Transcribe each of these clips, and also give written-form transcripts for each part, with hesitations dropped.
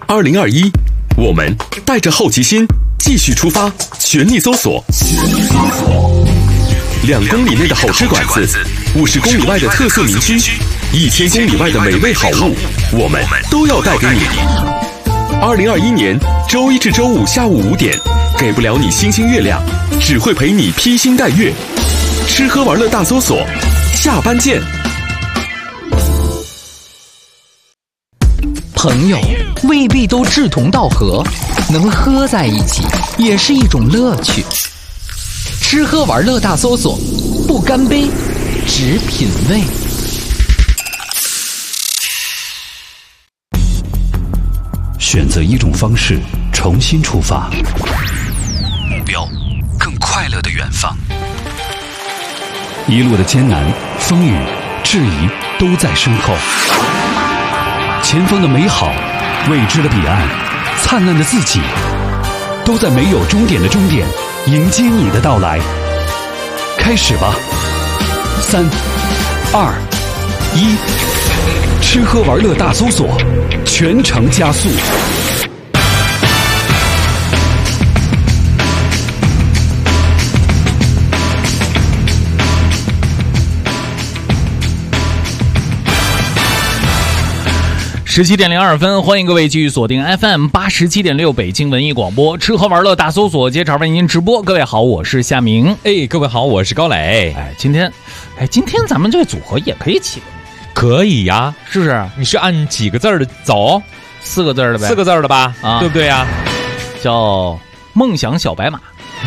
2021，我们带着好奇心继续出发，全力搜索。2公里内的好吃馆子，50公里外的特色名区，1000公里外的美味好物，我们都要带给你。2021年周一至周五下午5点，给不了你星星月亮，只会陪你披星戴月。吃喝玩乐大搜索，下班见。 朋友未必都志同道合，能喝在一起也是一种乐趣。吃喝玩乐大搜索，不干杯，只品味。 选择一种方式，重新出发，目标更快乐的远方。一路的艰难、风雨、质疑都在身后。前方的美好，未知的彼岸，灿烂的自己，都在没有终点的终点迎接你的到来。开始吧，3、2、1，吃喝玩乐大搜索，全程加速。 17:02，欢迎各位继续锁定 FM87.6北京文艺广播，吃喝玩乐大搜索，接茬为您直播。各位好，我是夏明。 各位好，我是高磊。 今天咱们这个组合也可以起， 可以呀， 是不是？ 你是按几个字的走 ？4个字的呗。 4个字的吧？ 啊， 对不对呀？ 叫梦想小白马。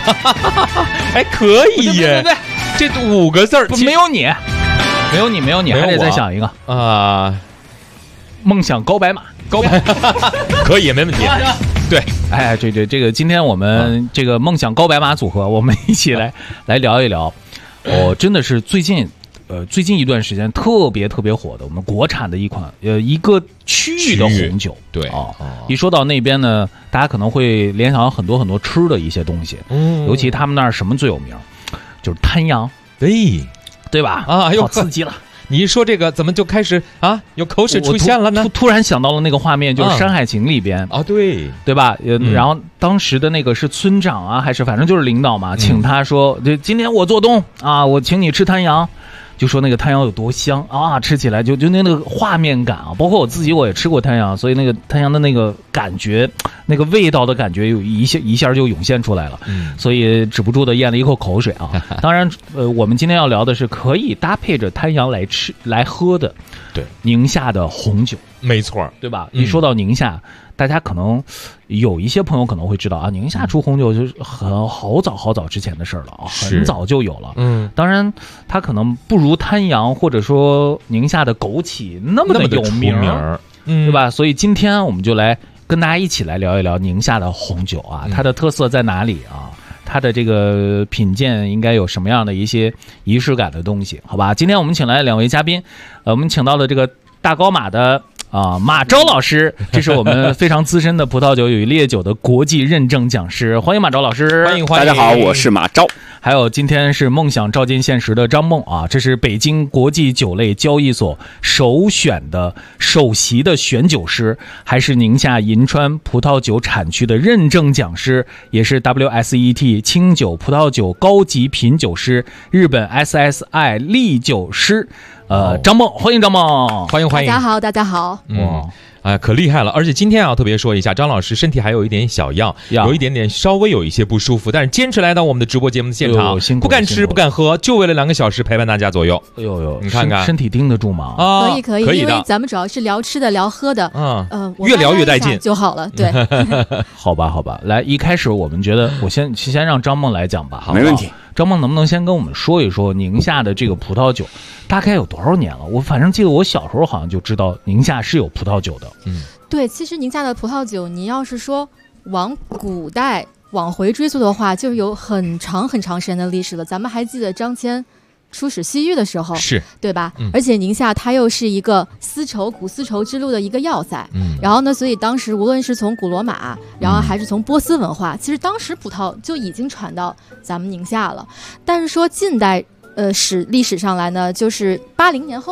可以耶。对，这5个字没有你，还得再想一个啊。 梦想高白马， 可以，没问题。对， 这个，今天我们这个梦想高白马组合，我们一起来聊一聊。真的是最近一段时间特别火的，我们国产的一款一个区域的红酒。 对一说到那边呢，大家可能会联想到很多吃的一些东西。尤其他们那儿什么最有名，就是滩羊。对吧？好刺激了。 你一说这个，怎么就开始有口水出现了呢？ 突然想到了那个画面，就是《山海情》里边对吧？然后当时的那个是村长啊，还是反正就是领导嘛，请他说，今天我做东啊，我请你吃滩羊。就说那个滩羊有多香啊，吃起来就那个画面感啊，包括我自己我也吃过滩羊，所以那个滩羊的那个感觉，那个味道的感觉有一下就涌现出来了，所以止不住的咽了一口口水啊。当然，我们今天要聊的是可以搭配着滩羊来喝的， 对， 宁夏的红酒， 没错， 对吧？一说到宁夏，大家可能有一些朋友可能会知道啊，宁夏出红酒就是好早之前的事了啊，很早就有了。当然它可能不如滩羊或者说宁夏的枸杞那么的有名，对吧？所以今天我们就来跟大家一起来聊一聊宁夏的红酒啊，它的特色在哪里啊？它的这个品鉴应该有什么样的一些仪式感的东西？好吧，今天我们请来2位嘉宾，我们请到了这个大高马的马钊老师，这是我们非常资深的葡萄酒与烈酒的国际认证讲师，欢迎马钊老师。 欢迎大家好，我是马钊。 还有今天是梦想照进现实的张梦啊，这是北京国际酒类交易所首席的选酒师，还是宁夏银川葡萄酒产区的认证讲师，也是 WSET 清酒葡萄酒高级品酒师，日本 SSI 利酒师。张梦，欢迎张梦， 欢迎。 大家好。 可厉害了！而且今天特别说一下，张老师身体还有一点小恙，有一点点稍微有一些不舒服，但是坚持来到我们的直播节目的现场，不敢吃不敢喝，就为了2个小时陪伴大家左右。 你看看身体盯得住吗？ 可以，因为咱们主要是聊吃的聊喝的， 越聊越带劲就好了。对， 好吧，来，一开始我们觉得我先让张梦来讲吧，好不好？ 没问题。 张梦能不能先跟我们说一说宁夏的这个葡萄酒大概有多少年了？我反正记得我小时候好像就知道宁夏是有葡萄酒的。 对，其实宁夏的葡萄酒，你要是说往古代往回追溯的话，就有很长时间的历史了。咱们还记得张骞出使西域的时候， 是对吧？而且宁夏它又是一个古丝绸之路的一个要塞。然后呢，所以当时无论是从古罗马，然后还是从波斯文化，其实当时葡萄就已经传到咱们宁夏了。但是说近代历史上来呢，就是80年后吧，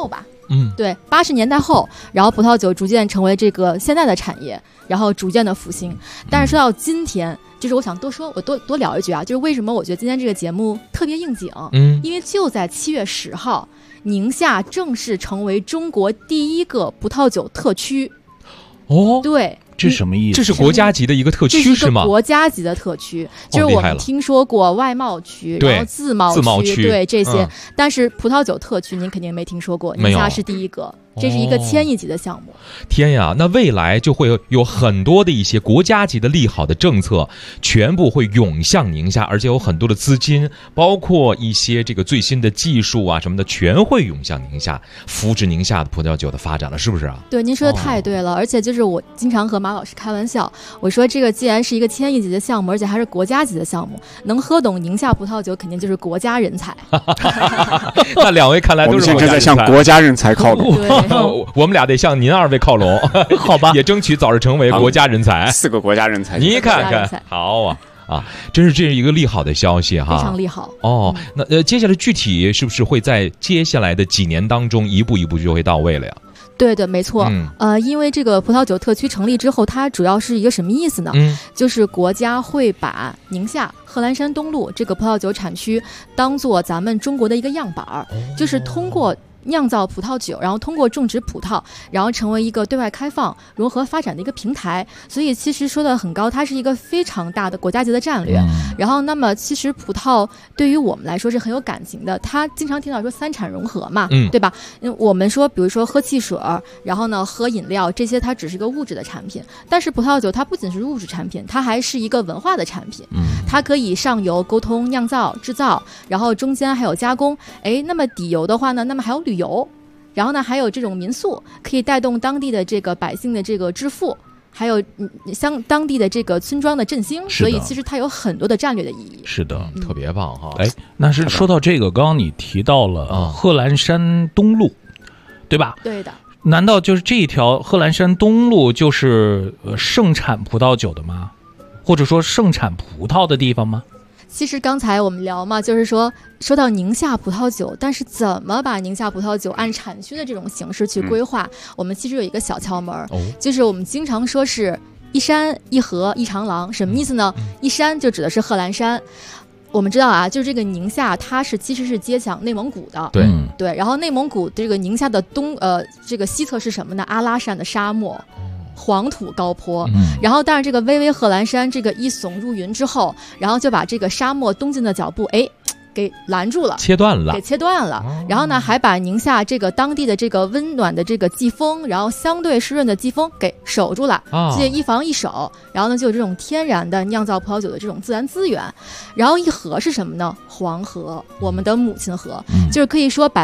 对，80年代后，然后葡萄酒逐渐成为这个现在的产业，然后逐渐的复兴。但是说到今天，就是我想多聊一句啊，就是为什么我觉得今天这个节目特别应景？因为就在7月10号，宁夏正式成为中国第一个葡萄酒特区。对。 这是什么意思？ 这是国家级的一个特区是吗？ 国家级的特区，就是我们听说过外贸区，然后自贸区，对这些，但是葡萄酒特区您肯定没听说过，宁夏是第一个。这是一个1000亿级的项目。 天呀，那未来就会有很多的一些国家级的利好的政策，全部会涌向宁夏，而且有很多的资金，包括一些这个最新的技术啊什么的，全会涌向宁夏，扶持宁夏的葡萄酒的发展了，是不是啊？ 对，您说的太对了。而且就是我经常和马老师开玩笑，我说这个既然是一个1000亿级的项目，而且还是国家级的项目，能喝懂宁夏葡萄酒肯定就是国家人才。 那两位看来都是国家人才， 我们现在在向国家人才靠拢。 我们俩得向您2位靠拢， 好吧？ 也争取早日成为国家人才 ，4个国家人才。 你看看，好啊！这是一个利好的消息哈， 非常利好那接下来具体是不是会在接下来的几年当中一步一步就会到位了呀？ 对的，没错。因为这个葡萄酒特区成立之后，它主要是一个什么意思呢？就是国家会把宁夏贺兰山东路这个葡萄酒产区当做咱们中国的一个样板，就是通过酿造葡萄酒，然后通过种植葡萄，然后成为一个对外开放、融合发展的一个平台。所以其实说的很高，它是一个非常大的国家级的战略。然后那么其实葡萄对于我们来说是很有感情的，它经常听到说3产融合嘛，对吧？我们说比如说喝汽水，然后呢喝饮料，这些它只是一个物质的产品，但是葡萄酒它不仅是物质产品，它还是一个文化的产品。它可以上游沟通、酿造、制造，然后中间还有加工。那么底游的话呢，那么还有旅游，然后呢还有这种民宿，可以带动当地的这个百姓的这个致富，还有当地的这个村庄的振兴，所以其实它有很多的战略的意义。 是的， 特别棒哈！ 那是说到这个，刚刚你提到了贺兰山东路，对吧？ 对的。 难道就是这一条贺兰山东路就是盛产葡萄酒的吗？或者说盛产葡萄的地方吗？ 其实刚才我们聊嘛，就是说到宁夏葡萄酒，但是怎么把宁夏葡萄酒按产区的这种形式去规划，我们其实有一个小窍门，就是我们经常说是一山一河一长廊，什么意思呢？一山就指的是贺兰山。我们知道啊，就是这个宁夏它其实是接壤内蒙古的，对，然后内蒙古这个宁夏的这个西侧是什么呢？阿拉善的沙漠。黄土高坡，然后但是这个巍巍贺兰山这个一耸入云之后，然后就把这个沙漠东进的脚步给拦住了， 切断了，然后呢还把宁夏这个当地的这个温暖的这个季风，然后相对湿润的季风给守住了，所以一防一守，然后呢就有这种天然的酿造葡萄酒的这种自然资源。然后一河是什么呢？黄河，我们的母亲河，就是可以说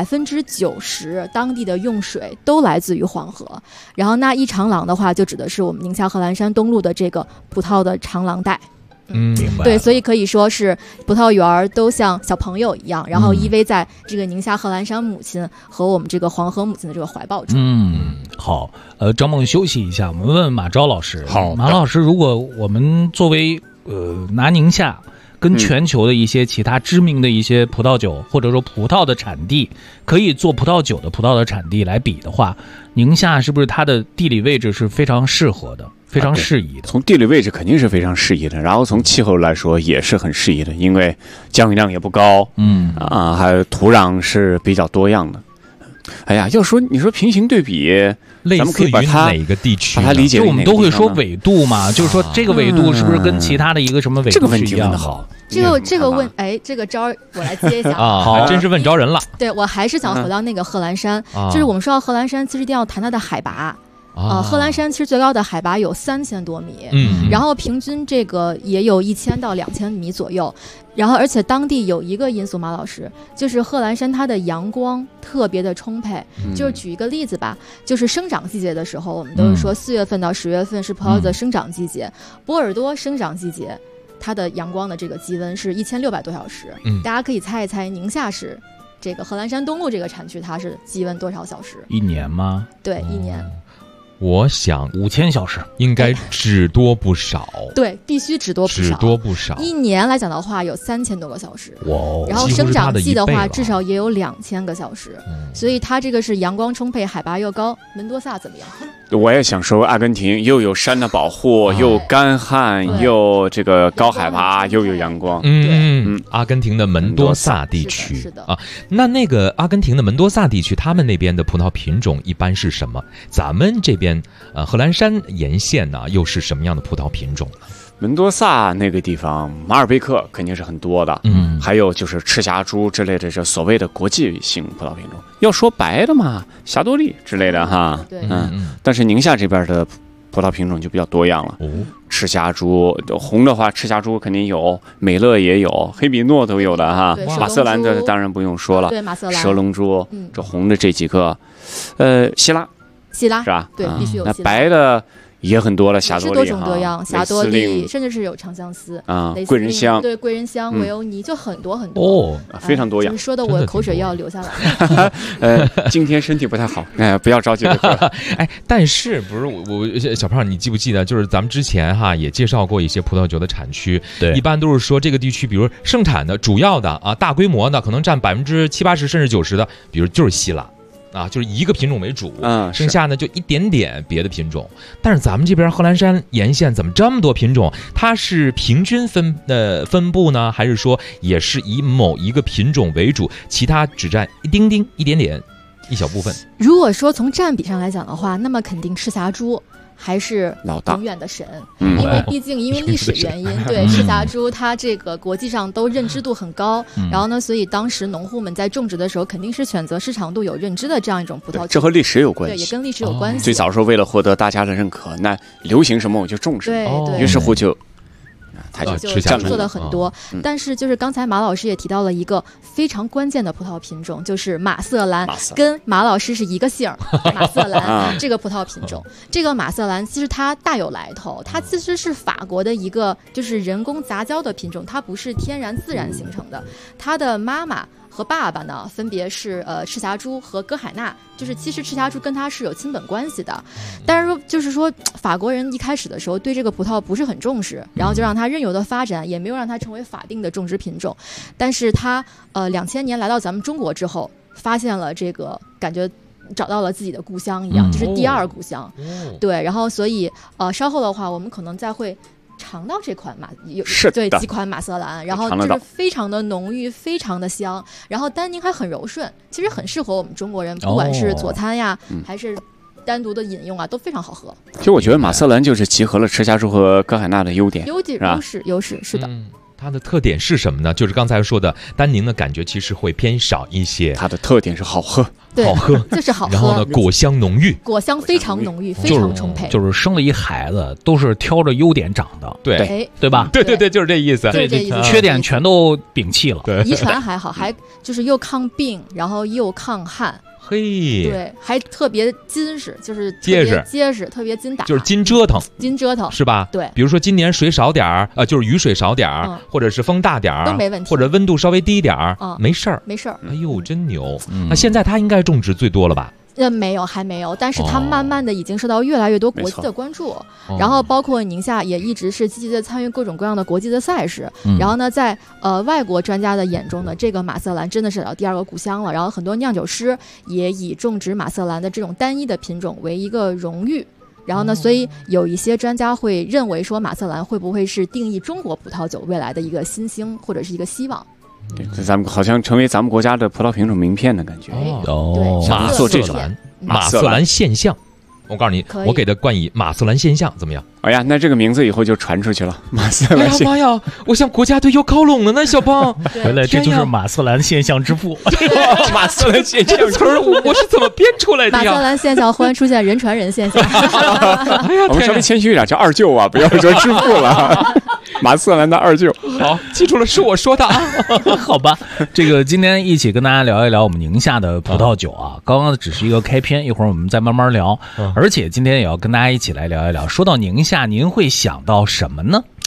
90%当地的用水都来自于黄河。然后那一长廊的话，就指的是我们宁夏贺兰山东路的这个葡萄的长廊带。对，所以可以说是葡萄园都像小朋友一样，然后依偎在这个宁夏贺兰山母亲和我们这个黄河母亲的这个怀抱中。 好，张梦休息一下，我们问问马昭老师。 好， 马老师，如果我们作为拿宁夏跟全球的一些其他知名的一些葡萄酒，或者说葡萄的产地，可以做葡萄酒的葡萄的产地来比的话，宁夏是不是它的地理位置是非常适合的？非常适宜的， 从地理位置肯定是非常适宜的，然后从气候来说也是很适宜的，因为降雨量也不高，还有土壤是比较多样的。哎呀，你说平行对比，咱们可以把它哪个地区把它理解为我们都会说纬度嘛，就是说这个纬度是不是跟其他的一个什么纬度是一样的？ 这个问，这个招我来接一下还真是问着人了。 对，我还是想回到那个贺兰山，就是我们说到贺兰山，其实一定要谈它的海拔。贺兰山其实最高的海拔有3000多米，然后平均这个也有1000到2000米左右，然后而且当地有一个因素，马老师，就是贺兰山它的阳光特别的充沛，就是举一个例子吧，就是生长季节的时候，我们都是说4月份到10月份是葡萄的生长季节，波尔多生长季节，它的阳光的这个基温是1600多小时，大家可以猜一猜宁夏市这个贺兰山东路这个产区它是基温多少小时？ 一年吗？ 对，一年。 我想 5000小时应该只多不少。 对，必须只多不少。一年来讲的话，有3000多个小时。 哇！ 然后生长季的话，至少也有2000个小时。所以它这个是阳光充沛，海拔又高。门多萨怎么样？ 我也想说，阿根廷又有山的保护，又干旱，又这个高海拔，又有阳光。 阿根廷的门多萨地区是的啊，那个阿根廷的门多萨地区，他们那边的葡萄品种一般是什么？咱们这边荷兰山沿线呢，又是什么样的葡萄品种呢？ 门多萨那个地方，马尔贝克肯定是很多的，还有就是赤霞珠之类的这所谓的国际性葡萄品种。要说白的嘛，霞多丽之类的哈，但是宁夏这边的葡萄品种就比较多样了。赤霞珠红的话，赤霞珠肯定有，美乐也有，黑比诺都有的哈，马瑟兰的当然不用说了， 对，马瑟兰、 蛇龙珠，这红的这几个，希拉是吧？ 对，必须有。 那白的也很多了，霞多丽多种多样，霞多丽甚至是有长相思啊，贵人香， 对，贵人香、维欧尼就很多很多非常多样。 说的我口水要流下来。 今天身体不太好，不要着急的喝。 但是不是我小胖，你记不记得，就是咱们之前也介绍过一些葡萄酒的产区，对，一般都是说这个地区，比如盛产的主要的大规模的，可能占70%、80%甚至90%的，比如就是希拉。就是一个品种为主，剩下呢就一点点别的品种。但是咱们这边荷兰山沿线怎么这么多品种？它是平均分布呢，还是说也是以某一个品种为主，其他只占一丁丁、一点点、一小部分？ 如果说从占比上来讲的话，那么肯定赤霞珠还是永远的神，因为毕竟因为历史原因，对赤霞珠它这个国际上都认知度很高，然后呢，所以当时农户们在种植的时候，肯定是选择市场度有认知的这样一种葡萄酒。 这和历史有关系， 对，也跟历史有关系。 最早时候为了获得大家的认可，那流行什么我就种什么， 对， 于是乎就。 他就做的很多，但是就是刚才马老师也提到了一个非常关键的葡萄品种，就是马瑟兰，跟马老师是一个姓儿，马瑟兰这个葡萄品种。这个马瑟兰其实它大有来头，它其实是法国的一个就是人工杂交的品种，它不是天然自然形成的。它的妈妈和爸爸呢，分别是赤霞珠和歌海娜，就是其实赤霞珠跟它是有亲本关系的，但是说就是说法国人一开始的时候对这个葡萄不是很重视，然后就让它任由的发展，也没有让它成为法定的种植品种。但是它2000年来到咱们中国之后，发现了这个感觉。找到了自己的故乡一样，就是第二故乡。对，然后所以稍后的话，我们可能再会尝到这款对几款马瑟兰，然后就是非常的浓郁，非常的香，然后单宁还很柔顺，其实很适合我们中国人，不管是佐餐呀，还是单独的饮用都非常好喝。 其实我觉得马瑟兰就是集合了赤霞珠和歌海娜的优点， 优势是的。 它的特点是什么呢？就是刚才说的单宁的感觉其实会偏少一些， 它的特点是好喝， 好喝就是好喝。 然后呢，果香浓郁， 果香非常浓郁，非常充沛。 就是生了一孩子都是挑着优点长的，对吧？ 对，就是这意思。 对， 缺点全都摒弃了。 对， 遗传还好，还就是又抗病，然后又抗旱。 嘿， 对，还特别金实，就是结实，特别筋打， 就是筋折腾是吧？ 对， 比如说今年水少点儿，就是雨水少点儿，或者是风大点儿， 都没问题， 或者温度稍微低点儿，没事儿。哎呦，真牛！那现在它应该种植最多了吧？ 还没有，但是它慢慢的已经受到越来越多国际的关注，然后包括宁夏也一直是积极的参与各种各样的国际的赛事，然后呢，在外国专家的眼中呢，这个马瑟兰真的是到第二个故乡了，然后很多酿酒师也以种植马瑟兰的这种单一的品种为一个荣誉。然后呢，所以有一些专家会认为说，马瑟兰会不会是定义中国葡萄酒未来的一个新星或者是一个希望？ 对，咱们好像成为咱们国家的葡萄品种名片的感觉。 马瑟兰现象。我告诉你，我给它冠以马瑟兰现象，怎么样？ 哎呀，那这个名字以后就传出去了。马瑟兰现象， 妈呀！我向国家队要靠拢了呢，小胖。 原来这就是马瑟兰现象之父。 马瑟兰现象词儿，我是怎么编出来的呀？ 马瑟兰现象忽然出现人传人现象。 哎呀， 我们稍微谦虚一点，叫二舅啊，不要说之父了。马瑟兰的二舅。 好，记住了，是我说的啊。 好吧，这个今天一起跟大家聊一聊我们宁夏的葡萄酒啊。刚刚只是一个开篇，一会儿我们再慢慢聊。而且今天也要跟大家一起来聊一聊，说到宁夏，您会想到什么呢？ 对，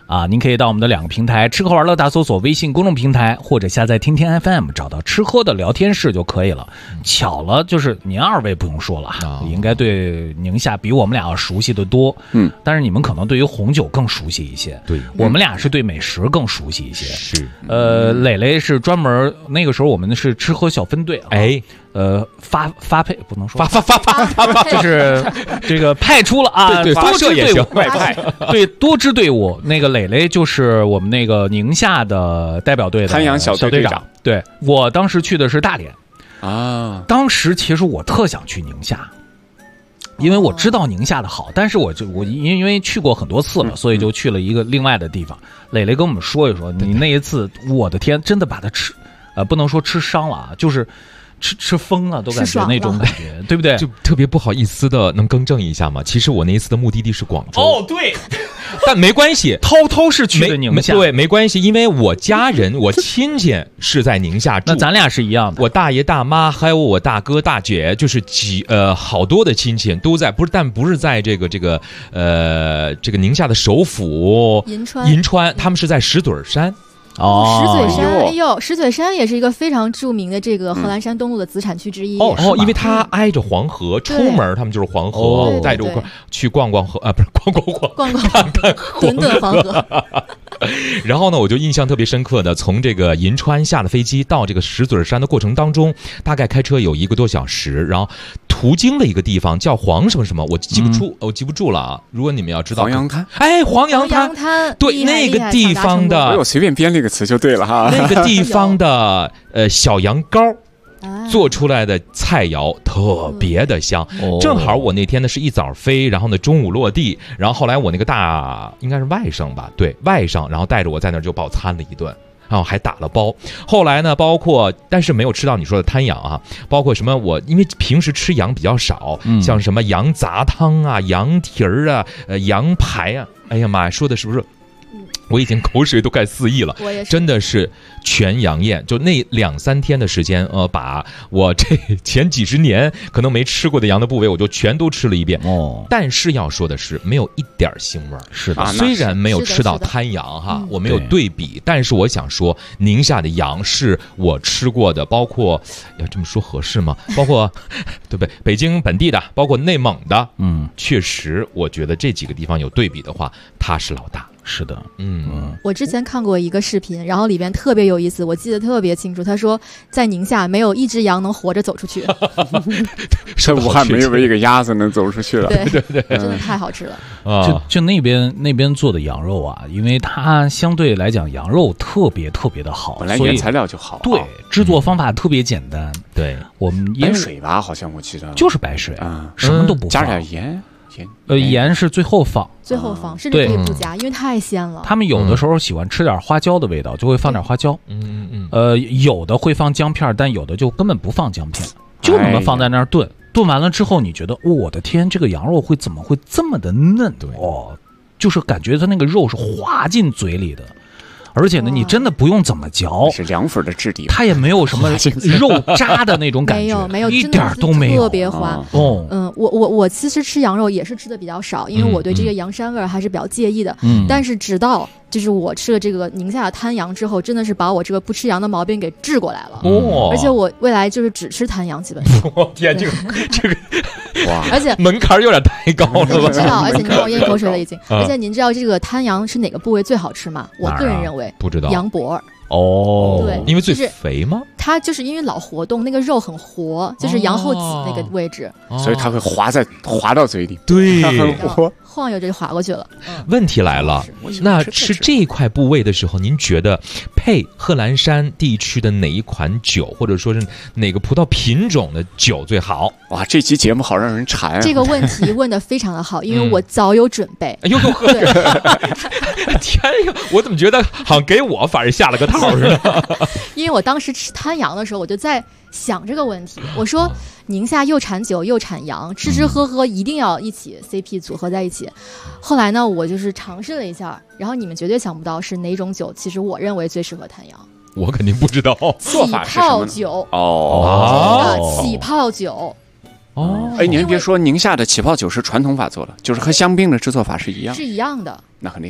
您可以到我们的2个平台吃喝玩乐大搜索微信公众平台，或者下载听听 FM 找到吃喝的聊天室就可以了。巧了，就是您2位不用说了，应该对宁夏比我们俩要熟悉的多。但是你们可能对于红酒更熟悉一些。 对， 我们俩是对美食更熟悉一些。 是， 磊磊是专门那个时候我们是吃喝小分队啊。发配不能说发，就是这个派出了啊， 对，多支队伍外派， 对，多支队伍。那个磊磊就是我们那个宁夏的代表队的滩阳小队长。对，我当时去的是大连啊。 当时其实我特想去宁夏，因为我知道宁夏的好，但是我因为去过很多次了，所以就去了一个另外的地方。磊磊跟我们说一说，你那一次，我的天，真的把他不能说吃伤了啊，就是吃疯了，都感觉那种感觉，对不对？ 就特别不好意思的，能更正一下吗？其实我那一次的目的地是广州。 哦，对， 但没关系， 偷是去的宁夏。 对，没关系，因为我家人、我亲戚是在宁夏住。 那咱俩是一样的。 我大爷大妈还有我大哥大姐，就是好多的亲戚都在，但不是在这个宁夏的首府银川，他们是在石嘴山。 石嘴山，石嘴山也是一个非常著名的这个贺兰山东路的子产区之一。 因为它挨着黄河，出门他们就是黄河，带着我去逛逛河不是逛看看顿黄河。 然后呢，我就印象特别深刻的，从这个银川下了飞机到这个石嘴山的过程当中，大概开车有1个多小时，然后途经了一个地方叫黄什么，我记不住了啊。如果你们要知道， 黄杨滩， 黄杨滩，对，那个地方的， 我随便编了一个词就对了哈。 那个地方的小羊羔做出来的菜肴特别的香。正好我那天呢是一早飞，然后呢中午落地，然后后来我那个应该是外甥吧，对，外甥，然后带着我在那儿就饱餐了一顿。然后还打了包，后来呢，但是没有吃到你说的滩羊啊，包括什么因为平时吃羊比较少，像什么羊杂汤啊、羊蹄儿啊、羊排啊，哎呀妈呀，说的是不是？我已经口水都快4溢了，真的是全羊宴，就那2-3天的时间，把我这前几十年可能没吃过的羊的部位，我就全都吃了一遍。但是要说的是，没有一点腥味儿。 是的， 虽然没有吃到滩羊哈，我没有对比，但是我想说，宁夏的羊是我吃过的，包括要这么说合适吗？包括对不对？北京本地的，包括内蒙的，确实，我觉得这几个地方有对比的话，它是老大。 是的， 我之前看过一个视频，然后里边特别有意思，我记得特别清楚。他说，在宁夏没有一只羊能活着走出去， 这武汉没有一个鸭子能走出去了。 对，真的太好吃了。 就那边做的羊肉啊，因为它相对来讲羊肉特别特别的好， 本来原材料就好， 对，制作方法特别简单。 对， 我们白水吧，好像我记得就是白水什么都不放， 加点盐。 盐是最后放， 甚至可以不加，因为太鲜了。 他们有的时候喜欢吃点花椒的味道，就会放点花椒。有的会放姜片，但有的就根本不放姜片，就那么放在那儿炖。炖完了之后，你觉得我的天，这个羊肉怎么会这么的嫩？就是感觉它那个肉是滑进嘴里的。而且呢，你真的不用怎么嚼， 是凉粉的质地， 它也没有什么肉渣的那种感觉， 没有， 一点都没有， 特别滑。我其实吃羊肉也是吃的比较少，因为我对这个羊膻味还是比较介意的。但是直到就是我吃了这个宁夏的滩羊之后，真的是把我这个不吃羊的毛病给治过来了。而且我未来就是只吃滩羊，基本上。 我天，这个哇！ 而且门槛有点太高了吧？ 您知道，而且您看我咽口水了已经。而且您知道这个滩羊是哪个部位最好吃吗？我个人认为不知道羊脖。 对，因为最肥吗？ 它就是因为老活动，那个肉很活，就是羊后脊那个位置， 所以它会滑到嘴里。 对， 很活， 晃悠着就滑过去了。 问题来了，那吃这块部位的时候，您觉得配贺兰山地区的哪一款酒，或者说是哪个葡萄品种的酒最好？ 哇，这期节目好让人馋啊！ 这个问题问得非常的好，因为我早有准备。 哎呦，天呀，我怎么觉得好像给我反而下了个套似的？ 因为我当时吃滩羊的时候，我就在想这个问题。我说，宁夏又产酒又产羊，吃喝一定要一起 CP 组合在一起。后来呢，我就是尝试了一下，然后你们绝对想不到是哪种酒，其实我认为最适合滩羊。 我肯定不知道。 做法是什么？ 起泡酒起泡酒。 你还别说，宁夏的起泡酒是传统法做的，就是和香槟的制作法是一样的。 是一样的。 那很厉害的。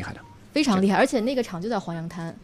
非常厉害，而且那个厂就在黄洋滩。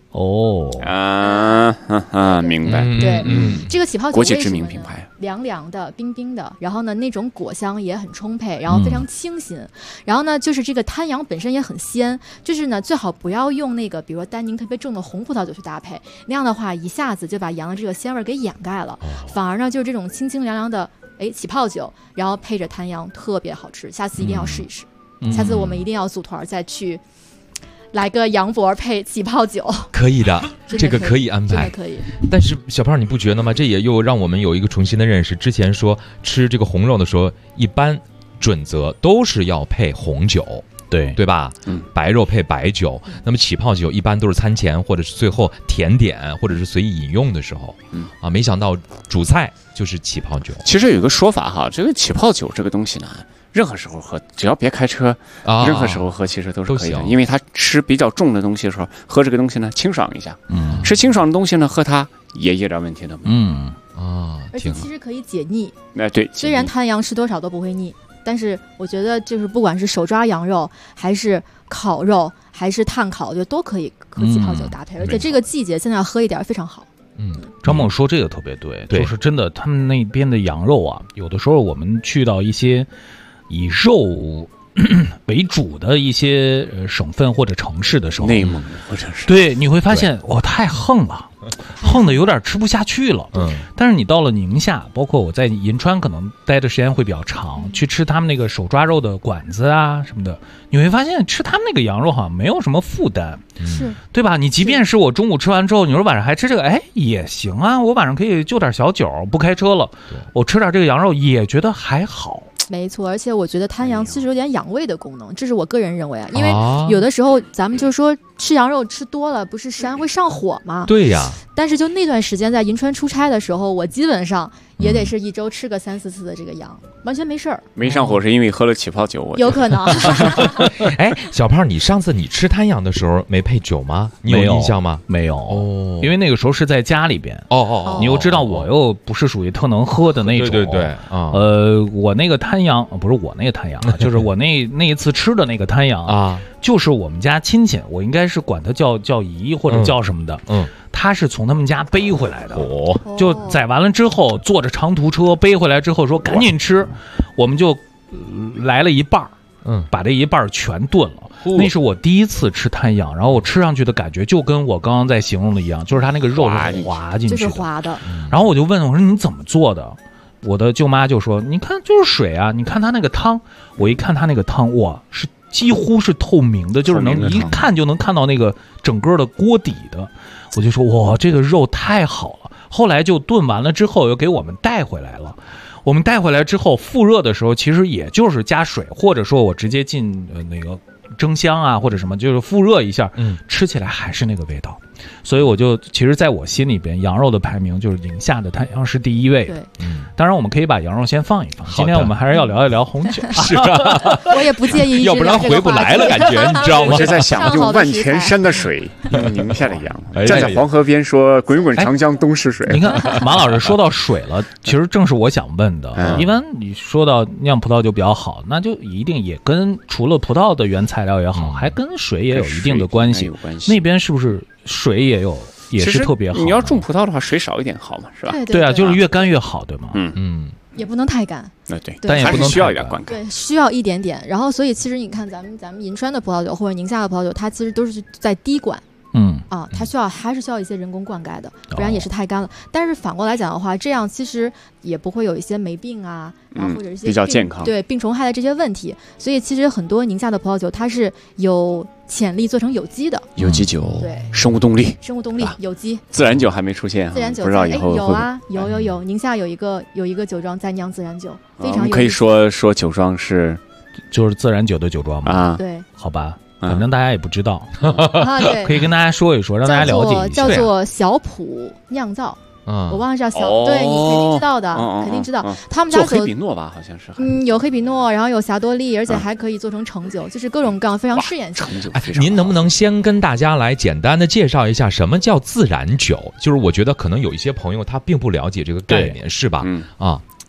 明白。 对，这个起泡酒国际知名品牌， 凉凉的、冰冰的，然后呢，那种果香也很充沛，然后非常清新。然后呢，就是这个滩洋本身也很鲜，就是呢，最好不要用那个，比如说单宁特别重的红葡萄酒去搭配，那样的话一下子就把洋的这个鲜味给掩盖了，反而呢，就是这种清清凉凉的起泡酒，然后配着滩洋特别好吃，下次一定要试一试。下次我们一定要组团再去。来个羊脖配起泡酒， 可以的，这个可以安排， 可以。 但是小胖，你不觉得吗？这也又让我们有一个重新的认识。之前说吃这个红肉的时候，一般准则都是要配红酒，对吧？白肉配白酒。那么起泡酒一般都是餐前或者是最后甜点或者是随意饮用的时候。没想到主菜就是起泡酒。 其实有一个说法哈，这个起泡酒这个东西呢。任何时候喝，只要别开车，任何时候喝其实都是可以的。因为它吃比较重的东西的时候，喝这个东西呢清爽一下。吃清爽的东西呢，喝它也一点问题都没有。 而且其实可以解腻。 对， 虽然滩羊吃多少都不会腻，但是我觉得就是不管是手抓羊肉，还是烤肉，还是炭烤，我觉得都可以和起泡酒搭配。而且这个季节现在要喝一点非常好。 张梦说这个特别对，就是真的，他们那边的羊肉啊，有的时候我们去到一些。以肉为主的一些省份或者城市的时候， 内蒙或者是对，你会发现太横了，横的有点吃不下去了。但是你到了宁夏，包括我在银川可能待的时间会比较长，去吃他们那个手抓肉的馆子啊什么的，你会发现吃他们那个羊肉好像没有什么负担， 是对吧？你即便是我中午吃完之后，你说晚上还吃这个，也行啊，我晚上可以就点小酒，不开车了，我吃点这个羊肉也觉得还好。 没错，而且我觉得滩羊其实有点养胃的功能，这是我个人认为啊，因为有的时候咱们就说吃羊肉吃多了不是山会上火吗？ 对呀。 但是就那段时间在银川出差的时候，我基本上也得是一周吃个3-4次的这个羊，完全没事儿。 没上火是因为喝了起泡酒， 有可能。 小胖，你上次你吃滩羊的时候没配酒吗？你有印象吗？ 没有因为那个时候是在家里边。你又知道我又不是属于特能喝的那种。 对。 我那个滩羊不是我那个滩羊啊，就是我那一次吃的那个滩羊啊，就是我们家亲戚，我应该是管他叫姨或者叫什么的。他是从他们家背回来的，就宰完了之后坐着长途车背回来之后说赶紧吃，我们就来了一半，把这一半全炖了。那是我第一次吃滩羊，然后我吃上去的感觉就跟我刚刚在形容的一样，就是它那个肉是滑进去的， 就是滑的。 然后我就问我说你怎么做的？我的舅妈就说你看就是水啊，你看它那个汤，我一看它那个汤，哇，是几乎是透明的，就是能一看就能看到那个整个的锅底的。我就说哇，这个肉太好了。后来就炖完了之后又给我们带回来了。我们带回来之后复热的时候，其实也就是加水，或者说我直接进那个蒸箱啊或者什么，就是复热一下，吃起来还是那个味道。所以我就其实在我心里边，羊肉的排名就是宁夏的滩羊是第一位的。当然我们可以把羊肉先放一放，今天我们还是要聊一聊红酒。 是啊， 我也不介意， 要不然回不来了，感觉你知道吗？ 我是在想，就万泉山的水，用宁夏的羊，站在黄河边说滚滚长江东逝水。 你看马老师说到水了，其实正是我想问的。一般你说到酿葡萄酒比较好，那就一定也跟除了葡萄的原材料也好，还跟水也有一定的关系。那边是不是水也是特别好？ 你要种葡萄的话，水少一点好嘛，是吧？ 对啊，就是越干越好，对吗？ 也不能太干。 对， 但也不能需要一点灌溉。 对，需要一点点。然后，所以其实你看，咱们银川的葡萄酒或者宁夏的葡萄酒，它其实都是在滴灌。它还是需要一些人工灌溉的，不然也是太干了。但是反过来讲的话，这样其实也不会有一些霉病啊，然后或者一些比较健康， 对病虫害的这些问题。所以其实很多宁夏的葡萄酒，它是有潜力做成有机的有机酒， 对， 生物动力， 有机。 自然酒还没出现， 自然酒不知道以后有啊，有。宁夏有一个酒庄在酿自然酒，非常有。 可以说酒庄就是自然酒的酒庄吗？ 对， 好吧。反正大家也不知道， 对， 可以跟大家说一说，让大家了解一下。 叫做小普酿造，我忘了叫小，对，你肯定知道的，肯定知道。他们家做黑比诺吧，好像是。 有黑比诺，然后有霞多丽，而且还可以做成橙酒，就是各种各样非常试验性。 您能不能先跟大家来简单的介绍一下什么叫自然酒？就是我觉得可能有一些朋友他并不了解这个概念，是吧？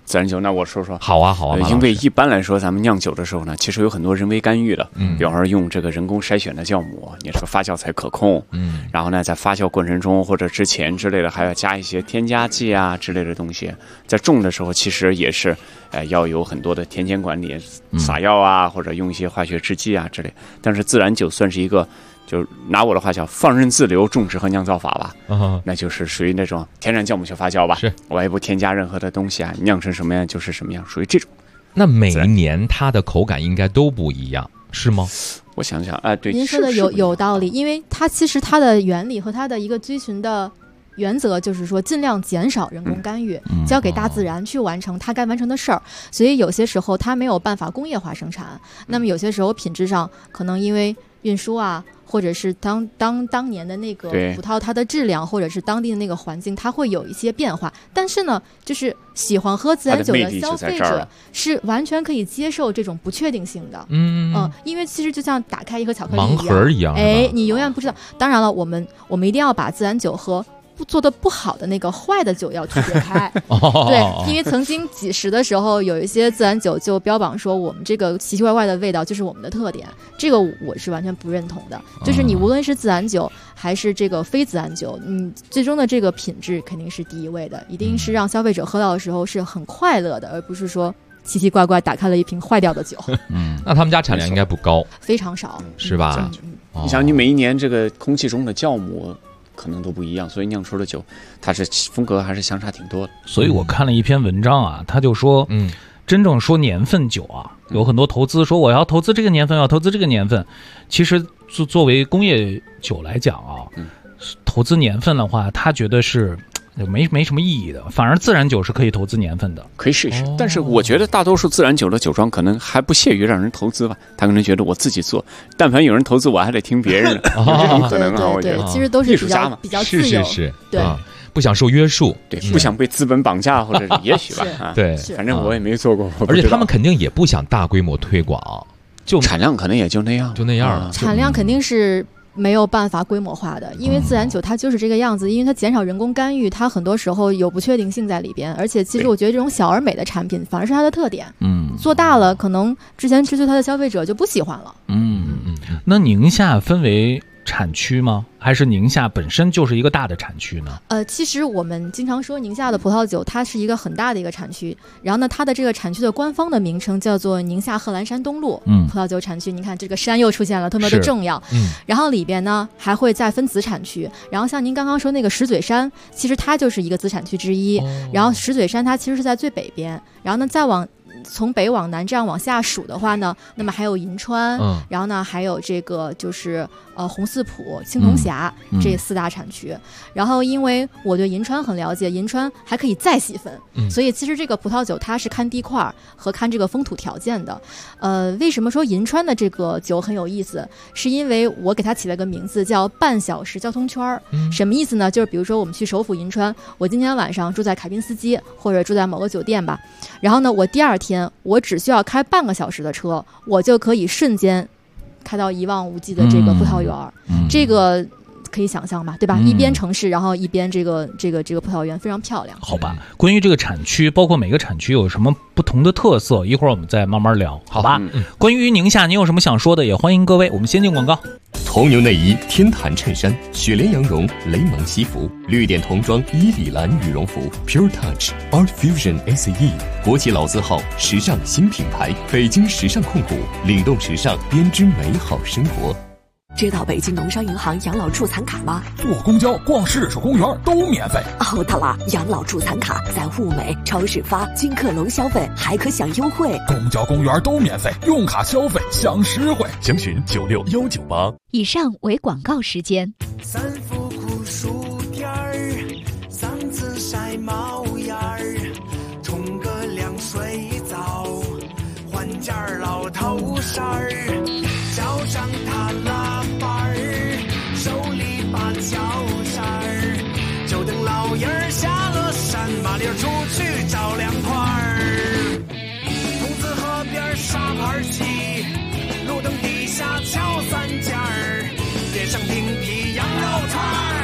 自然酒，那我说说。 好啊， 因为一般来说，咱们酿酒的时候呢，其实有很多人为干预的，比方说用这个人工筛选的酵母，你这个发酵才可控，然后呢，在发酵过程中或者之前之类的，还要加一些添加剂啊之类的东西。在种的时候，其实也是，要有很多的田间管理，撒药啊，或者用一些化学制剂啊之类。但是自然酒算是一个。就拿我的话叫放任自流种植和酿造法吧，那就是属于那种天然酵母去发酵吧， 是我也不添加任何的东西啊，酿成什么样就是什么样，属于这种。 那每一年它的口感应该都不一样，是吗？ 我想想，对， 您说的有道理，因为它其实它的原理和它的一个遵循的原则就是说尽量减少人工干预，交给大自然去完成它该完成的事儿，所以有些时候它没有办法工业化生产，那么有些时候品质上可能因为运输啊，或者是当年的那个葡萄它的质量，或者是当地的那个环境，它会有一些变化。但是呢，就是喜欢喝自然酒的消费者是完全可以接受这种不确定性的。因为其实就像打开一盒巧克力盲盒一样， 你永远不知道。当然了，我们一定要把自然酒和做的不好的那个坏的酒要区别开。对，因为曾经几十的时候，有一些自然酒就标榜说我们这个奇奇怪怪的味道就是我们的特点，这个我是完全不认同的。就是你无论是自然酒还是这个非自然酒，你最终的这个品质肯定是第一位的，一定是让消费者喝到的时候是很快乐的，而不是说奇奇怪怪打开了一瓶坏掉的酒。 那他们家产量应该不高， 非常少， 是吧？ 你想，你每一年这个空气中的酵母可能都不一样，所以酿出的酒它是风格还是相差挺多的。 所以我看了一篇文章啊，他就说，真正说年份酒啊，有很多投资说我要投资这个年份，要投资这个年份。其实作为工业酒来讲啊，投资年份的话，他觉得是没什么意义的，反而自然酒是可以投资年份的， 可以试一试。但是我觉得大多数自然酒的酒庄可能还不屑于让人投资吧，他可能觉得我自己做，但凡有人投资我还得听别人的，有这种可能啊。我觉得其实都是比较自由， 是对， 不想受约束， 对，不想被资本绑架，或者也许吧， 对， 反正我也没做过， 而且他们肯定也不想大规模推广， 就产量可能也就那样， 产量肯定是没有办法规模化的，因为自然酒它就是这个样子，因为它减少人工干预，它很多时候有不确定性在里边，而且其实我觉得这种小而美的产品反而是它的特点。做大了可能之前追随它的消费者就不喜欢了。 那宁夏分为产区吗？还是宁夏本身就是一个大的产区呢？ 其实我们经常说宁夏的葡萄酒，它是一个很大的一个产区。然后呢，它的这个产区的官方的名称叫做宁夏贺兰山东路葡萄酒产区。你看这个山又出现了，特别的重要。然后里边呢还会再分子产区。然后像您刚刚说那个石嘴山，其实它就是一个子产区之一。然后石嘴山它其实是在最北边。然后呢再从北往南这样往下数的话呢，那么还有银川，然后呢还有这个就是红四浦、青铜峡这4大产区。然后因为我对银川很了解，银川还可以再细分，所以其实这个葡萄酒它是看地块和看这个风土条件的。为什么说银川的这个酒很有意思？是因为我给它起了个名字叫半小时交通圈。什么意思呢？就是比如说我们去首府银川，我今天晚上住在凯宾斯基或者住在某个酒店吧，然后呢我第二天我只需要开半个小时的车，我就可以瞬间开到一望无际的这个葡萄园。这个可以想象吧，对吧？一边城市，然后一边这个葡萄园非常漂亮。 好吧，关于这个产区，包括每个产区有什么不同的特色，一会儿我们再慢慢聊，好吧？关于宁夏，你有什么想说的，也欢迎各位。我们先进广告。 铜牛内衣、天坛衬衫、雪莲羊绒、雷蒙西服、绿点童装、伊里兰羽绒服、Pure Touch、Art Fusion ACE， 国际老字号，时尚新品牌，北京时尚控股，领动时尚，编织美好生活。 知道北京农商银行养老助残卡吗？ 坐公交、逛市属公园都免费。 对了，养老助残卡在物美、超市发，金客隆消费还可享优惠。 公交、公园都免费，用卡消费享实惠。 详询96198。 以上为广告时间。 三伏酷暑天儿，嗓子晒冒烟儿，冲个凉水澡，换件老头衫儿，脚上踏拉板儿，手里把脚扇儿，就等老爷儿下了山，麻溜出去找凉快儿。筒子河边沙盘棋，路灯底下敲三尖儿，点上冰皮羊肉串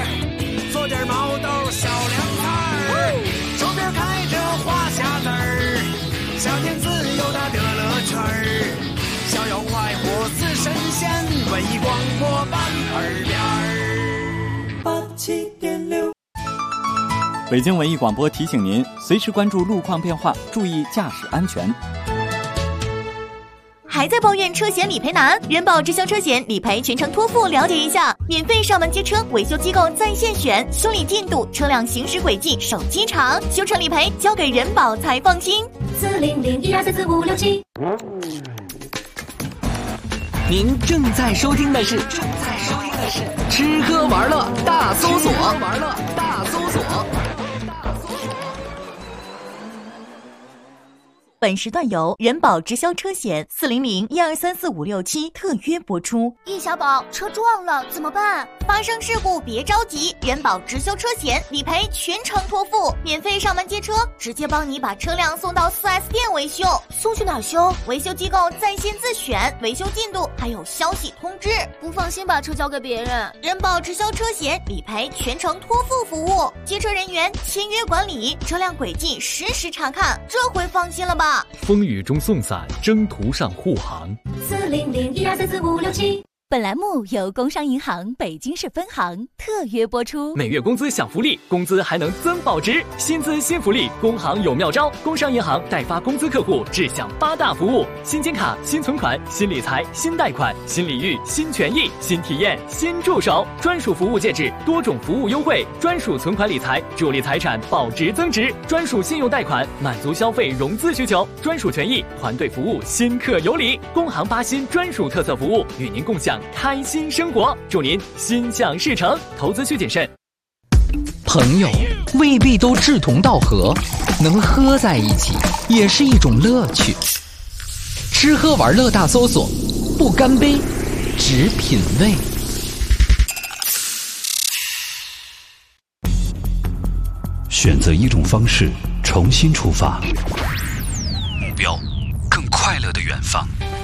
儿，做点毛豆小凉菜儿，手边开着花匣子儿。 坡板根边87.6。 北京文艺广播提醒您，随时关注路况变化，注意驾驶安全。 还在抱怨车险理赔难？人保直销车险理赔全程托付，了解一下。免费上门接车，维修机构在线选，修理进度、车辆行驶轨迹、手机查，修车理赔交给人保才放心。40012344567。 您正在收听的是吃喝玩乐大搜索。 本时段由人保直销车险40012345567特约播出。 易小宝，车撞了怎么办？ 发生事故别着急，人保直销车险理赔全程托付，免费上门接车，直接帮你把车辆送到 4S 店维修。 送去哪儿修？ 维修机构在线自选，维修进度还有消息通知。 不放心把车交给别人。 人保直销车险理赔全程托付服务，接车人员签约管理，车辆轨迹实时查看，这回放心了吧？ 风雨中送伞，征途上护航。 40012345567。 本栏目由工商银行北京市分行特约播出。 每月工资享福利，工资还能增保值，薪资新福利，工行有妙招。工商银行代发工资客户只享8大服务：新金卡、新存款、新理财、新贷款、新礼遇、新权益、新体验、新助手，专属服务戒指，多种服务优惠，专属存款理财，助力财产保值增值，专属信用贷款，满足消费融资需求，专属权益，团队服务，新客有礼。工行8新专属特色服务，与您共享开心生活，祝您心想事成，投资需谨慎。 朋友未必都志同道合，能喝在一起也是一种乐趣。吃喝玩乐大搜索，不干杯，只品味。 选择一种方式，重新出发，目标更快乐的远方。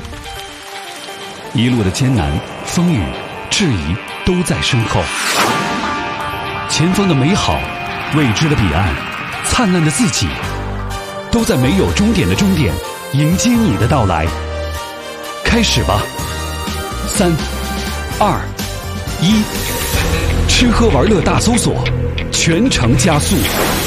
一路的艰难、风雨、质疑都在身后，前方的美好、未知的彼岸、灿烂的自己，都在没有终点的终点迎接你的到来。开始吧，3、2、1，吃喝玩乐大搜索，全程加速。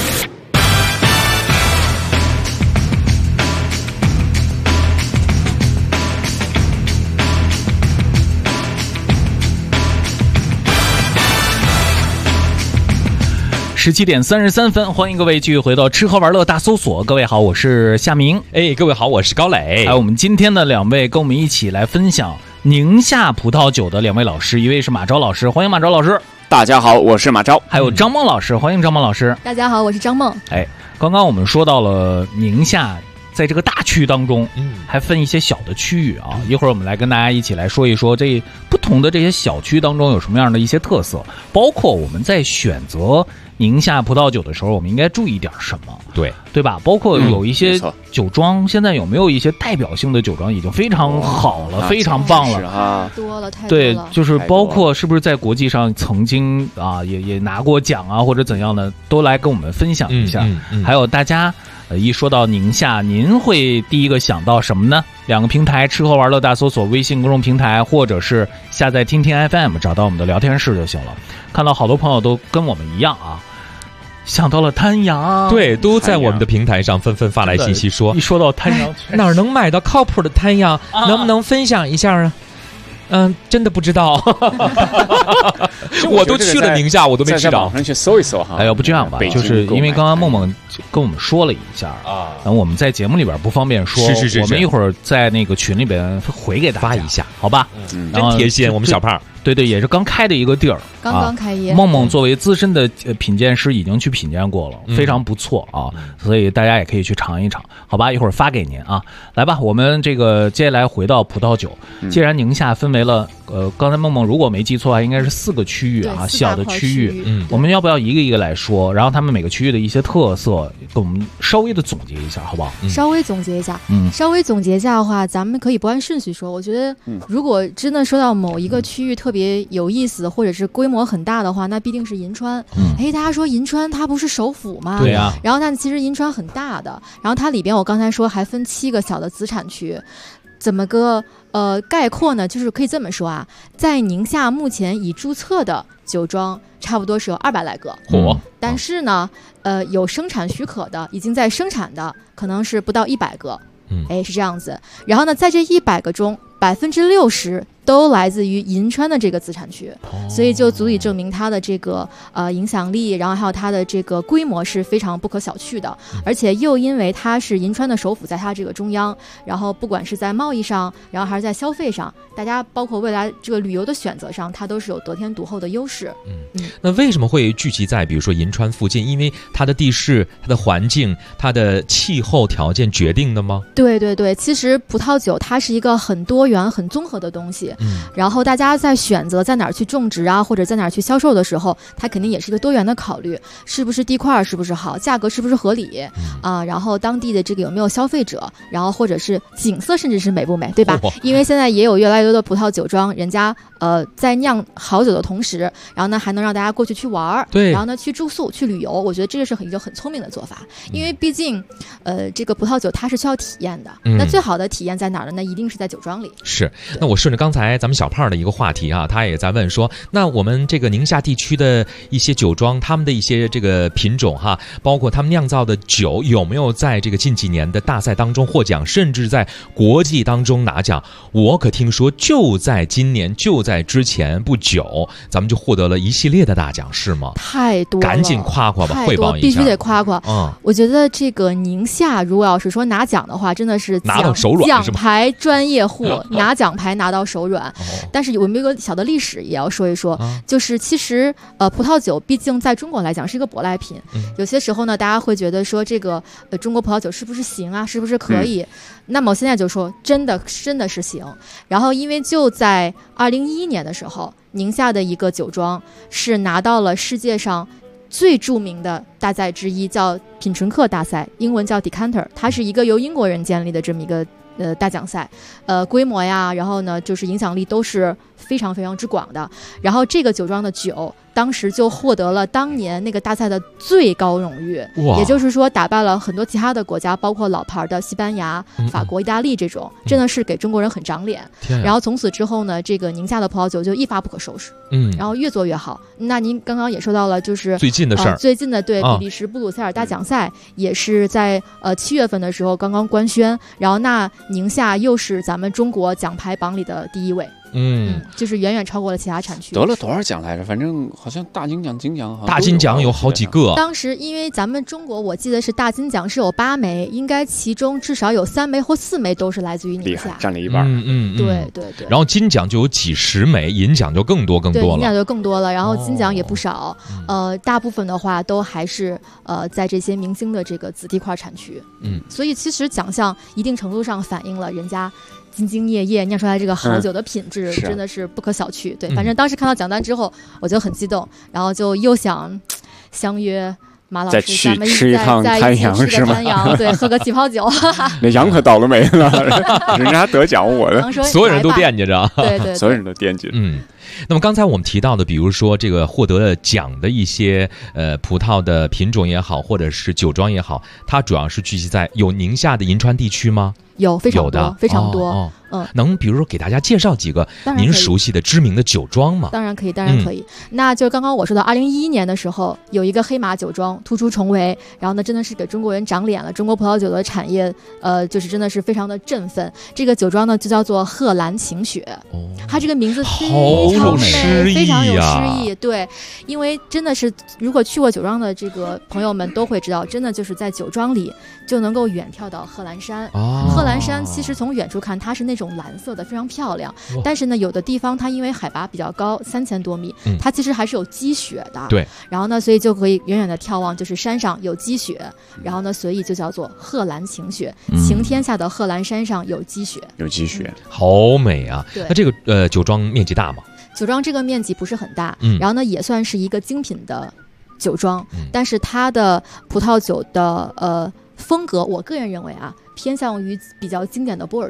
17点33分，欢迎各位继续回到吃喝玩乐大搜索。各位好，我是夏明。 各位好，我是高磊。 还有我们今天的2位跟我们一起来分享宁夏葡萄酒的2位老师，一位是马昭老师，欢迎马昭老师。 大家好，我是马昭。 还有张梦老师，欢迎张梦老师。 大家好，我是张梦。 刚刚我们说到了宁夏在这个大区当中，还分一些小的区域啊。一会儿我们来跟大家一起来说一说这不同的这些小区当中有什么样的一些特色，包括我们在选择宁夏葡萄酒的时候，我们应该注意点什么？对吧？包括有一些酒庄，现在有没有一些代表性的酒庄已经非常好了，非常棒了， 太多了。 对，就是包括是不是在国际上曾经也拿过奖啊，或者怎样的，都来跟我们分享一下。还有大家一说到宁夏，您会第一个想到什么呢？2个平台：吃喝玩乐大搜索微信公众平台，或者是下载听听 FM， 找到我们的聊天室就行了。看到好多朋友都跟我们一样啊，想到了滩羊， 对，都在我们的平台上纷纷发来信息说， 一说到滩羊， 哪儿能买到靠谱的滩羊？能不能分享一下啊？真的不知道。我都去了宁夏，我都没知道。 在网上去搜一搜哈。 要不这样吧，就是因为刚刚梦梦跟我们说了一下啊，我们在节目里边不方便说，我们一会儿在那个群里边回给大家发一下， 好吧？ 真贴心，我们小胖。 对，也是刚开的一个地儿， 刚刚开业。 梦梦作为资深的品鉴师，已经去品鉴过了，非常不错啊，所以大家也可以去尝一尝，好吧？一会儿发给您啊。来吧，我们这个接下来回到葡萄酒，既然宁夏分为了刚才梦梦如果没记错应该是4个区域啊，小的区域，我们要不要一个一个来说？然后他们每个区域的一些特色，跟我们稍微的总结一下，好不好？ 稍微总结一下，的话，咱们可以不按顺序说。我觉得，如果真的说到某一个区域特别有意思，或者是规模很大的话，那必定是银川。大家说银川它不是首府吗？ 对呀。 然后那其实银川很大的，然后它里边我刚才说还分7个小的子产区。 怎么个概括呢？就是可以这么说啊，在宁夏目前已注册的酒庄差不多是有200来个，但是呢，有生产许可的，已经在生产的可能是不到100个，是这样子。然后呢，在这100个中，60%都来自于银川的这个自产区，所以就足以证明它的这个影响力，然后还有它的这个规模是非常不可小觑的。而且又因为它是银川的首府，在它这个中央，然后不管是在贸易上，然后还是在消费上，大家包括未来这个旅游的选择上，它都是有得天独厚的优势。 那为什么会聚集在比如说银川附近？因为它的地势、它的环境、它的气候条件决定的吗？ 对对对，其实葡萄酒它是一个很多元、很综合的东西。然后大家在选择在哪儿去种植啊，或者在哪儿去销售的时候，它肯定也是一个多元的考虑，是不是地块是不是好，价格是不是合理然后当地的这个有没有消费者，然后或者是景色甚至是美不美，对吧？因为现在也有越来越多的葡萄酒庄，人家在酿好酒的同时，然后呢还能让大家过去玩，对，然后呢去住宿去旅游，我觉得这个是一个很聪明的做法。因为毕竟这个葡萄酒它是需要体验的，那最好的体验在哪儿呢？那一定是在酒庄里。 是，那我顺着刚才咱们小胖的一个话题啊，他也在问说，那我们这个宁夏地区的一些酒庄，他们的一些这个品种哈，包括他们酿造的酒，有没有在这个近几年的大赛当中获奖，甚至在国际当中拿奖？我可听说就在今年，就在之前不久，咱们就获得了一系列的大奖，是吗？ 太多了， 赶紧夸夸吧，汇报一下， 必须得夸夸。我觉得这个宁夏如果要是说拿奖的话，真的是拿到手软， 奖牌专业户拿奖牌拿到手软。但是我们有个小的历史也要说一说，就是其实葡萄酒毕竟在中国来讲是一个舶来品，有些时候呢，大家会觉得说这个中国葡萄酒是不是行啊，是不是可以？那么我现在就说真的是行。然后因为就在2011年的时候，宁夏的一个酒庄是拿到了世界上最著名的大赛之一，叫品醇克大赛，英文叫 Decanter， 它是一个由英国人建立的这么一个大奖赛，规模呀，然后呢就是影响力都是非常非常之广的。然后这个酒庄的酒当时就获得了当年那个大赛的最高荣誉，也就是说打败了很多其他的国家，包括老牌的西班牙、法国、意大利这种，真的是给中国人很长脸。然后从此之后呢，这个宁夏的葡萄酒就一发不可收拾，然后越做越好。那您刚刚也说到了，就是最近的事儿， 最近的对比利时布鲁塞尔大奖赛也是在7月份的时候刚刚官宣，然后那宁夏又是咱们中国奖牌榜里的第1位。就是远远超过了其他产区。 得了多少奖来着？反正好像大金奖、金奖好像大金奖有好几个。 当时因为咱们中国，我记得是大金奖是有8枚，应该其中至少有3枚或4枚都是来自于宁夏， 占了一半。 对。 然后金奖就有几十枚，银奖就更多了。 对，银奖就更多了，然后金奖也不少。大部分的话都还是在这些明星的这个子弟块产区。所以其实奖项一定程度上反映了人家兢兢业业酿出来这个好酒的品质，真的是不可小觑。对，反正当时看到奖单之后，我就很激动，然后就又想相约马老师，咱们吃一趟滩羊是吗？ 对，喝个气泡酒。 那羊可倒了霉了，人家得奖，我的所有人都惦记着， 对， 所有人都惦记着。 那么刚才我们提到的，比如说这个获得了奖的一些葡萄的品种也好，或者是酒庄也好，它主要是聚集在有宁夏的银川地区吗？ 有，非常多，非常多。 能比如说给大家介绍几个您熟悉的知名的酒庄吗？ 当然可以，当然可以。那就刚刚我说到2011年的时候，有一个黑马酒庄突出重围，然后呢，真的是给中国人长脸了。中国葡萄酒的产业，就是真的是非常的振奋。这个酒庄呢，就叫做贺兰晴雪。它这个名字非常美，非常有诗意。对，因为真的是如果去过酒庄的这个朋友们都会知道，真的就是在酒庄里就能够远眺到贺兰山。贺兰山其实从远处看，它是那种蓝色的，非常漂亮。但是呢，有的地方它因为海拔比较高，3000多米，它其实还是有积雪的。 对。 然后呢，所以就可以远远的眺望，就是山上有积雪。然后呢，所以就叫做贺兰晴雪，晴天下的贺兰山上有积雪， 有积雪， 好美啊！ 对。 那这个酒庄面积大吗？ 酒庄这个面积不是很大，然后呢，也算是一个精品的酒庄，但是它的葡萄酒的风格，我个人认为啊，偏向于比较经典的波尔多。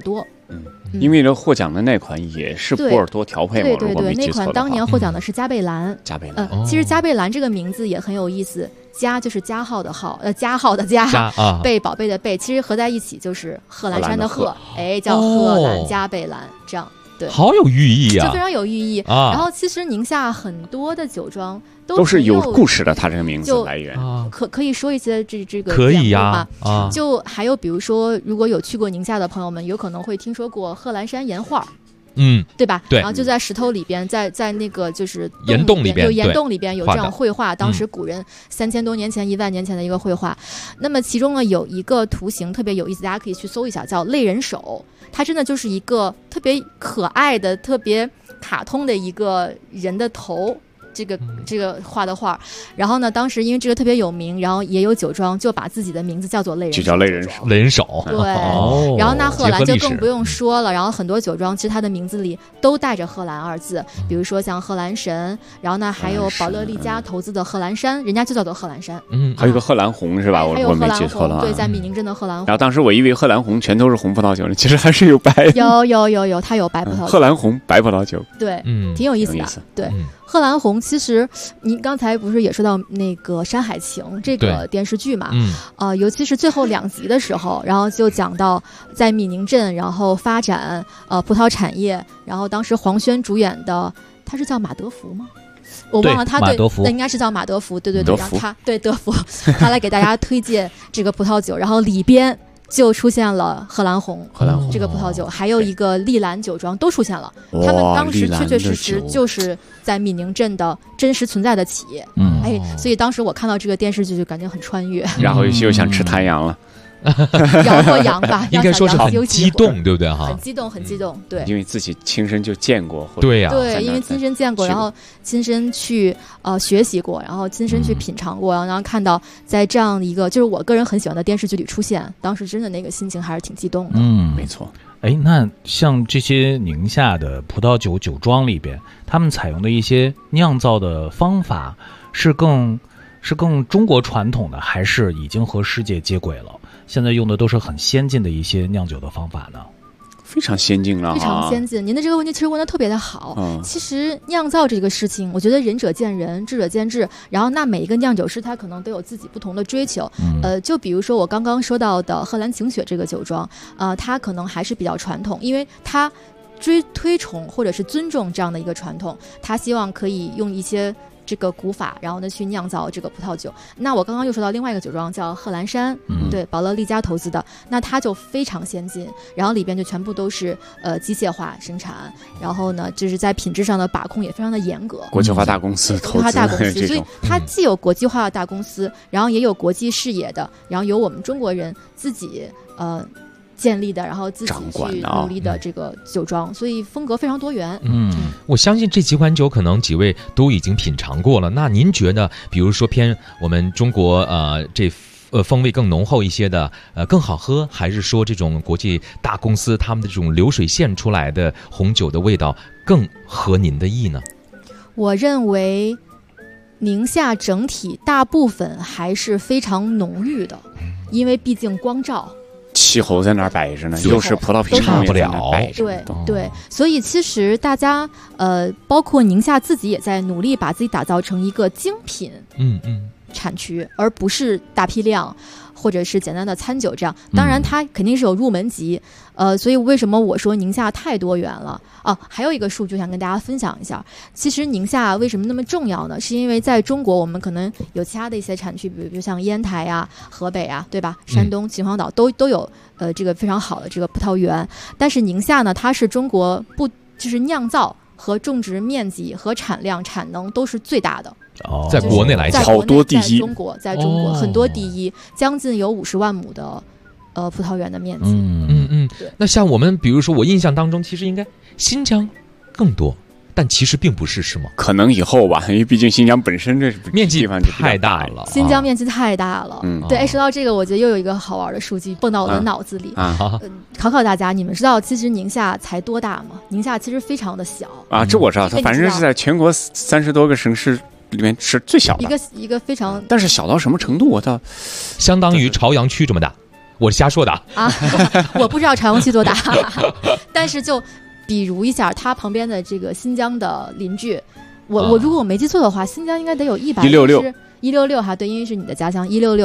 因为这获奖的那款也是波尔多调配嘛， 对，那款当年获奖的是加贝兰。 加贝兰， 其实加贝兰这个名字也很有意思，加就是加号的号，加号的加，贝宝贝的贝，其实合在一起就是贺兰山的贺，叫贺兰加贝兰这样。对， 好有寓意啊， 就非常有寓意。然后其实宁夏很多的酒庄都是有故事的，它这个名字来源可以说一些这个可以呀就还有比如说，如果有去过宁夏的朋友们，有可能会听说过贺兰山岩画。对吧？ 对， 然后就在石头里边，在那个就是岩洞里边， 有岩洞里边有这样绘画，当时古人3000多年前、10000年前的一个绘画。那么其中呢有一个图形特别有意思，大家可以去搜一下，叫类人手。它真的就是一个特别可爱的、特别卡通的一个人的头。这个画的画，然后呢，当时因为这个特别有名，然后也有酒庄就把自己的名字叫做类人手， 就叫类人手。 类人手， 对。然后那贺兰就更不用说了，然后很多酒庄其实它的名字里都带着贺兰2字，比如说像贺兰神，然后呢还有保乐利家投资的贺兰山，人家就叫做贺兰山。 还有个贺兰红是吧？我没记错了。 对，在米宁镇的贺兰红。 然后当时我以为贺兰红全都是红葡萄酒呢，其实还是有白。 有，它有白葡萄酒。 贺兰红白葡萄酒。 对，挺有意思的。对。贺兰红其实您刚才不是也说到那个《山海情》这个电视剧嘛？尤其是最后2集的时候，然后就讲到在米宁镇，然后发展葡萄产业，然后当时黄轩主演的，他是叫马德福吗？我忘了他对，那应该是叫马德福，对，然后他对德福，他来给大家推荐这个葡萄酒，然后里边就出现了贺兰红这个葡萄酒，还有一个丽兰酒庄都出现了。他们当时确确实实就是在米宁镇的真实存在的企业。所以当时我看到这个电视剧就感觉很穿越， 然后又想吃太阳了。 养过羊吧， 应该说是很激动，对不对哈？ 很激动，对， 因为自己亲身就见过， 对呀， 对，因为亲身见过，然后亲身去学习过，然后亲身去品尝过，然后看到在这样一个就是我个人很喜欢的电视剧里出现，当时真的那个心情还是挺激动的。 没错。 那像这些宁夏的葡萄酒酒庄里边，他们采用的一些酿造的方法是更中国传统的，还是已经和世界接轨了？现在用的都是很先进的一些酿酒的方法呢？ 非常先进了， 非常先进。您的这个问题其实问得特别的好。其实酿造这个事情，我觉得仁者见仁，智者见智。然后那每一个酿酒师他可能都有自己不同的追求。就比如说我刚刚说到的贺兰晴雪这个酒庄，它可能还是比较传统，因为它推崇或者是尊重这样的一个传统，他希望可以用一些这个古法，然后呢去酿造这个葡萄酒。那我刚刚又说到另外一个酒庄叫贺兰山，对，保乐利家投资的，那它就非常先进，然后里边就全部都是机械化生产，然后呢就是在品质上的把控也非常的严格。 国际化大公司投资， 国际化大公司，所以它既有国际化的大公司，然后也有国际视野的，然后有我们中国人自己建立的，然后自己去努力的这个酒庄，所以风格非常多元。 我相信这几款酒可能几位都已经品尝过了。那您觉得，比如说偏我们中国这风味更浓厚一些的更好喝，还是说这种国际大公司他们的这种流水线出来的红酒的味道更合您的意呢？ 我认为宁夏整体大部分还是非常浓郁的，因为毕竟光照。 气候在那儿摆着呢，又是葡萄品差不了， 对，所以其实大家包括宁夏自己也在努力把自己打造成一个精品产区，而不是大批量或者是简单的餐酒这样。当然它肯定是有入门级，所以为什么我说宁夏太多元了还有一个数据想跟大家分享一下。其实宁夏为什么那么重要呢？是因为在中国我们可能有其他的一些产区，比如像烟台啊、河北啊，对吧？山东秦皇岛都有这个非常好的这个葡萄园，但是宁夏呢，它是中国就是酿造和种植面积和产量产能都是最大的。 在国内来讲， 好多第一， 在中国很多第一，将近有50万亩的葡萄园的面积。 那像我们比如说我印象当中其实应该新疆更多，但其实并不是，是吗？ 可能以后吧，因为毕竟新疆本身这面积太大了， 新疆面积太大了。对，说到这个，我觉得又有一个好玩的数据蹦到我的脑子里考考大家，你们知道其实宁夏才多大吗？宁夏其实非常的小这我知道，它反正是在全国30多个省市里面是最小的一个非常， 但是小到什么程度？我倒相当于朝阳区这么大。 我瞎说的啊，我不知道朝阳区多大，但是就比如一下，它旁边的这个新疆的邻居，我如果我没记错的话，新疆应该得有166哈，对，因为是你的家乡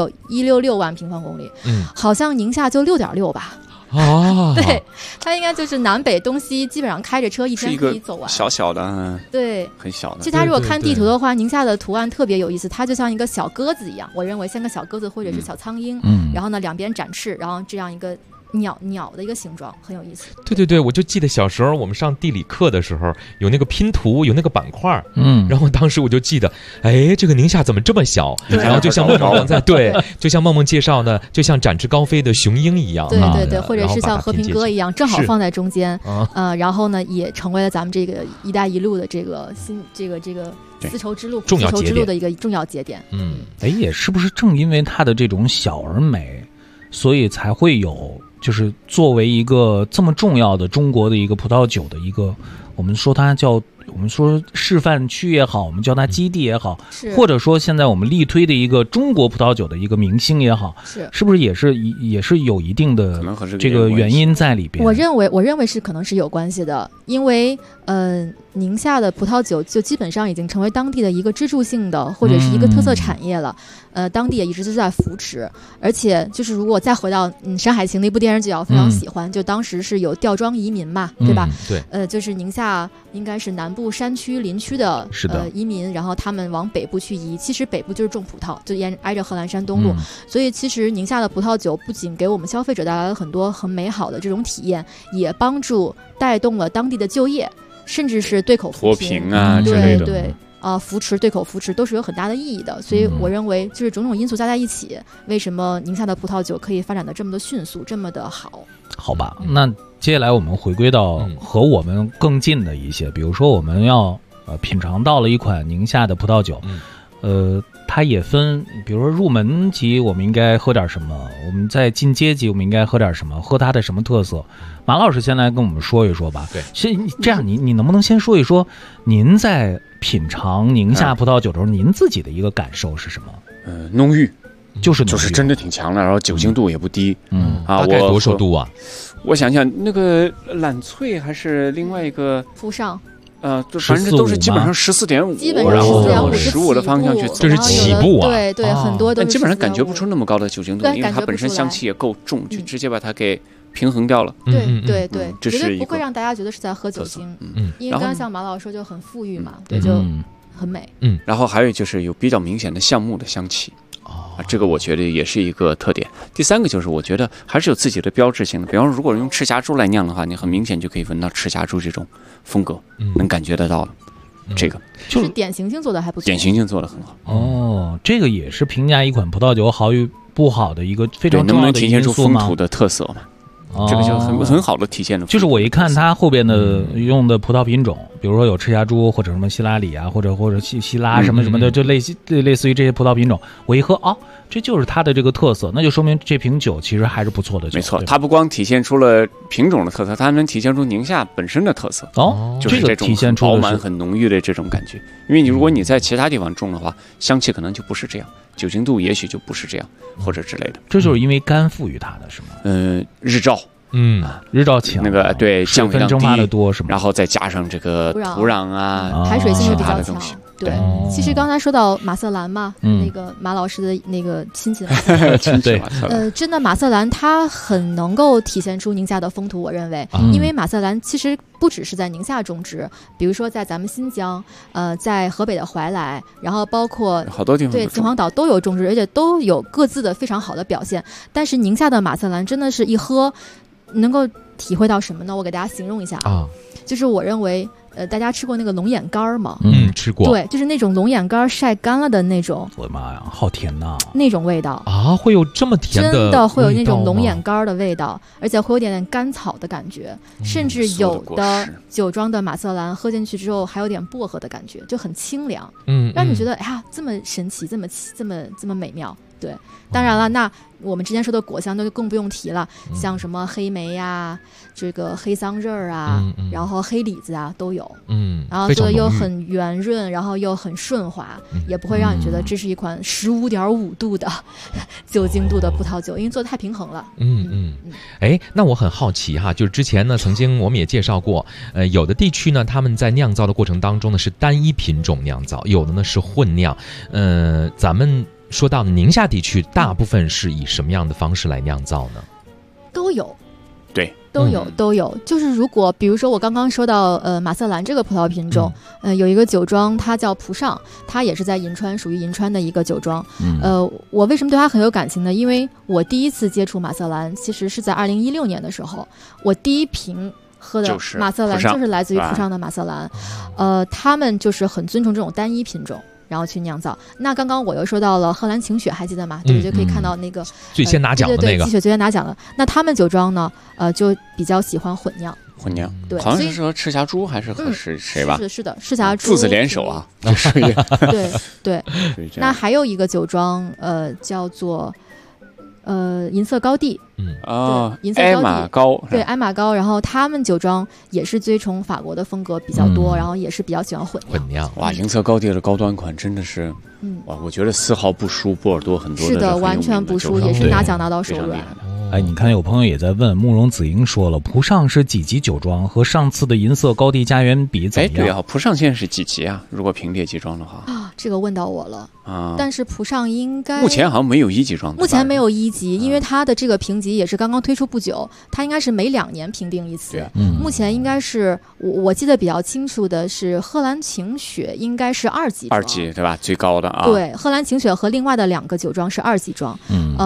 ，166万平方公里，好像宁夏就6.6吧。对，它应该就是南北东西基本上开着车一天可以走完， 小小的， 对， 很小的。 其实它如果看地图的话，宁夏的图案特别有意思，它就像一个小鸽子一样，我认为像个小鸽子或者是小苍鹰，然后呢两边展翅，然后这样一个鸟的一个形状，很有意思。 对，我就记得小时候我们上地理课的时候有那个拼图，有那个板块，然后当时我就记得，哎，这个宁夏怎么这么小？然后就像梦梦刚才就像梦梦介绍的，就像展翅高飞的雄鹰一样， 对，或者是像和平鸽一样，正好放在中间，然后呢也成为了咱们这个“一带一路”的这个丝绸之路的一个重要节点。 也是不是正因为它的这种小而美，所以才会有。就是作为一个这么重要的中国的一个葡萄酒的一个，我们说示范区也好，我们叫它基地也好，或者说现在我们力推的一个中国葡萄酒的一个明星也好，是不是也是有一定的这个原因在里边？ 我认为是可能是有关系的，因为宁夏的葡萄酒就基本上已经成为当地的一个支柱性的或者是一个特色产业了。当地也一直是在扶持，而且就是如果再回到《山海情》那部电视剧，我非常喜欢，就当时是有吊庄移民嘛，对吧？ 对， 就是宁夏应该是南部山区林区的移民，然后他们往北部去移。其实北部就是种葡萄，就挨着贺兰山东路，所以其实宁夏的葡萄酒不仅给我们消费者带来了很多很美好的这种体验，也帮助带动了当地的就业，甚至是对口扶贫啊之类的。 对。扶持对口扶持都是有很大的意义的，所以我认为就是种种因素加在一起，为什么宁夏的葡萄酒可以发展的这么的迅速，这么的好？ 好吧，那接下来我们回归到和我们更近的一些，比如说我们要品尝到了一款宁夏的葡萄酒，它也分，比如说入门级我们应该喝点什么，我们在进阶级我们应该喝点什么，喝它的什么特色？马老师先来跟我们说一说吧。 对， 这样你能不能先说一说您在品尝宁夏葡萄酒的时候，您自己的一个感受是什么？ 浓郁， 就是真的挺强的，然后酒精度也不低。 大概多少度啊？ 我想想，那个揽翠还是另外一个福上。 反正都是基本上14.5， 基本上然后15的方向去走， 这是起步啊。 对，很多都是。 但基本上感觉不出那么高的酒精度，因为它本身香气也够重，就直接把它给平衡掉了。 对， 这是不会让大家觉得是在喝酒精。因为刚刚像马老师说就很富裕嘛，对，就很美。 然后还有就是有比较明显的橡木的香气。这个我觉得也是一个特点。第三个就是我觉得还是有自己的标志性的，比方说如果用赤霞珠来酿的话，你很明显就可以闻到赤霞珠这种风格，能感觉得到这个就是典型性做的还不错， 典型性做的很好。 这个也是评价一款葡萄酒好与不好的一个非常重要的因素吗？ 能不能体现出风土的特色嘛？这个就很好的体现了。 就是我一看它后边的用的葡萄品种，比如说有赤霞珠或者什么希拉里啊，或者希拉什么什么的，就类似于这些葡萄品种，我一喝这就是它的这个特色，那就说明这瓶酒其实还是不错的酒。 没错，它不光体现出了品种的特色，它还能体现出宁夏本身的特色。就是这种很饱满、很浓郁的这种感觉。因为如果你在其他地方种的话，香气可能就不是这样，酒精度也许就不是这样，或者之类的。 这就是因为干赋予它的是吗？ 日照。 日照强， 那个对降水量蒸发的多是吗？ 然后再加上这个土壤啊， 排水性也比较强。对，其实刚才说到马瑟兰嘛，那个马老师的那个亲戚对， 真的马瑟兰它很能够体现出宁夏的风土，我认为，因为马瑟兰其实不只是在宁夏种植，比如说在咱们新疆，在河北的怀来，然后包括好多地方对秦皇岛都有种植，而且都有各自的非常好的表现。但是宁夏的马瑟兰真的是一喝能够体会到什么呢？我给大家形容一下就是我认为大家吃过那个龙眼干吗？ 吃过。 对，就是那种龙眼干晒干了的那种。 我的妈呀，好甜呐！ 那种味道会有这么甜的？ 真的会有那种龙眼干的味道，而且会有点甘草的感觉，甚至有的酒庄的马瑟兰喝进去之后还有点薄荷的感觉，就很清凉。让你觉得这么神奇，这么美妙。 对，当然了，那我们之前说的果香就更不用提了，像什么黑莓呀、这个黑桑葚啊，然后黑李子啊都有，然后做的又很圆润，然后又很顺滑，也不会让你觉得这是一款15.5度的酒精度的葡萄酒，因为做的太平衡了。 哎，那我很好奇哈，就是之前呢，曾经我们也介绍过，有的地区呢，他们在酿造的过程当中呢是单一品种酿造，有的呢是混酿，咱们说到宁夏地区，大部分是以什么样的方式来酿造呢？ 都有， 对， 都有。就是如果比如说我刚刚说到马瑟兰这个葡萄品种，有一个酒庄，它叫蒲尚，它也是在银川，属于银川的一个酒庄。我为什么对它很有感情呢？因为我第一次接触马瑟兰，其实是在2016年的时候，我第一瓶喝的马瑟兰就是来自于蒲尚的马瑟兰。他们就是很尊重这种单一品种，然后去酿造。那刚刚我又说到了荷兰晴雪，还记得吗？对不对？可以看到那个最先拿奖的那个， 对，最先拿奖的。那他们酒庄呢，就比较喜欢混酿。对， 好像是说赤霞珠还是和谁吧？ 是的，赤霞珠父子联手啊。 对。那还有一个酒庄，叫做银色高地。银色埃马高， 对，埃马高。然后他们酒庄也是追崇法国的风格比较多，然后也是比较喜欢混酿。 哇，银色高地的高端款真的是，哇，我觉得丝毫不输波尔多很多的。 是的，完全不输，也是拿奖拿到手软。 哎，你看有朋友也在问，慕容子英说了，蒲尚是几级酒庄？和上次的银色高地家园比怎么样？ 对啊，蒲尚现在是几级啊？如果凭列级庄的话这个问到我了啊。但是蒲尚应该目前好像没有1级庄， 目前没有1级，因为它的这个评级也是刚刚推出不久，它应该是每2年评定一次。目前应该是我记得比较清楚的是荷兰晴雪应该是2级庄，2 级对吧？最高的啊。 对，荷兰晴雪和另外的2个酒庄是2级庄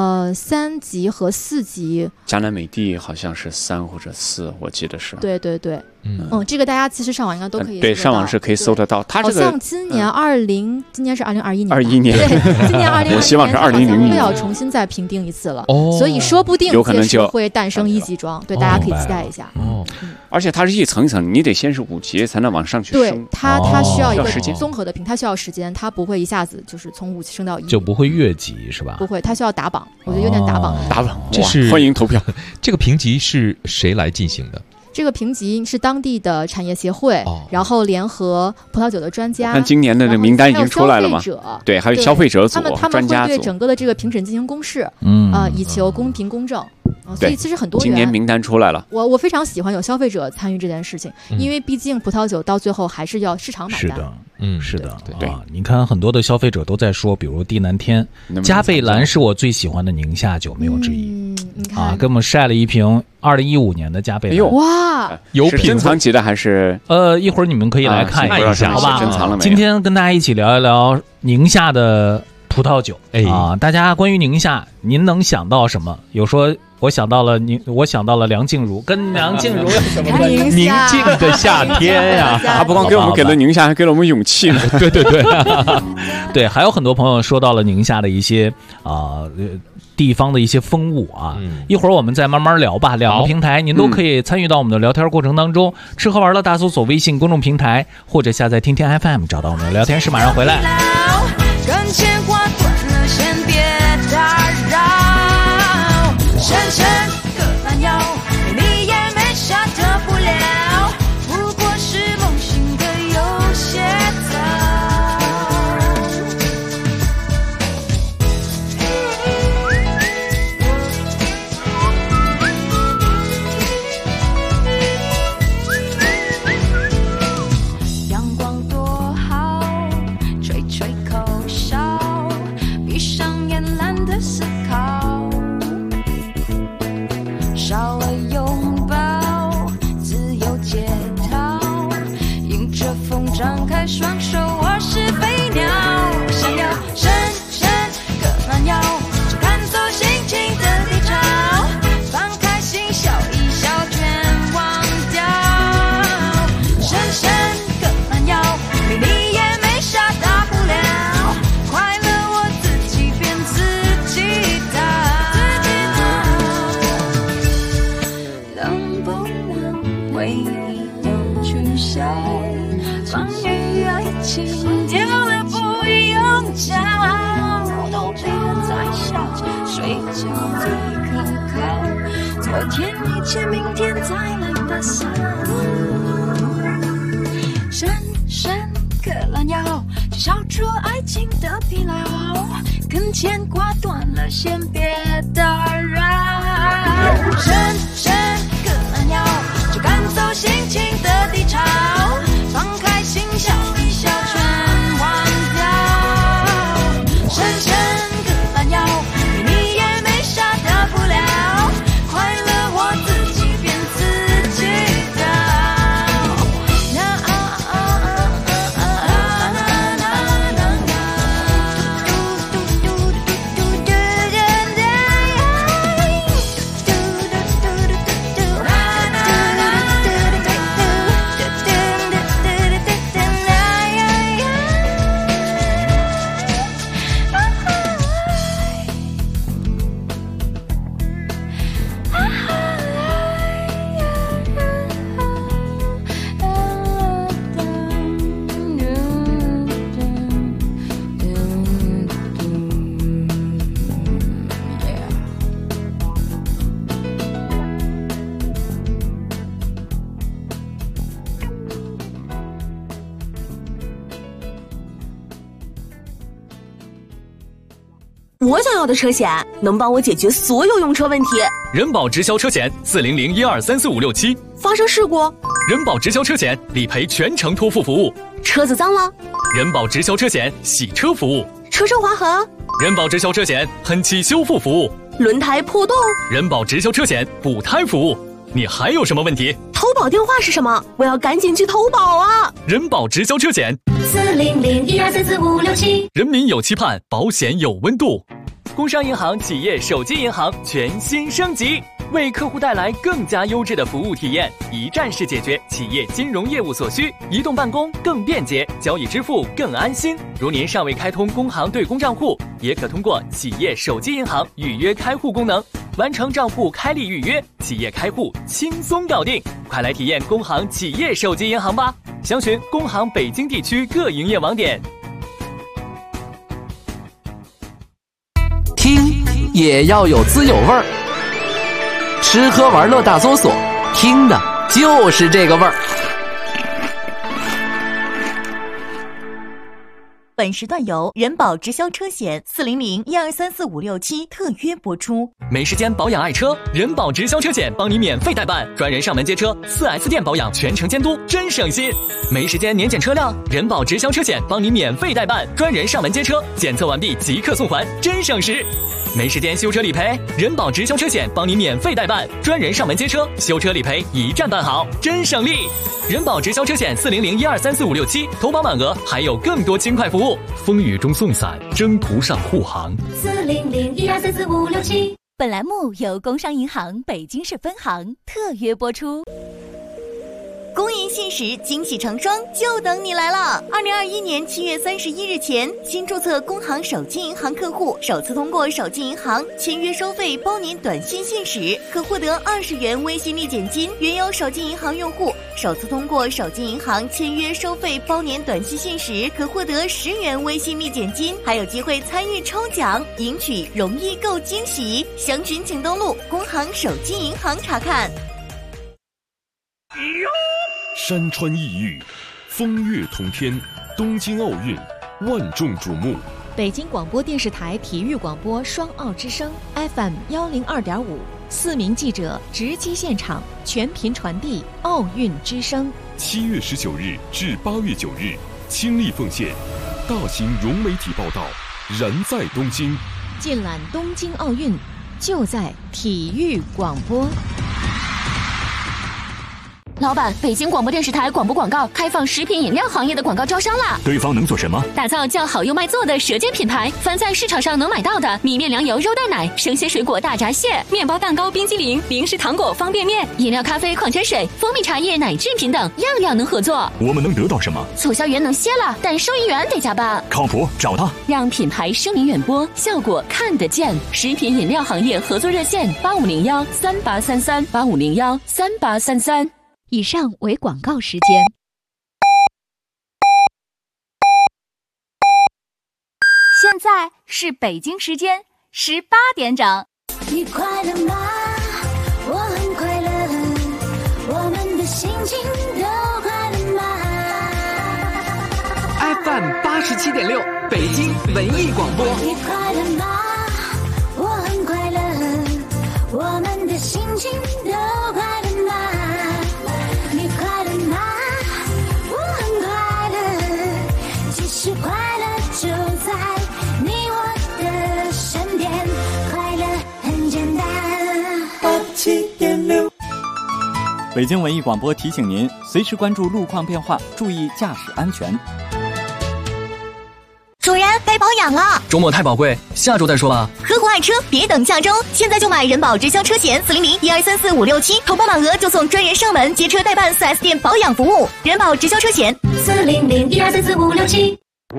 ，3级和4级。 迦南美地好像是3或者4，我记得是。 对。这个大家其实上网应该都可以。 对，上网是可以搜得到。它这个好像今年是2021年。 21年。 对，今年2021年。 我希望是2001。 会要重新再评定一次了，所以说不定届时会诞生1级庄，对，大家可以期待一下。 而且它是一层一层，你得先是5级才能往上去升。 对，它需要一个综合的评，它需要时间，它不会一下子就是从5级升到1， 就不会越级是吧？ 不会，它需要打榜，我觉得有点打榜。 这是欢迎投票。 这个评级是谁来进行的？ 这个评级是当地的产业协会，然后联合葡萄酒的专家。 那今年的这名单已经出来了吗？对，还有消费者组、专家组， 会对整个的这个评审进行公示，以求公平公正。所以其实很多今年名单出来了， 我非常喜欢有消费者参与这件事情，因为毕竟葡萄酒到最后还是要市场买单。 是的，对。你看很多的消费者都在说，比如地南天、加倍蓝是我最喜欢的宁夏酒，没有之一。给我们晒了一瓶2015年的加倍蓝。 哇， 有珍藏级的还是？ 一会儿你们可以来看一下，好吧？今天跟大家一起聊一聊宁夏的葡萄酒。大家关于宁夏，您能想到什么？有说。我想到了梁静茹，跟梁静茹有什么关系？ 宁静的夏天呀， 他不光给我们给了宁夏，还给了我们勇气。 对， 对，还有很多朋友说到了宁夏的一些地方的一些风物啊。一会儿我们再慢慢聊吧。2个平台您都可以参与到我们的聊天过程当中，吃喝玩乐大搜索微信公众平台，或者下载听天 FM 找到我们的聊天室，马上回来。 跟前话断了先别打扰，深深个拦腰，你也没啥得不了，不过是梦醒的有些早。阳光多好，吹吹口哨，闭上眼懒得思考，少了拥抱，自由解套，迎着风张开双手，我是飞鸟，想要深深个拦腰，就看走心情的低潮，放开心笑一笑，全忘掉，深深个拦腰，没你也没啥大不了，快乐我自己变自己的。冷不冷，回忆都取消，关于爱情丢了不用讲，都不用再想。 昨天一切，明天再来发现。深深刻懒腰，去消除爱情的疲劳，跟牵挂断了线，别打扰。深深刻懒腰，去赶走心情的低潮，放开心笑一笑，全忘掉。深深刻懒腰，你也没啥大不了，快乐我自己变自己的。 我想要的车险能帮我解决所有用车问题。 人保直销车险40012345667， 发生事故， 人保直销车险理赔全程托付服务。 车子脏了， 人保直销车险洗车服务。 车身划痕， 人保直销车险喷漆修复服务。 轮胎破洞， 人保直销车险补胎服务。你还有什么问题？ 投保电话是什么？我要赶紧去投保啊！ 人保直销车险 40012345667， 人民有期盼，保险有温度。 工商银行企业手机银行全新升级，为客户带来更加优质的服务体验，一站式解决企业金融业务所需，移动办公更便捷，交易支付更安心。如您尚未开通工行对公账户，也可通过企业手机银行预约开户功能，完成账户开立预约，企业开户轻松搞定。快来体验工行企业手机银行吧！详询工行北京地区各营业网点。 听也要有滋有味儿，吃喝玩乐大搜索，听的就是这个味儿。 本时段由人保直销车险40012345667特约播出。 没时间保养爱车，人保直销车险帮你免费代办，专人上门接车，4S 店保养全程监督，真省心。没时间年检车辆，人保直销车险帮你免费代办，专人上门接车，检测完毕即刻送还，真省时。没时间修车理赔，人保直销车险帮你免费代办，专人上门接车，修车理赔一站办好，真省力。人保直销车险40012345667，投保满额还有更多轻快服务，风雨中送伞，征途上护航。 40012345667。 本栏目由工商银行北京市分行特约播出。 公银信实，惊喜成双，就等你来了！2021年7月31日前，新注册工行手机银行客户首次通过手机银行签约收费包年短信信使，可获得20元微信立减金；原有手机银行用户首次通过手机银行签约收费包年短信信使，可获得10元微信立减金，还有机会参与抽奖，赢取容易购惊喜。详询请登录工行手机银行查看。 山川异域，风月同天，东京奥运万众瞩目。 北京广播电视台体育广播双奥之声 FM 102.5，4名记者直击现场，全频传递奥运之声。 7月19日至8月9日，倾力奉献，大型融媒体报道，燃在东京。 尽览东京奥运，就在体育广播。 老板，北京广播电视台广播广告开放食品饮料行业的广告招商啦！ 对方能做什么？ 打造叫好又卖座的舌尖品牌，凡在市场上能买到的米面粮油肉蛋奶、生鲜水果大闸蟹、面包蛋糕冰激凌、零食糖果方便面、饮料咖啡矿泉水、蜂蜜茶叶奶制品等，样样能合作。 我们能得到什么？ 促销员能歇了，但收银员得加班。 靠谱，找他， 让品牌声名远播，效果看得见。食品饮料行业合作热线8501383385013833。 以上为广告时间。 现在是北京时间18点整。 你快乐吗？我心情都快乐吗 FM 87.6北京文艺广播。 你快乐吗？我很快乐，我们的心情都快乐吗？你快乐吗？我很快乐，其实快乐就在你我的身边，快乐很简单。 87.6北京文艺广播提醒您，随时关注路况变化，注意驾驶安全。 主人，该保养了。 周末太宝贵，下周再说吧。 呵护爱车，别等下周，现在就买人保直销车险400-1234-567，投保满额就送专人上门接车代办 4S 店保养服务。人保直销车险400-1234-567。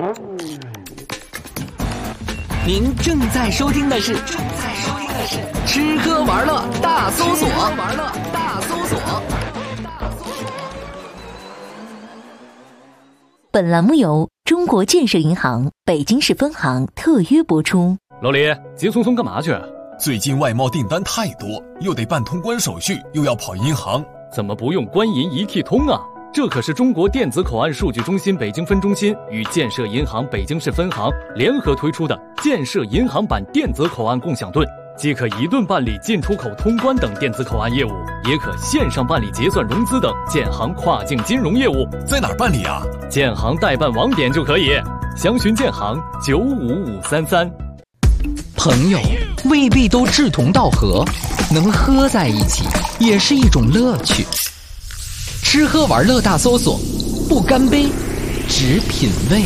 您正在收听的是吃喝玩乐大搜索。 本栏目由中国建设银行北京市分行特约播出。 老李，急匆匆干嘛去？ 最近外贸订单太多，又得办通关手续，又要跑银行， 怎么不用官银一体通啊？这可是中国电子口岸数据中心北京分中心与建设银行北京市分行联合推出的建设银行版电子口岸共享盾，既可一盾办理进出口通关等电子口岸业务，也可线上办理结算融资等建行跨境金融业务。 在哪儿办理啊？ 建行代办网点就可以，详询建行95533。 朋友未必都志同道合，能喝在一起也是一种乐趣。吃喝玩乐大搜索，不干杯，只品味。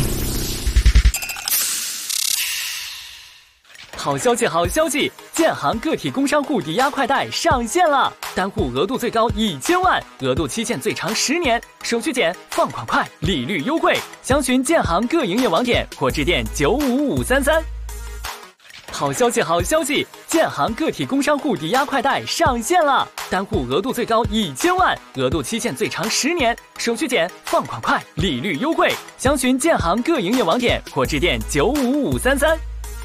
好消息，好消息！建行个体工商户抵押快贷上线了，单户额度最高1000万，额度期限最长10年，手续简，放款快，利率优惠。详询建行各营业网点或致电95533。好消息，好消息！建行个体工商户抵押快贷上线了，单户额度最高1000万，额度期限最长10年，手续简，放款快，利率优惠。详询建行各营业网点或致电95533。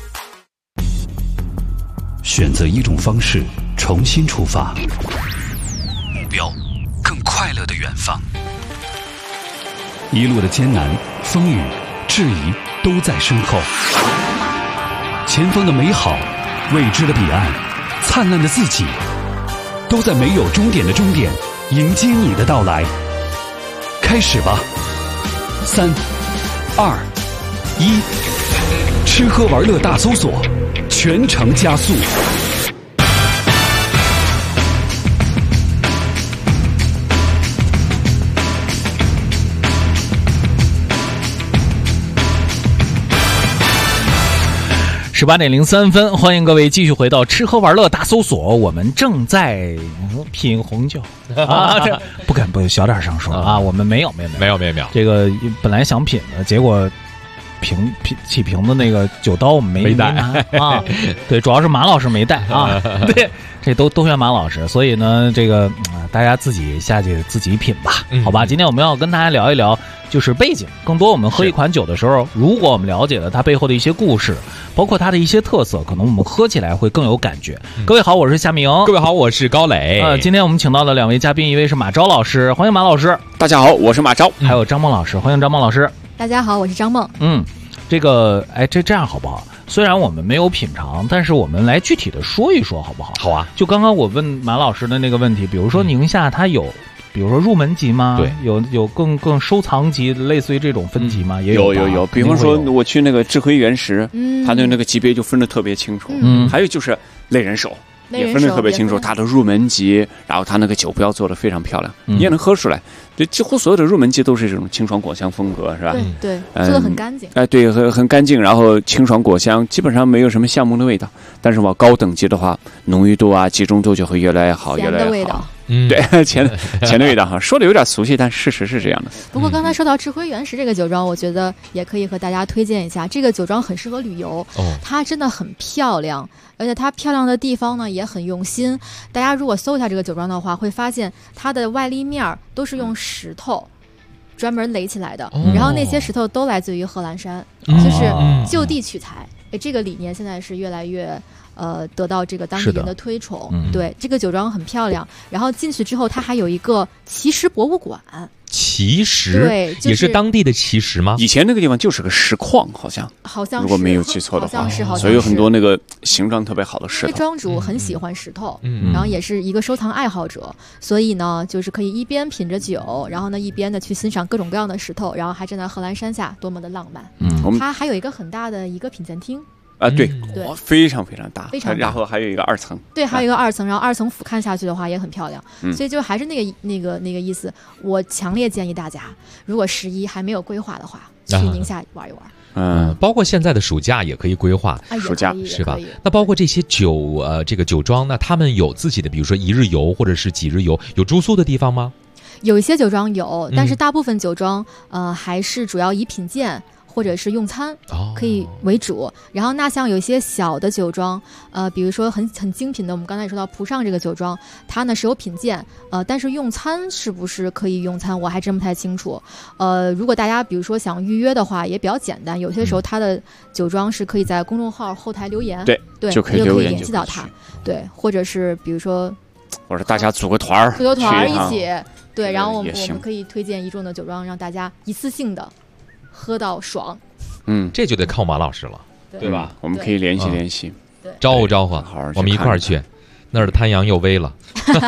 选择一种方式，重新出发，目标更快乐的远方。一路的艰难、风雨、质疑都在身后，前方的美好、未知的彼岸、灿烂的自己，都在没有终点的终点迎接你的到来。开始吧，3、2、1，吃喝玩乐大搜索，全程加速。 18:03，欢迎各位继续回到吃喝玩乐大搜索。我们正在品红酒啊，这不敢不小点声说啊，我们没有，这个本来想品的，结果起瓶的那个酒刀我们没带啊，对，主要是马老师没带啊，对，这都怨马老师，所以呢，这个大家自己下去自己品吧，好吧？今天我们要跟大家聊一聊，就是背景，更多我们喝一款酒的时候，如果我们了解了它背后的一些故事，包括它的一些特色，可能我们喝起来会更有感觉。各位好，我是夏明， 各位好，我是高磊。 今天我们请到了2位嘉宾，一位是马昭老师，欢迎马老师。 大家好，我是马昭。 还有张梦老师，欢迎张梦老师。 大家好，我是张梦。 这个这样好不好？虽然我们没有品尝，但是我们来具体的说一说好不好？ 好啊。 就刚刚我问马老师的那个问题，比如说宁夏它有，比如说入门级吗？ 对， 有更收藏级，类似于这种分级吗？也有。比方说我去那个智慧原石，它的那个级别就分得特别清楚。还有就是类人手。也分得特别清楚，它的入门级，然后它那个酒标做得非常漂亮，你也能喝出来。就几乎所有的入门级都是这种清爽果香风格，是吧？ 对，做得很干净。 对，很干净，然后清爽果香，基本上没有什么橡木的味道。但是往高等级的话，浓郁度啊、集中度就会越来越好，越来越好。对，钱的味道哈，说的有点俗气，但事实是这样的。 不过刚才说到智慧原石这个酒庄，我觉得也可以和大家推荐一下。这个酒庄很适合旅游，它真的很漂亮，而且它漂亮的地方呢也很用心。大家如果搜一下这个酒庄的话，会发现它的外立面都是用石头专门垒起来的，然后那些石头都来自于贺兰山，就是就地取材。这个理念现在是越来越得到这个当地人的推崇。对，这个酒庄很漂亮。然后进去之后，它还有一个奇石博物馆。 奇石， 对， 也是当地的奇石吗？ 以前那个地方就是个石矿，好像是， 如果没有记错的话， 好像是， 所以有很多那个形状特别好的石头。 因为庄主很喜欢石头，然后也是一个收藏爱好者，所以呢，就是可以一边品着酒，然后呢一边的去欣赏各种各样的石头，然后还站在贺兰山下，多么的浪漫。它还有一个很大的一个品鉴厅。 对，非常非常大， 非常大， 然后还有一个2层， 对，还有一个2层，然后2层俯瞰下去的话也很漂亮，所以就还是那个意思。我强烈建议大家，如果11还没有规划的话，去宁夏玩一玩。 包括现在的暑假也可以规划， 暑假是吧？那包括这些这个酒庄，那他们有自己的，比如说1日游或者是几日游，有住宿的地方吗？ 有一些酒庄有，但是大部分酒庄还是主要以品鉴或者是用餐可以为主，然后那像有一些小的酒庄，比如说很精品的，我们刚才也说到蒲上这个酒庄，它呢是有品鉴，但是用餐是不是可以用餐，我还真不太清楚。如果大家比如说想预约的话，也比较简单，有些时候它的酒庄是可以在公众号后台留言，对， 就可以留言联系到它，对，或者是比如说， 或者大家组个团儿一起，对，然后我们可以推荐一众的酒庄，让大家一次性的喝到爽。 这就得靠马老师了，对吧？ 我们可以联系， 招呼招呼，我们一块儿去。那儿的滩阳又微了，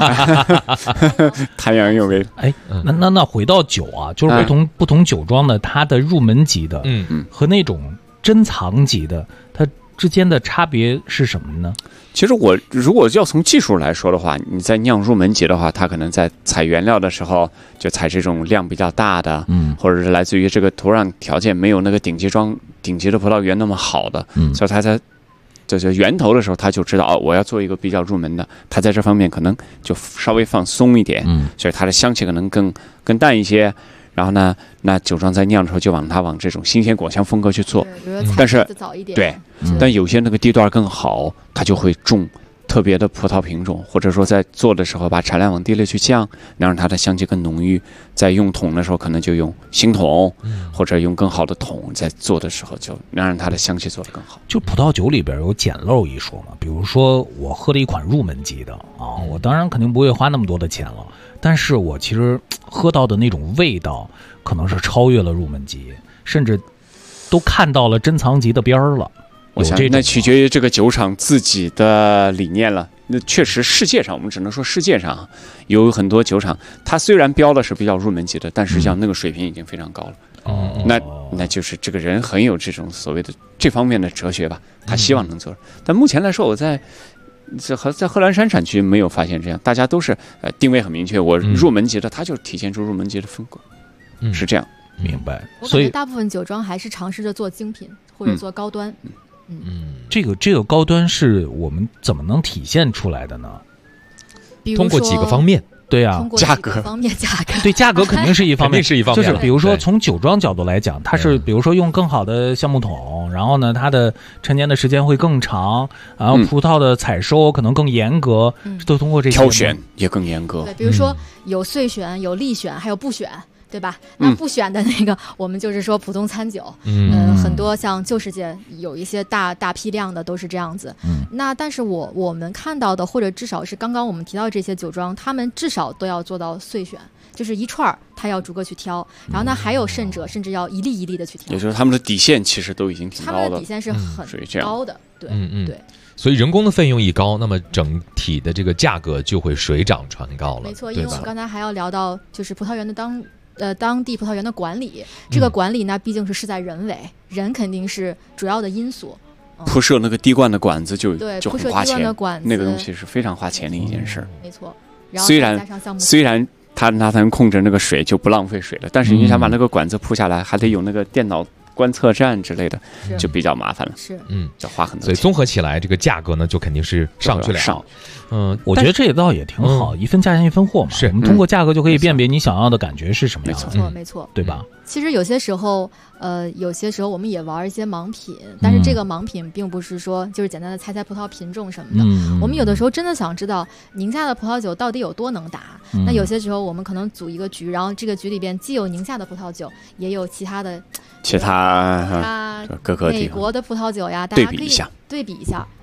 滩阳又微。 哎，那回到酒啊，就是不同酒庄的它的入门级的，和那种珍藏级的，它之间的差别是什么呢？ 其实我如果要从技术来说的话，你在酿入门级的话，它可能在采原料的时候就采这种量比较大的，或者是来自于这个土壤条件没有那个顶级的葡萄园那么好的，所以它在就是源头的时候，他就知道我要做一个比较入门的，他在这方面可能就稍微放松一点，所以它的香气可能更淡一些。然后呢，那酒庄在酿的时候就往这种新鲜果香风格去做，但是对，但有些那个地段更好，它就会种特别的葡萄品种，或者说在做的时候把产量往低了去降，能让它的香气更浓郁。在用桶的时候，可能就用新桶，或者用更好的桶，在做的时候就能让它的香气做得更好。 就葡萄酒里边有捡漏一说嘛，比如说我喝了一款入门级的啊，我当然肯定不会花那么多的钱了，但是我其实喝到的那种味道可能是超越了入门级，甚至都看到了珍藏级的边儿了。 我想那取决于这个酒厂自己的理念了。那确实世界上，我们只能说世界上有很多酒厂，它虽然标的是比较入门级的，但实际上那个水平已经非常高了。那就是这个人很有这种所谓的这方面的哲学吧，他希望能做。但目前来说，我在贺兰山产区没有发现这样，大家都是定位很明确，我入门级的，它就体现出入门级的风格，是这样。 明白。 所以大部分酒庄还是尝试着做精品或者做高端。 这个高端是我们怎么能体现出来的呢？ 通过几个方面。 对啊， 价格方面， 对，价格肯定是一方面，就是比如说从酒庄角度来讲，它是比如说用更好的橡木桶，然后呢，它的陈年的时间会更长，然后葡萄的采收可能更严格，都通过这些挑选也更严格。 对，比如说有碎选、有粒选，还有不选。对吧？那不选的那个，我们就是说普通餐酒，很多像旧世界有一些大批量的都是这样子。那但是我们看到的，或者至少是刚刚我们提到这些酒庄，他们至少都要做到碎选，就是一串他要逐个去挑，然后呢还有甚至要一粒一粒的去挑。 也就是他们的底线其实都已经挺高的， 他们的底线是很高的，对，对。 所以人工的费用一高，那么整体的这个价格就会水涨船高了。 没错，因为我们刚才还要聊到就是葡萄园的当地葡萄园的管理，这个管理呢毕竟是事在人为，人肯定是主要的因素。 铺设那个滴灌的管子就很花钱， 那个东西是非常花钱的一件事。 没错， 虽然他能控制那个水就不浪费水了，但是你想把那个管子铺下来，还得有那个电脑观测站之类的，就比较麻烦了。 是， 要花很多钱。 所以综合起来，这个价格呢，就肯定是上去了。 我觉得这倒也挺好，一分价钱一分货嘛。 是， 我们通过价格就可以辨别你想要的感觉是什么样的。 没错， 对吧？ 其实有些时候我们也玩一些盲品，但是这个盲品并不是说就是简单的猜葡萄品种什么的。我们有的时候真的想知道宁夏的葡萄酒到底有多能打。那有些时候我们可能组一个局，然后这个局里边既有宁夏的葡萄酒，也有其他各个美国的葡萄酒呀，大家可以对比一下。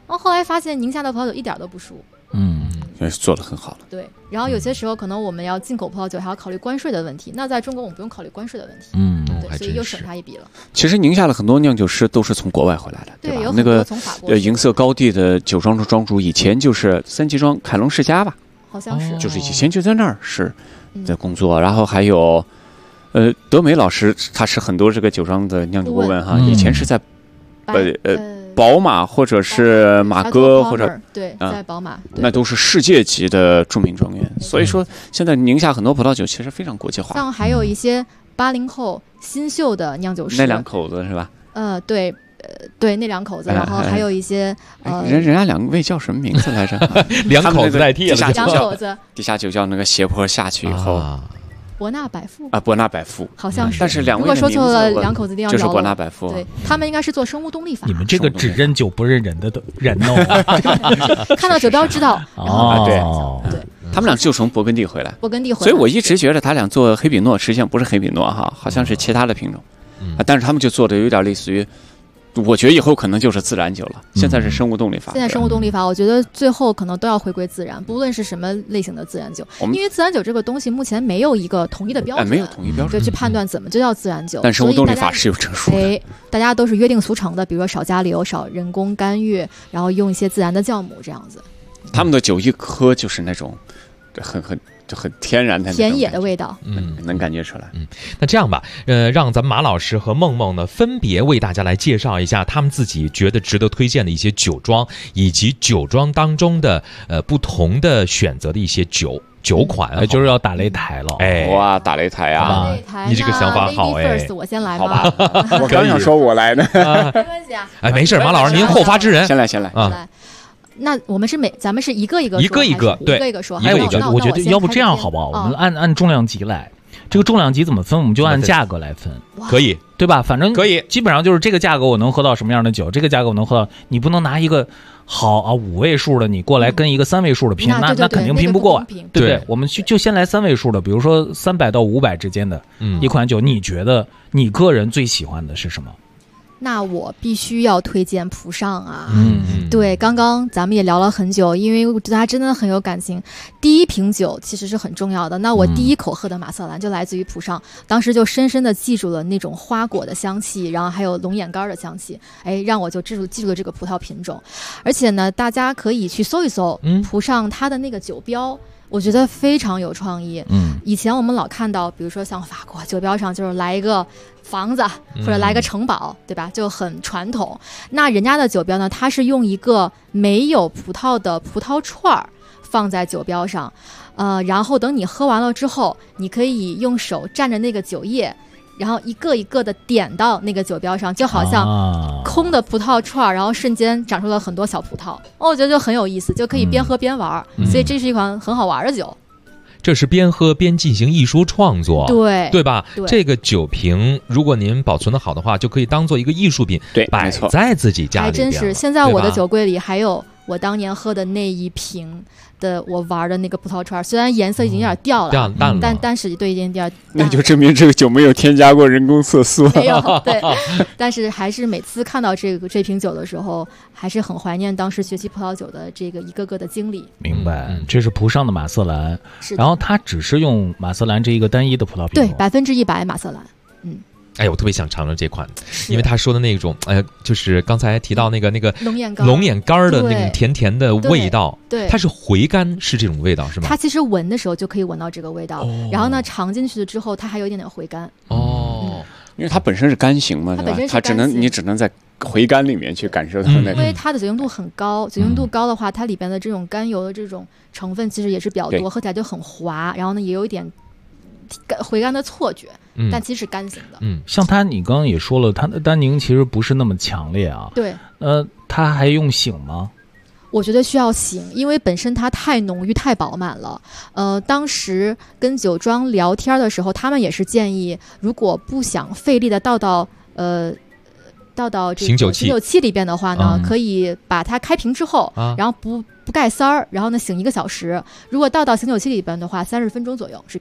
然后后来发现宁夏的葡萄酒一点都不输。 做得很好了。 对，然后有些时候可能我们要进口葡萄酒，还要考虑关税的问题。那在中国我们不用考虑关税的问题。对，所以又省他一笔了。 其实宁夏的很多酿酒师都是从国外回来的， 对吧？ 有很多从法国。 银色高地的酒庄的庄主以前就是三季庄凯隆世家吧？ 好像是， 就是以前就在那儿是在工作。然后还有，德美老师，他是很多这个酒庄的酿酒顾问哈，以前是在宝马或者是马哥或者对，在宝马， 那都是世界级的著名庄园。所以说，现在宁夏很多葡萄酒其实非常国际化。 像还有一些80后新秀的酿酒师， 那两口子是吧？ 对，对，那两口子，然后还有一些人家两位叫什么名字来着？ 两口子代替了， 两口子。 地下酒窖那个斜坡下去以后。 伯纳百富伯纳百富好像是， 但是两位如果说错了，两口子一定要就是伯纳百富。 对，他们应该是做生物动力法。 你们这个只认酒不认人的人哦， 看到酒标知道。 对，他们俩就从勃艮第回来。 所以我一直觉得他俩做黑比诺，实际上不是黑比诺哈，好像是其他的品种。但是他们就做的有点类似于。我觉得以后可能就是自然酒了，现在是生物动力法。 现在生物动力法，我觉得最后可能都要回归自然，不论是什么类型的自然酒，因为自然酒这个东西目前没有一个统一的标准， 没有统一标准， 就去判断怎么就叫自然酒。 但生物动力法是有证书的， 大家都是约定俗成的，比如说少加硫、少人工干预，然后用一些自然的酵母这样子。 他们的酒一喝就是那种很天然的田野的味道， 能感觉出来。 那这样吧，让咱们马老师和梦梦呢，分别为大家来介绍一下他们自己觉得值得推荐的一些酒庄，以及酒庄当中的不同的选择的一些酒款， 就是要打擂台了。 哇，打擂台啊！ 你这个想法好我先来吧。 好吧，我刚想说我来呢。 没关系啊。 没事，马老师您后发制人， 先来啊。那我们是咱们是一个一个说， 一个一个对， 一个一个说。 我觉得要不这样好不好？我们按重量级来。这个重量级怎么分？我们就按价格来分， 可以， 对吧？反正可以， 基本上就是这个价格我能喝到什么样的酒，这个价格我能喝到。你不能拿一个好啊5位数的你过来跟一个3位数的拼，那肯定拼不过，对不对？我们就先来3位数的，比如说300到500之间的一款酒，你觉得你个人最喜欢的是什么？ 那我必须要推荐普尚啊！对，刚刚咱们也聊了很久，因为我对它真的很有感情。第一瓶酒其实是很重要的。那我第一口喝的马瑟兰就来自于普尚，当时就深深的记住了那种花果的香气，然后还有龙眼干的香气，让我就记住了这个葡萄品种。而且呢，大家可以去搜一搜普尚它的那个酒标。我觉得非常有创意。以前我们老看到，比如说像法国酒标上就是来一个房子或者来个城堡，对吧？就很传统。那人家的酒标呢，它是用一个没有葡萄的葡萄串放在酒标上，然后等你喝完了之后，你可以用手蘸着那个酒液。然后一个一个的点到那个酒标上，就好像空的葡萄串，然后瞬间长出了很多小葡萄。我觉得就很有意思，就可以边喝边玩，所以这是一款很好玩的酒。 这是边喝边进行艺术创作，对吧？这个酒瓶如果您保存的好的话，就可以当做一个艺术品，摆在自己家里边。 还真是，现在我的酒柜里还有我当年喝的那一瓶的我玩的那个葡萄串，虽然颜色已经有点掉了，但是对，已经有点那就证明这个酒没有添加过人工色素。 没有，对，但是还是每次看到这瓶酒的时候，还是很怀念当时学习葡萄酒的这个一个个的经历。 明白，这是普尚的马瑟兰，然后它只是用马瑟兰这一个单一的葡萄品种， 对，100%马瑟兰， 我特别想尝尝这款，因为他说的那种，就是刚才提到那个龙眼干的那种甜甜的味道， 对， 它是回甘，是这种味道是吗？ 它其实闻的时候就可以闻到这个味道，然后呢，尝进去之后，它还有一点点回甘。 因为它本身是干型嘛，对吧？你只能在回甘里面去感受到那个。 因为它的酒精度很高，酒精度高的话，它里边的这种甘油的这种成分其实也是比较多，喝起来就很滑，然后呢，也有一点回甘的错觉。但其实是干型的。 像它，你刚刚也说了，它的单宁其实不是那么强烈啊。 对。 它还用醒吗？ 我觉得需要醒，因为本身它太浓郁、太饱满了。当时跟酒庄聊天的时候，他们也是建议，如果不想费力的倒到这个醒酒器里边的话呢，可以把它开瓶之后，然后不盖塞儿，然后呢醒1个小时。如果倒到醒酒器里边的话，30分钟左右是比较好。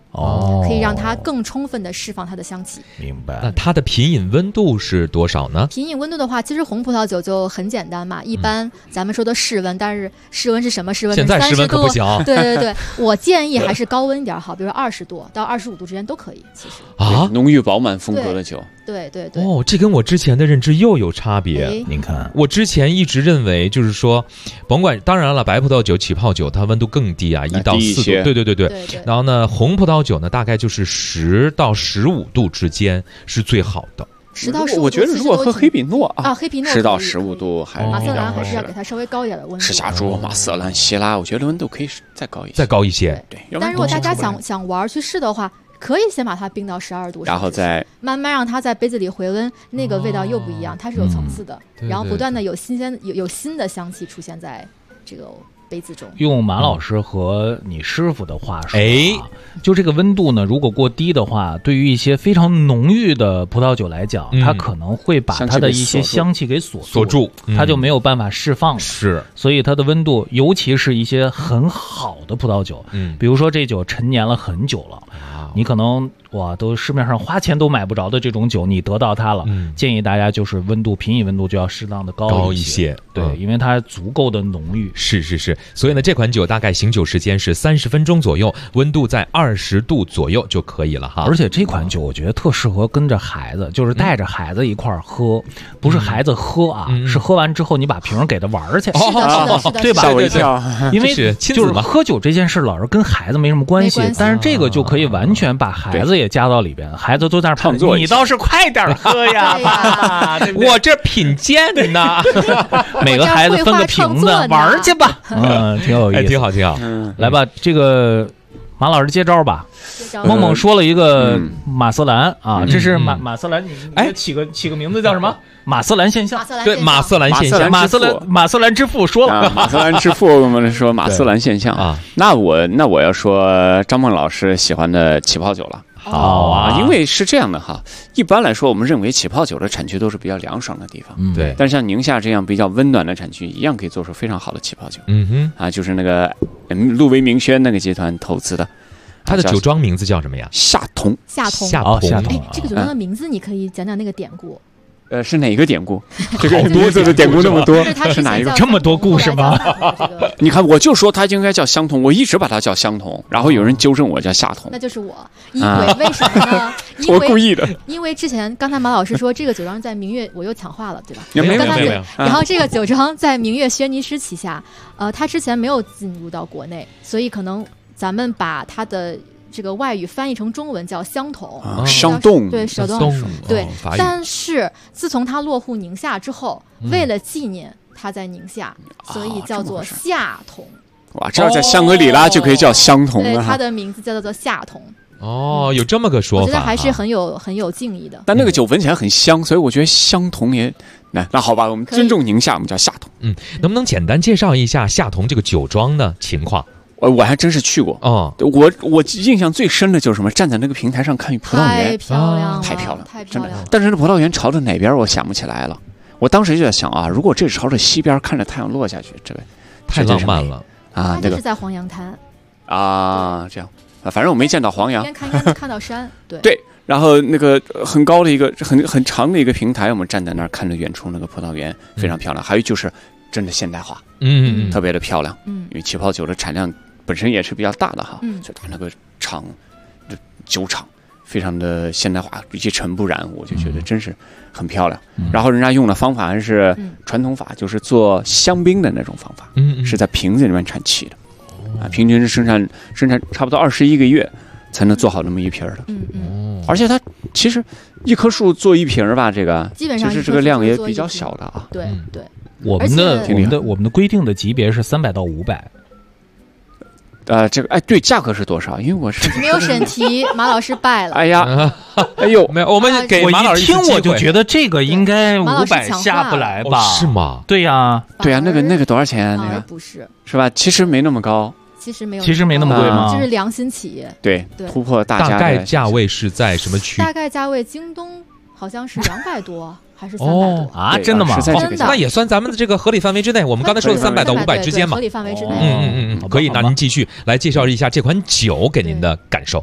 可以让它更充分的释放它的香气。 明白。 那它的品饮温度是多少呢？ 品饮温度的话，其实红葡萄酒就很简单嘛，一般咱们说的室温，但是室温是什么？室温是30度。 现在室温可不行。 对，我建议还是高温一点好，比如说20度到25度之间都可以。其实浓郁饱满风格的酒。 对。 哦，这跟我之前的认知又有差别。 您看， 我之前一直认为就是说，甭管，当然了，白葡萄酒、起泡酒它温度更低啊，1到4度。对。然后呢，红葡萄酒呢，大概就是10到15度之间是最好的。 10到15度， 我觉得如果喝黑皮诺黑皮诺 10到15度还马瑟兰还是要给它稍微高一点的温度。 赤霞珠、马瑟兰、希拉，我觉得温度可以再高一些。对。 但如果大家想玩去试的话，可以先把它冰到12度， 然后再慢慢让它在杯子里回温，那个味道又不一样，它是有层次的，然后不断的有新的香气出现在这个杯子中。 用马老师和你师傅的话说，就这个温度呢，如果过低的话，对于一些非常浓郁的葡萄酒来讲，它可能会把它的一些香气给锁住，它就没有办法释放了。 是， 所以它的温度，尤其是一些很好的葡萄酒，比如说这酒陈年了很久了，你可能都市面上花钱都买不着的这种酒，你得到它了，建议大家就是品饮温度就要适当的高一些。对，因为它足够的浓郁。 是。所以呢，这款酒大概醒酒时间是30分钟左右，温度在20度左右就可以了哈。 而且这款酒我觉得特适合跟着孩子，就是带着孩子一块儿喝，不是孩子喝是喝完之后你把瓶给他玩去，对吧？ 吓我一跳。 因为就是喝酒这件事老是跟孩子没什么关系，但是这个就可以完全把孩子也加到里边，孩子都在那唱作，你倒是快点喝呀，爸， 我这品鉴呢， 每个孩子分个瓶子玩去吧。挺有意思， 挺好。 来吧，这个马老师接招吧。梦梦说了一个马瑟兰这是马瑟兰，你起个名字叫什么？马瑟兰现象。 对，马瑟兰现象， 马瑟兰之父说了， 马瑟兰之父我们说马瑟兰现象那我要说张梦老师喜欢的起泡酒了。好因为是这样的哈，一般来说我们认为起泡酒的产区都是比较凉爽的地方， 对。 但是像宁夏这样比较温暖的产区，一样可以做出非常好的起泡酒。就是那个路威明轩那个集团投资的， 它的酒庄名字叫什么呀？ 夏同。 这个酒庄的名字你可以讲讲那个典故。 是哪个典故？这个名字的典故那么多，是哪一个？ 这么多故事吗？ 你看，我就说它应该叫相同，我一直把它叫相同，然后有人纠正我叫夏同， 那就是我。为什么呢？ 我故意的。 因为刚才马老师说这个酒庄在明月，我又抢话了，对吧？ 没有。 然后这个酒庄在明月轩尼诗旗下，它之前没有进入到国内，所以可能咱们把它的这个外语翻译成中文叫相同， 相动， 对，相动，对。但是自从它落户宁夏之后，为了纪念它在宁夏，所以叫做夏同。 哇，这要在香格里拉就可以叫相同了。 对，它的名字叫做夏同。 有这么个说法， 我觉得还是很有敬意的。 但那个酒闻起来很香，所以我觉得相同也那好吧，我们尊重宁夏，我们叫夏同。 能不能简单介绍一下夏同这个酒庄的情况？ 我还真是去过我印象最深的就是什么，站在那个平台上看葡萄园，太漂亮，真的。但是那葡萄园朝着哪边我想不起来了。我当时就在想如果这是朝着西边，看着太阳落下去，这个太浪漫了那是在黄杨滩这样反正我没见到黄杨， 应该能看到山， 对。然后那个很高的一个很长的一个平台，我们站在那儿看着远处那个葡萄园，非常漂亮。还有就是真的现代化，特别的漂亮，因为起泡酒的产量本身也是比较大的哈，所以它那个酒厂非常的现代化，一尘不染，我就觉得真是很漂亮。然后人家用的方法还是传统法，就是做香槟的那种方法，是在瓶子里面产气的，平均是生产差不多21个月才能做好那么一瓶的。而且它其实一棵树做一瓶吧，这个基本上其实这个量也比较小的对。 我们的规定的级别是300到500。 这个对，价格是多少？因为我是没有审题，马老师败了。 哎呀， 没有，我们给马老师一听我就觉得这个应该500下不来吧？ 是吗？ 对呀， 那个多少钱？那个不是吧？其实没那么高。 其实没那么贵吗？ 就是良心企业。 对，突破大概价位是在什么区？ 大概价位京东好像是200多。还是300多真的吗？ 真的， 那也算咱们的这个合理范围之内。我们刚才说的300到500之间嘛， 合理范围之内。 可以。那您继续来介绍一下这款酒给您的感受。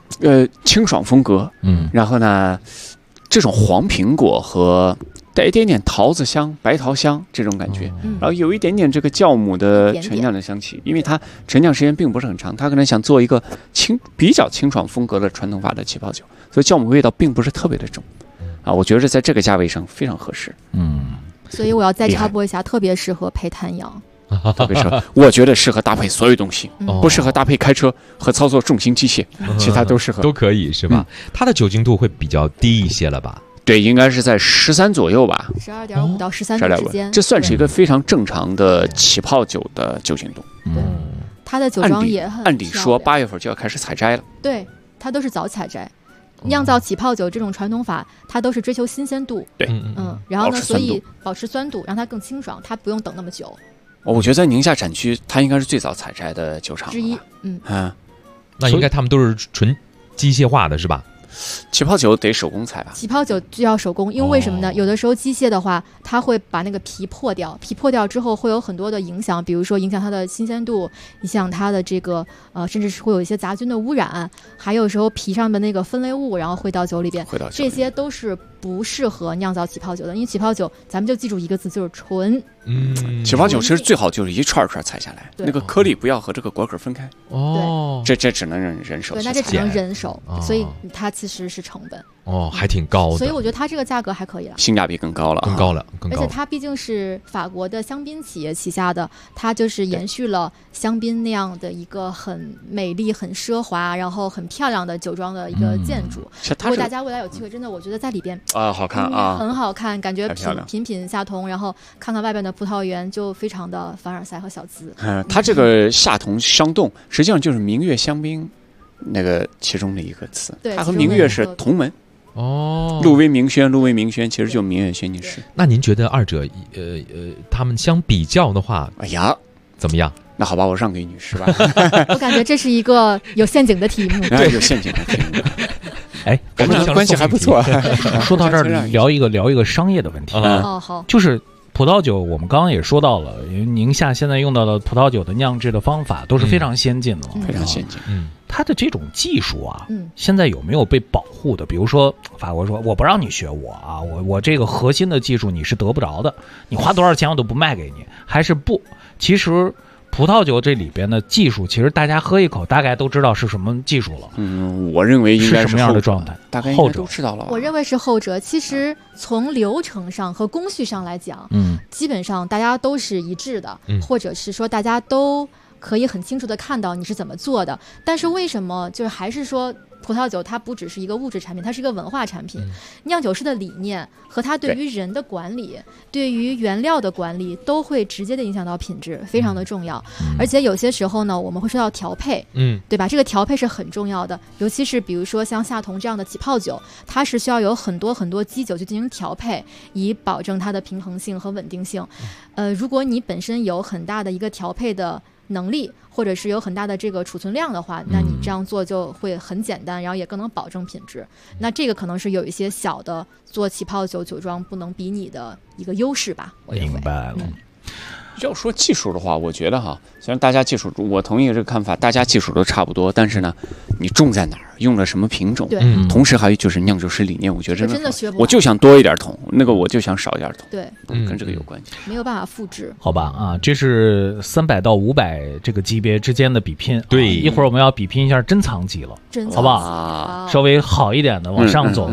清爽风格，然后呢，这种黄苹果和带一点点桃子香、白桃香这种感觉，然后有一点点这个酵母的陈酿的香气，因为它陈酿时间并不是很长，它可能想做一个比较清爽风格的传统法的起泡酒，所以酵母味道并不是特别的重，我觉得在这个价位上非常合适。 所以我要再插播一下，特别适合配太阳。 特别适合，我觉得适合搭配所有东西，不适合搭配开车和操作重型机械，其他都适合， 都可以是吧？它的酒精度会比较低一些了吧？ 对，应该是在13左右吧 ，12.5到13度之间， 这算是一个非常正常的起泡酒的酒精度。 对，它的酒庄也很按理说8月份就要开始采摘了， 对，它都是早采摘。酿造起泡酒这种传统法，它都是追求新鲜度， 对， 然后呢，所以保持酸度，让它更清爽，它不用等那么久。 我觉得在宁夏产区，它应该是最早采摘的酒厂之一。 那应该他们都是纯机械化的是吧？ 起泡酒得手工采吧？ 起泡酒就要手工，因为为什么呢？有的时候机械的话，它会把那个皮破掉，皮破掉之后会有很多的影响，比如说影响它的新鲜度，影响它的这个甚至是会有一些杂菌的污染，还有时候皮上的那个分类物，然后会到酒里边，这些都是不适合酿造起泡酒的。因为起泡酒，咱们就记住一个字，就是纯。 起泡酒其实最好就是一串串采下来，那个颗粒不要和这个果壳分开。这只能人手。 对，那这只能人手，所以它其实是成本。 还挺高的。 所以我觉得它这个价格还可以了， 性价比更高了， 更高了。 而且它毕竟是法国的香槟企业旗下的，它就是延续了香槟那样的一个很美丽、很奢华，然后很漂亮的酒庄的一个建筑。如果大家未来有机会，真的我觉得在里边好看啊， 很好看，感觉品夏同，然后看看外边的葡萄园，就非常的凡尔赛和小资。 它这个夏同商洞实际上就是明月香槟那个其中的一个词，它和明月是同门。陆威明轩其实就明月轩尼诗。 那您觉得二者他们相比较的话，怎么样？ 那好吧，我让给女士吧。 我感觉这是一个有陷阱的题目。 对，有陷阱的题目。我们关系还不错。 说到这儿，聊一个商业的问题。 好， 就是葡萄酒，我们刚刚也说到了，因为宁夏现在用到的葡萄酒的酿制的方法都是非常先进的， 非常先进。 它的这种技术啊，现在有没有被保护的？比如说法国说我不让你学我这个核心的技术你是得不着的，你花多少钱我都不卖给你，还是不？其实葡萄酒这里边的技术，其实大家喝一口大概都知道是什么技术了。 我认为应该是什么样的状态， 大概应该都知道了。 我认为是后者。其实从流程上和工序上来讲，基本上大家都是一致的，或者是说大家都可以很清楚的看到你是怎么做的。但是为什么就是还是说葡萄酒它不只是一个物质产品，它是一个文化产品。酿酒师的理念和他对于人的管理，对于原料的管理，都会直接的影响到品质，非常的重要。而且有些时候呢，我们会说到调配，对吧？这个调配是很重要的，尤其是比如说像夏同这样的起泡酒，它是需要有很多基酒去进行调配，以保证它的平衡性和稳定性。如果你本身有很大的一个调配的能力，或者是有很大的这个储存量的话，那你这样做就会很简单，然后也更能保证品质。那这个可能是有一些小的做起泡酒酒庄不能比拟的一个优势吧。我明白了。 要说技术的话，我觉得虽然大家技术，我同意这个看法，大家技术都差不多，但是呢，你种在哪儿，用了什么品种，同时还有就是酿酒师理念，我觉得真的学不完。 我就想多一点桶，那个我就想少一点桶， 对， 跟这个有关系， 没有办法复制。 好吧这是300到500这个级别之间的比拼。 对， 一会儿我们要比拼一下珍藏级了，好不好？稍微好一点的往上走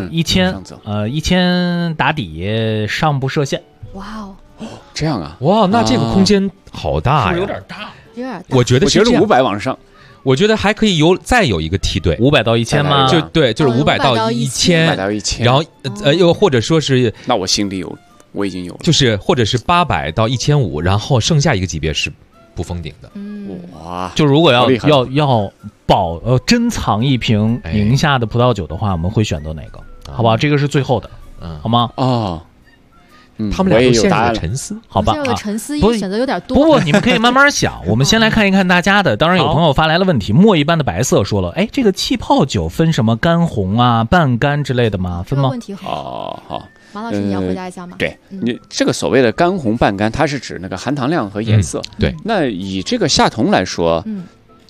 ，1000打底，上不设限。 哇哦！ 这样啊， 哇，那这个空间好大呀， 有点大。 我觉得 500往上， 我觉得还可以再有一个梯队 ，500到1000吗？ 就是500到1000，然后又或者说是， 那我心里有，我已经有了， 就是或者是800到1500，然后剩下一个级别是不封顶的。 哇， 就如果要珍藏一瓶宁夏的葡萄酒的话，我们会选择哪个？好不好？这个是最后的，好吗？ 他们俩都陷入了沉思， 好吧？ 沉思，因为选择有点多。 不，你们可以慢慢想。我们先来看一看大家的。当然，有朋友发来了问题，墨一般的白色说了，这个气泡酒分什么干红啊、半干之类的吗？分吗？ 问题好。 王老师，你要回答一下吗？ 对，你这个所谓的干红半干，它是指那个含糖量和颜色。 对， 那以这个夏同来说，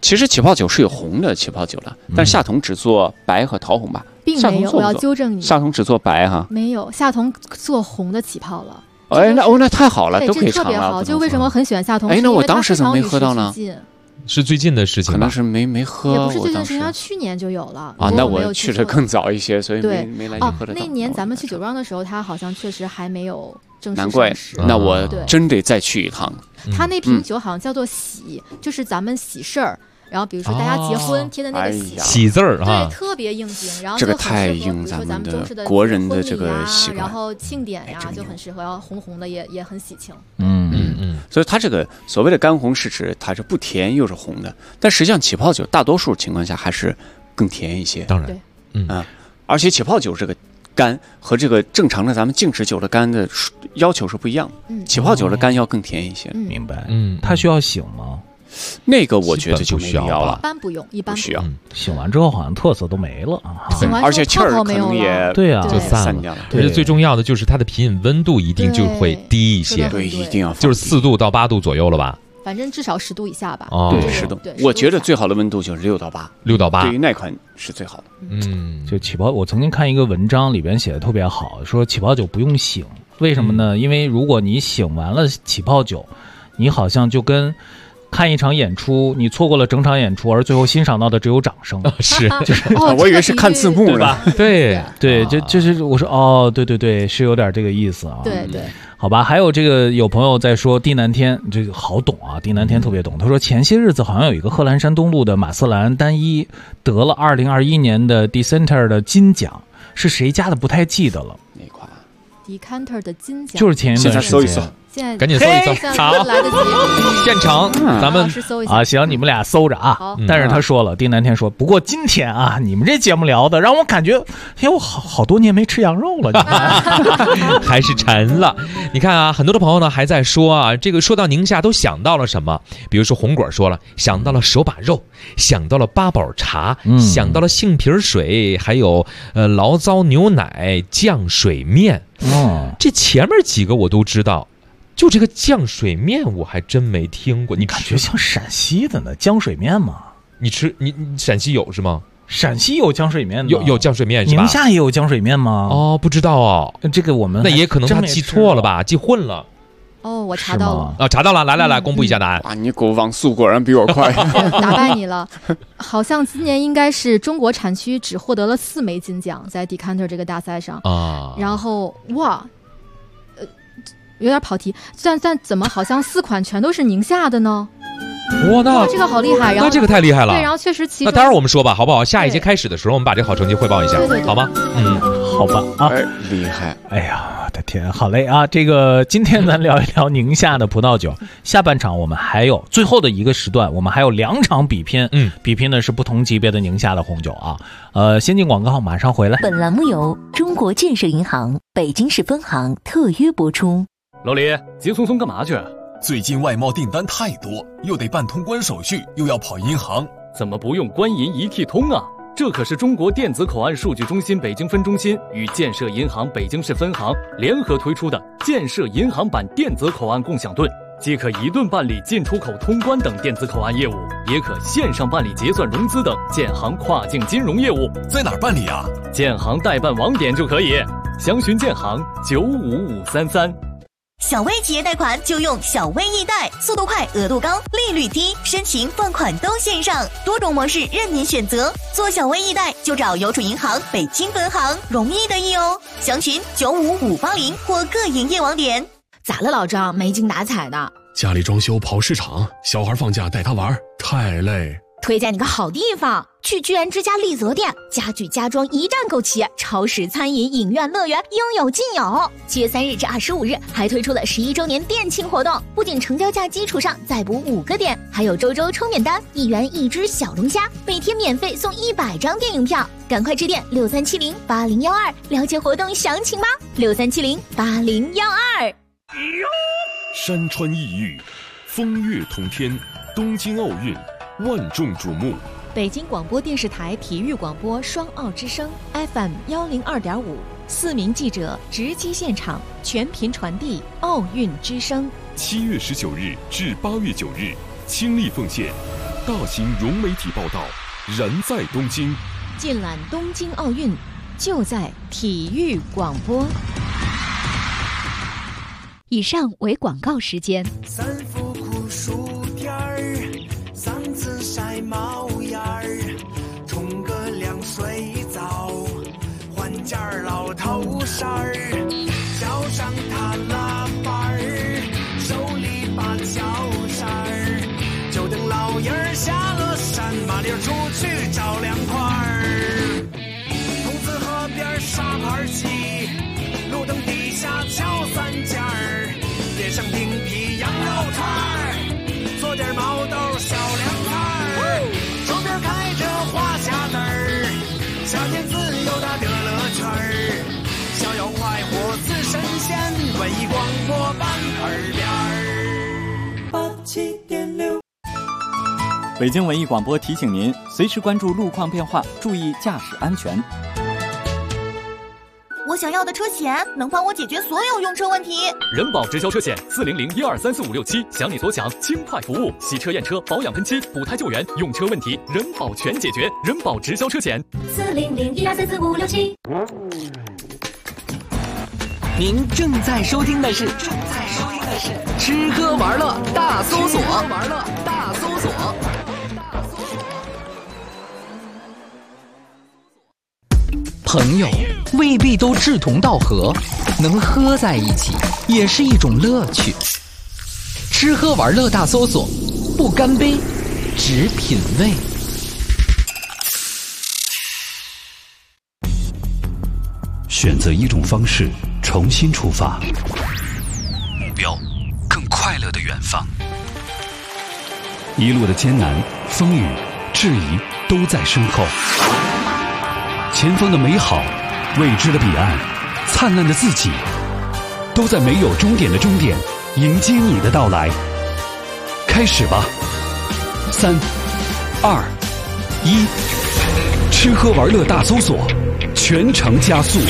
其实起泡酒是有红的起泡酒的，但是夏桐只做白和桃红吧？ 并没有，我要纠正你， 夏桐只做白哈。 没有，夏桐做红的起泡了。 哎，那太好了，都可以尝了。 特别好，就为什么很喜欢夏桐？ 哎，那我当时怎么没喝到呢？ 是最近的事情吧？ 可能是没喝。 也不是最近的事情，他去年就有了。 啊，那我去的更早一些，所以没来及喝得到。 那年咱们去酒庄的时候，他好像确实还没有正式难怪，那我真得再去一趟。 他那瓶酒好像叫做喜，就是咱们喜事儿。然后比如说大家结婚贴的那个喜字儿啊， 对，特别应景。然后这个太应咱们的国人的这个习惯， 然后庆典呀就很适合，然后红红的也很喜庆。 所以它这个所谓的干红是指它是不甜又是红的，但实际上起泡酒大多数情况下还是更甜一些。 当然， 而且起泡酒这个干和这个正常的咱们静止酒的干的要求是不一样的。起泡酒的干要更甜一些。 明白。它需要醒吗？ 那个我觉得就没必要了， 一般不用，一般不需要。 醒完之后好像特色都没了啊， 而且气儿可能也对啊就散掉了。 而且最重要的就是它的品饮温度一定就会低一些， 对，一定要就是4度到8度左右了吧？ 反正至少10度以下吧。 对，10度。我觉得最好的温度就是6到8，对于那款是最好的。 就起泡，我曾经看一个文章里边写的特别好，说起泡酒不用醒，为什么呢？因为如果你醒完了起泡酒，你好像就跟看一场演出，你错过了整场演出，而最后欣赏到的只有掌声。 是， 就是我以为是看字幕了。对，就是我说对，是有点这个意思啊。 对， 好吧。还有这个有朋友在说地南天，这个好懂啊，地南天特别懂。他说前些日子好像有一个贺兰山东路的马斯兰单一得了2021年的 Decanter 的金奖，是谁家的不太记得了。 哪款 Decanter 的金奖？ 就是前一段时间。 搜一搜。 赶紧搜一搜，好，现场咱们啊，行，你们俩搜着啊。但是他说了，丁南天说，不过今天啊，你们这节目聊的让我感觉，哎，我好多年没吃羊肉了， 还是馋了。你看啊，很多的朋友呢还在说啊，这个说到宁夏都想到了什么？比如说红果说了，想到了手把肉，想到了八宝茶，想到了杏皮水，还有醪糟牛奶酱水面。这前面几个我都知道。就这个酱水面我还真没听过，你感觉像陕西的呢？浆水面吗？ 你陕西有是吗？ 陕西有浆水面， 有浆水面是吧？ 宁夏也有浆水面吗？ 哦，不知道哦， 这个我们那也可能他记错了吧，记混了。 哦，我查到了啊，查到了，来，公布一下答案。 啊，你网速果然比我快， 打败你了。好像今年应该是中国产区只获得了4枚金奖，在 Decanter 这个大赛上啊。然后哇。有点跑题，但怎么好像4款全都是宁夏的呢？ 哇，那这个好厉害！然后那这个太厉害了。 对，然后确实那待会儿我们说吧，好不好？下一节开始的时候，我们把这个好成绩汇报一下，好吗？ 好吧啊， 厉害！ 哎呀，我的天，好嘞啊！这个今天咱聊一聊宁夏的葡萄酒。下半场我们还有最后的一个时段，我们还有2场比拼，比拼的是不同级别的宁夏的红酒啊。先进广告，马上回来。 本栏目由中国建设银行北京市分行特约播出。 老李，急匆匆干嘛去？ 最近外贸订单太多，又得办通关手续，又要跑银行， 怎么不用官银一体通啊？这可是中国电子口岸数据中心北京分中心与建设银行北京市分行联合推出的建设银行版电子口岸共享盾，既可一盾办理进出口通关等电子口岸业务，也可线上办理结算融资等建行跨境金融业务。 在哪儿办理啊？ 建行代办网点就可以，详询建行95533。 小微企业贷款就用小微易贷，速度快，额度高，利率低，申请放款都线上，多种模式任您选择。做小微易贷就找邮储银行北京分行，容易的易哦。详询95580或各营业网点。 咋了老张，没精打采的？ 家里装修跑市场，小孩放假带他玩，太累。 推荐你个好地方，去居然之家丽泽店，家具家装一站购齐，超市、餐饮、影院、乐园应有尽有。7月3日至25日还推出了11周年店庆活动，不仅成交价基础上再补5个点，还有周抽免单，1元1只小龙虾，每天免费送100张电影票。赶快致电63708012了解活动详情吧。63708012。 山川异域，风月同天，东京奥运万众瞩目。 北京广播电视台体育广播双奥之声 FM102.5，4名记者直击现场，全频传递奥运之声。 7月19日至8月9日，倾力奉献大型融媒体报道，人在东京。 尽览东京奥运，就在体育广播。 以上为广告时间。 三伏酷暑天儿，嗓子晒冒烟儿，冲个凉水澡，换件老头衫儿，脚上踏拉板儿，手里把脚扇儿，就等老爷儿下了山，麻溜出去找凉快儿。筒子河边沙盘棋，路灯底下敲三尖儿，点上冰皮羊肉串儿，做点毛豆小凉菜儿，手边开着花匣子儿，夏天自由的乐乐圈儿，逍遥快活似神仙，文艺广播班耳边儿87.6。 北京文艺广播提醒您，随时关注路况变化，注意驾驶安全。 我想要的车险能帮我解决所有用车问题。 人保直销车险40012345677，想你所想，轻快服务，洗车验车、保养喷漆、补胎救援，用车问题人保全解决。人保直销车险 40012345677。 您正在收听的是吃喝玩乐大搜索。朋友未必都志同道合，能喝在一起也是一种乐趣。吃喝玩乐大搜索，不干杯，只品味。 选择一种方式，重新出发，目标更快乐的远方。一路的艰难、风雨、质疑都在身后。前方的美好，未知的彼岸，灿烂的自己，都在没有终点的终点迎接你的到来。开始吧，3、2、1，吃喝玩乐大搜索，全程加速。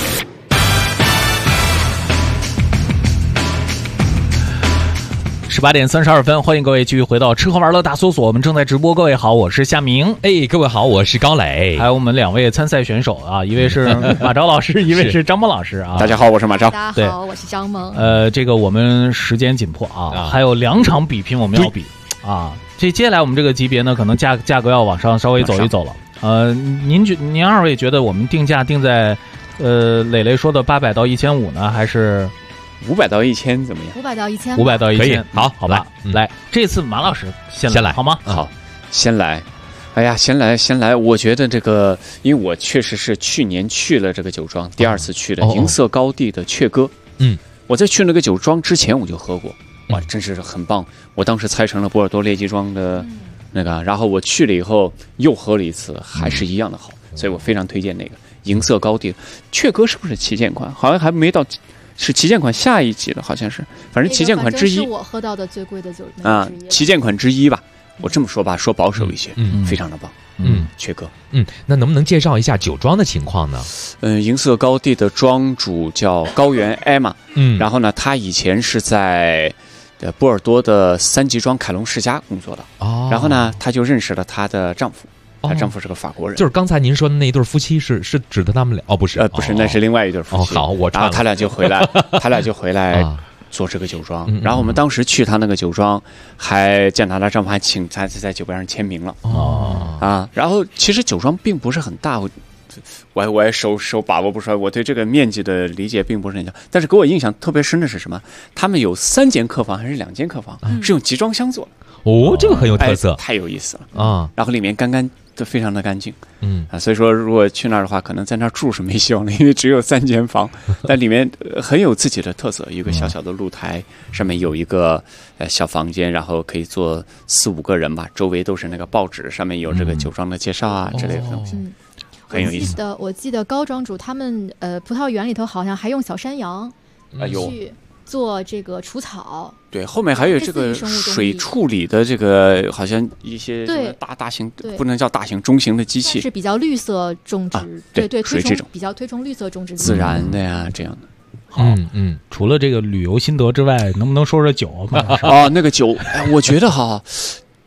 18点32分，欢迎各位继续回到吃喝玩乐大搜索，我们正在直播。各位好，我是夏明。 各位好，我是高磊。 还有我们2位参赛选手啊，一位是马昭老师，一位是张萌老师啊。 大家好，我是马昭。 大家好，我是张萌。 这个我们时间紧迫啊，还有2场比拼我们要比啊。接下来我们这个级别呢，可能价格要往上稍微走一走了。您2位觉得我们定价定在磊磊说的800到1500呢，还是 500到1000怎么样 ？500到1000 ，500到1000， 可以， 好吧。来，这次马老师先来好吗？ 好，先来。哎呀，先来。我觉得这个，因为我确实是去年去了这个酒庄，第2次去的银色高地的雀歌。我在去那个酒庄之前我就喝过，哇，真是很棒。我当时猜成了波尔多列级庄的那个，然后我去了以后又喝了一次，还是一样的好，所以我非常推荐那个银色高地雀歌。是不是旗舰款？好像还没到。是旗舰款下一级的，好像是，反正旗舰款之一。 是我喝到的最贵的酒啊，旗舰款之一吧。我这么说吧，说保守一些，非常的棒。雀歌。 那能不能介绍一下酒庄的情况呢？ 银色高地的庄主叫高原艾玛。然后呢，他以前是在波尔多的3级庄凯龙世家工作的。然后呢，他就认识了她的丈夫。她丈夫是个法国人， 就是刚才您说的那一对夫妻是指的他们俩？不是， 不是，那是另外一对夫妻。 好， 然后他俩就回来做这个酒庄。然后我们当时去他那个酒庄，还见他丈夫还请他在酒杯上签名了。然后其实酒庄并不是很大，我也手把握不出来，我对这个面积的理解并不是很强。但是给我印象特别深的是什么？他们有3间客房还是2间客房，是用集装箱做的。 这个很有特色， 太有意思了啊！然后里面非常的干净，所以说如果去那儿的话，可能在那儿住是没希望的，因为只有3间房，但里面很有自己的特色，一个小小的露台，上面有一个小房间，然后可以坐4、5个人吧，周围都是那个报纸，上面有这个酒庄的介绍啊之类的东西，很有意思。 我记得高庄主他们葡萄园里头好像还用小山羊去做这个除草。 对，后面还有这个水处理的这个，好像一些大型，不能叫大型，中型的机器， 是比较绿色种植，对，比较推崇绿色种植， 自然的呀，这样的。 好，除了这个旅游心得之外，能不能说说酒？ 那个酒，我觉得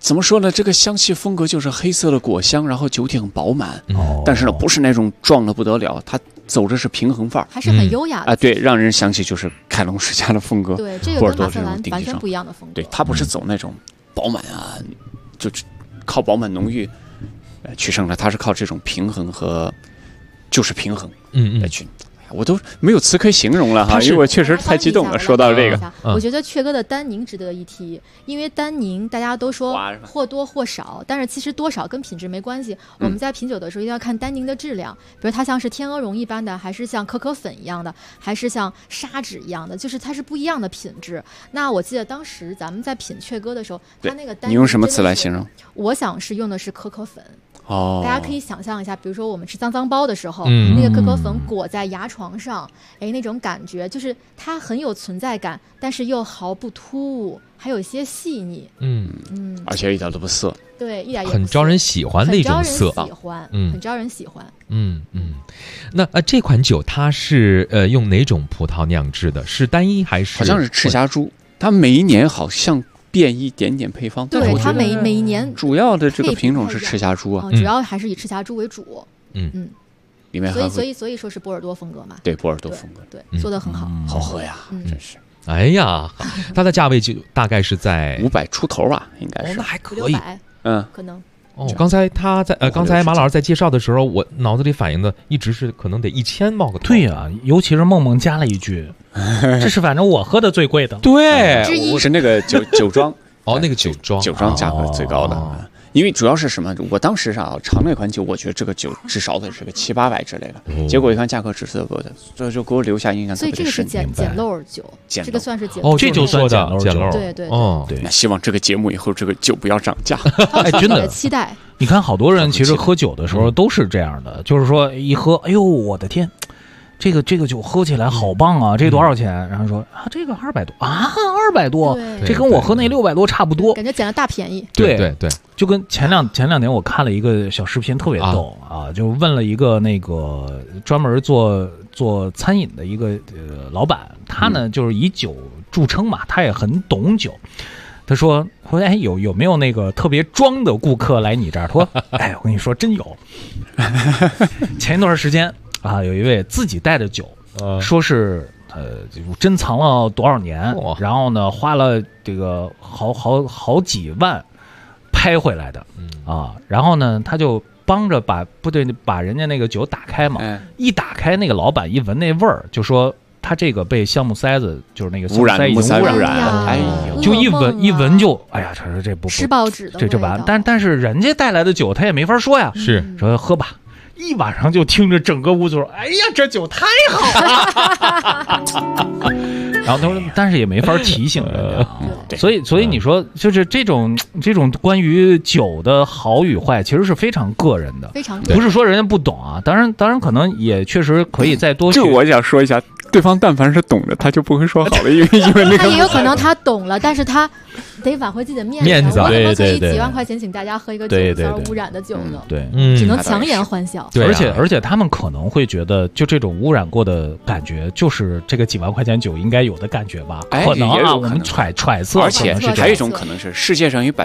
怎么说呢？这个香气风格就是黑色的果香，然后酒体很饱满，但是呢不是那种壮的不得了，它走着是平衡范儿， 还是很优雅的对，让人想起就是凯龙世家的风格， 对，这个跟马瑟兰完全不一样的风格， 对，它不是走那种饱满啊，就靠饱满浓郁取胜的，它是靠这种平衡和就是平衡来去。我都没有词可以形容了哈，因为我确实太激动了。说到这个， 我觉得雀哥的单宁值得一提，因为单宁大家都说或多或少，但是其实多少跟品质没关系。我们在品酒的时候一定要看单宁的质量，比如它像是天鹅绒一般的，还是像可可粉一样的，还是像砂纸一样的，就是它是不一样的品质。那我记得当时咱们在品雀哥的时候，它那个单宁， 你用什么词来形容？ 我想是用的是可可粉。 大家可以想象一下，比如说我们吃脏脏包的时候，那个可可粉裹在牙床上，那种感觉就是它很有存在感，但是又毫不突兀，还有一些细腻， 而且一点都不涩， 对，一点也不很招人喜欢的一种色， 很招人喜欢。 那这款酒它是用哪种葡萄酿制的？是单一还是？ 好像是赤霞珠，它每一年好像变一点点配方， 对，它每一年主要的这个品种是赤霞珠啊， 主要还是以赤霞珠为主。 里面所以说是波尔多风格嘛。 对，波尔多风格， 对，做得很好， 好喝呀，真是。 哎呀，它的价位就大概是在 500出头吧，应该是。 那还可以， 可能。 刚才马老师在介绍的时候，我脑子里反映的一直是可能得1000冒个头。 对呀，尤其是梦梦加了一句，这是反正我喝的最贵的。 对， 我是那个酒庄那个酒庄价格最高的。因为主要是什么？我当时尝那款酒，我觉得这个酒至少得是个700-800之类的。结果一看价格只是个的，所以就给我留下印象特别深。 所以这个是捡漏酒，这个算是捡漏。这就算捡漏。 对。 那希望这个节目以后这个酒不要涨价。 真的期待。 你看，好多人其实喝酒的时候都是这样的，就是说一喝，哎呦，我的天！这个酒喝起来好棒啊！这多少钱？然后说这个200多啊，200多，这跟我喝那600多差不多， 感觉捡了大便宜。 对， 就跟前两年我看了一个小视频，特别逗就问了一个那个专门做餐饮的一个老板，他呢就是以酒著称嘛，他也很懂酒。他说有没有那个特别装的顾客来你这儿？他说我跟你说真有。前一段时间。有一位自己带的酒，说是珍藏了多少年，然后呢花了这个好几万拍回来的，然后呢他就帮着把人家那个酒打开嘛，一打开那个老板一闻那味儿，就说他这个被橡木塞子就是那个橡木塞已经污染了，就一闻就这不吃报纸的这完，但是人家带来的酒他也没法说呀， 是说喝吧。一晚上就听着整个屋子说：“哎呀，这酒太好了！”然后他说，但是也没法提醒人家，所以你说，就是这种关于酒的好与坏，其实是非常个人的， 非常不是说人家不懂啊。当然，可能也确实可以再多。 这我想说一下，对方但凡是懂的，他就不会说好了，因为那个他也有可能他懂了，但是他得挽回自己的面子。我怎么可以几万块钱请大家喝一个酒而污染的酒呢？ 对， 只能强颜欢笑。 对，而且他们可能会觉得，就这种污染过的感觉，就是这个几万块钱酒应该有的感觉吧？可能啊，我们揣测。 而且还有一种可能是，世界上有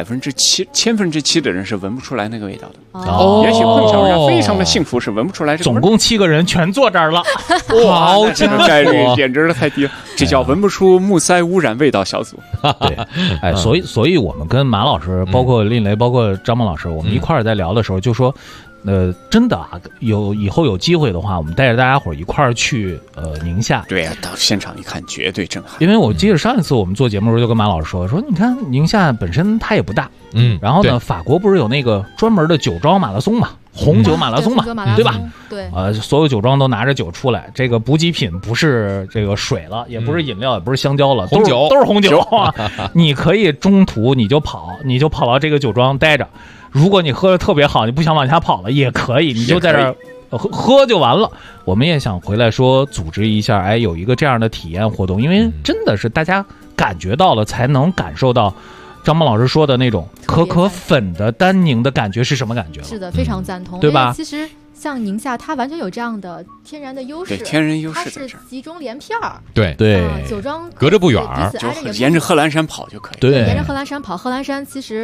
7%的人是闻不出来那个味道的。也许碰巧人非常的幸福，是闻不出来这个。 总共7个人全坐这儿了， 哇，这个概率简直是太低了。这叫闻不出木塞污染味道小组。 对，所以我们跟马老师，包括令雷，包括张梦老师，我们一块儿在聊的时候就说。真的以后有机会的话，我们带着大家伙一块儿去宁夏。 对呀，到现场一看绝对震撼。 因为我记得上一次我们做节目的时候就跟马老师说，你看宁夏本身它也不大，然后呢，法国不是有那个专门的酒庄马拉松嘛，红酒马拉松嘛，对吧？ 对， 所有酒庄都拿着酒出来，这个补给品不是这个水了，也不是饮料，也不是香蕉了， 红酒都是红酒。你可以中途你就跑到这个酒庄待着。如果你喝的特别好，你不想往下跑了也可以，你就在这儿喝就完了。我们也想回来说组织一下，有一个这样的体验活动，因为真的是大家感觉到了，才能感受到张梦老师说的那种可可粉的单宁的感觉是什么感觉了。 是的，非常赞同， 对吧？ 其实像宁夏，它完全有这样的天然的优势， 天然优势， 它是集中连片儿， 对， 酒庄隔着不远， 就沿着贺兰山跑就可以。 对， 沿着贺兰山跑，贺兰山其实。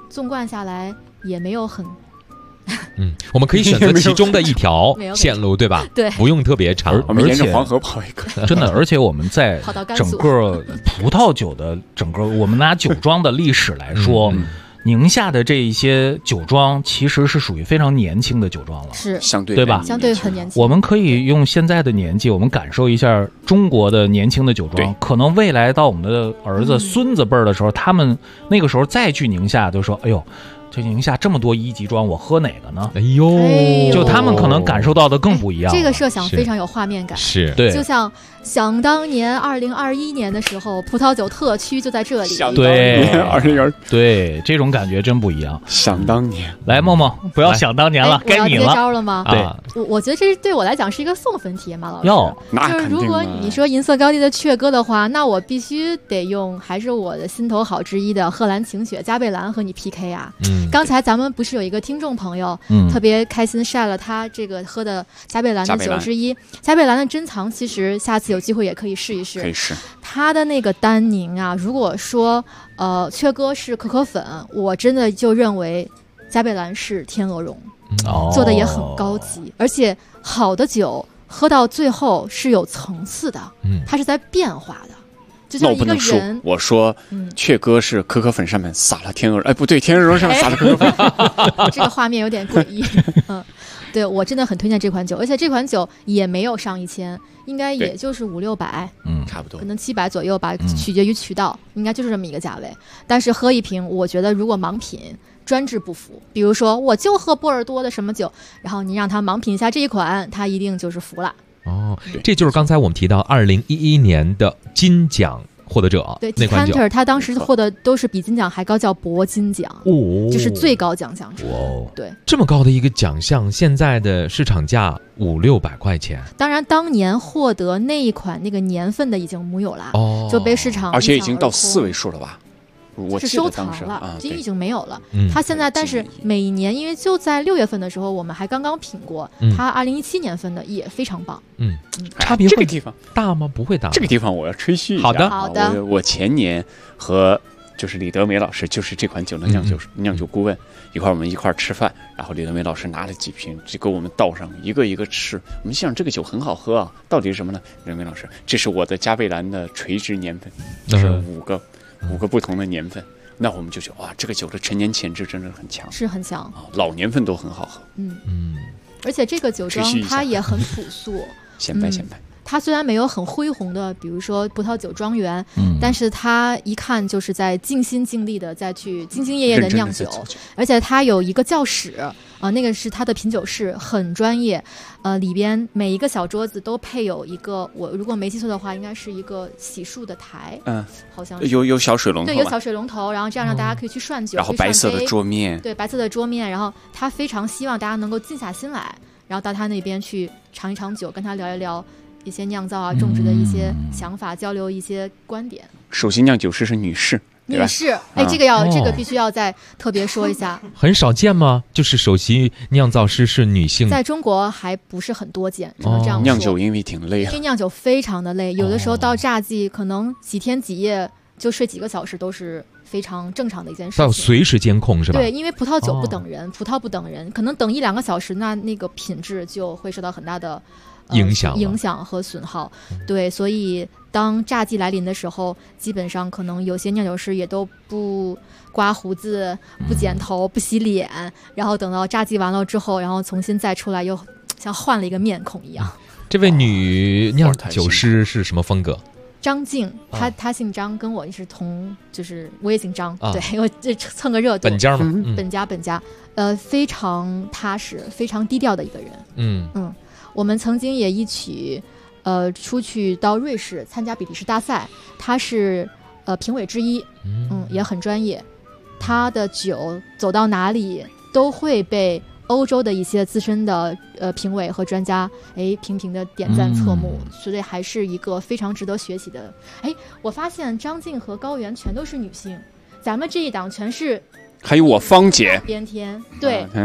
纵贯下来也没有很。 我们可以选择其中的一条线路，对吧？ 对， 不用特别长。 我们沿着黄河跑一个， 真的，而且我们在整个葡萄酒的整个，我们拿酒庄的历史来说，宁夏的这一些酒庄其实是属于非常年轻的酒庄了， 是相对对吧？ 相对很年轻。 我们可以用现在的年纪，我们感受一下中国的年轻的酒庄，可能未来到我们的儿子、孙子辈儿的时候，他们那个时候再去宁夏，就说：“哎呦。”这宁夏这么多1级庄，我喝哪个呢？ 哎呦， 就他们可能感受到的更不一样。 这个设想非常有画面感， 是对， 就像想当年2021年的时候，葡萄酒特区就在这里。 对 ，2022， 对，这种感觉真不一样。 想当年， 来，梦梦，不要想当年了，该你了。 我要接招了吗？ 对， 我觉得这对我来讲是一个送分题，马老师。就是如果你说银色高地的雀歌的话，那我必须得用还是我的心头好之一的贺兰晴雪加倍兰和你 PK 啊。刚才咱们不是有一个听众朋友，特别开心晒了他这个喝的加倍兰的酒之一，加倍兰的珍藏，其实下次有机会也可以试一试。 可以试。 它的那个单宁啊，如果说雀歌是可可粉，我真的就认为加倍兰是天鹅绒，做的也很高级，而且好的酒喝到最后是有层次的，它是在变化的。就像一个人， 我说，雀歌是可可粉上面撒了天鹅绒，哎，不对，天鹅绒上面撒了可可粉， 这个画面有点诡异。对，我真的很推荐这款酒，而且这款酒也没有上1000，应该也就是500-600， 差不多， 可能700左右吧，取决于渠道，应该就是这么一个价位。但是喝一瓶，我觉得如果盲品，专治不服。比如说，我就喝波尔多的什么酒，然后你让他盲品一下这一款，他一定就是服了。 这就是刚才我们提到2011年的金奖获得者， 对那款酒， Decanter 他当时获的都是比金奖还高，叫铂金奖，就是最高奖项之一。对， 这么高的一个奖项，现在的市场价500-600块钱。 当然，当年获得那一款那个年份的已经没有了，就被市场而且已经到4位数了吧？我是收藏了，这已经没有了。它现在，但是每一年，因为就在6月份的时候，我们还刚刚品过，它2017年份的也非常棒。 差别这个地方大吗？不会大。 这个地方我要吹嘘一下。 好的。 我前年和就是李德梅老师，就是这款酒的酿酒顾问，我们一块吃饭，然后李德梅老师拿了几瓶，就给我们倒上，一个一个吃。我们想这个酒很好喝啊，到底是什么呢？李德梅老师，这是我的加倍兰的垂直年份，是5个不同的年份，那我们就觉得哇，这个酒的陈年潜质真的很强， 是很强啊，老年份都很好喝。 而且这个酒庄它也很朴素， 显摆。 它虽然没有很恢宏的，比如说葡萄酒庄园，但是它一看就是在尽心尽力的再去兢兢业业的酿酒，而且它有一个教室那个是它的品酒室，很专业。里边每一个小桌子都配有一个，我如果没记错的话，应该是一个洗漱的台，好像有小水龙头， 对，有小水龙头，然后这样让大家可以去涮酒， 然后白色的桌面， 对，白色的桌面，然后他非常希望大家能够静下心来，然后到他那边去尝一尝酒，跟他聊一聊一些酿造种植的一些想法，交流一些观点。 首席酿酒师是女士。 女士，这个必须要再特别说一下。 很少见吗？就是首席酿造师是女性， 在中国还不是很多见，只能这样说。 酿酒因为挺累， 因为酿酒非常的累，有的时候到榨季可能几天几夜就睡几个小时都是非常正常的一件事情。 要随时监控是吧？ 对，因为葡萄酒不等人，葡萄不等人，可能等1-2个小时，那个品质就会受到很大的影响和损耗。对，所以当榨季来临的时候，基本上可能有些酿酒师也都不刮胡子、不剪头、不洗脸，然后等到榨季完了之后，然后重新再出来，又像换了一个面孔一样。 这位女酿酒师是什么风格？ 张静，她姓张，跟我是就是我也姓张，对，我这蹭个热度。 本家嘛， 本家，非常踏实、非常低调的一个人。我们曾经也一起，出去到瑞士参加比利时大赛，他是评委之一，也很专业。他的酒走到哪里都会被欧洲的一些资深的评委和专家频频的点赞侧目，所以还是一个非常值得学习的。我发现张静和高原全都是女性，咱们这一档全是， 还有我芳姐边天，对。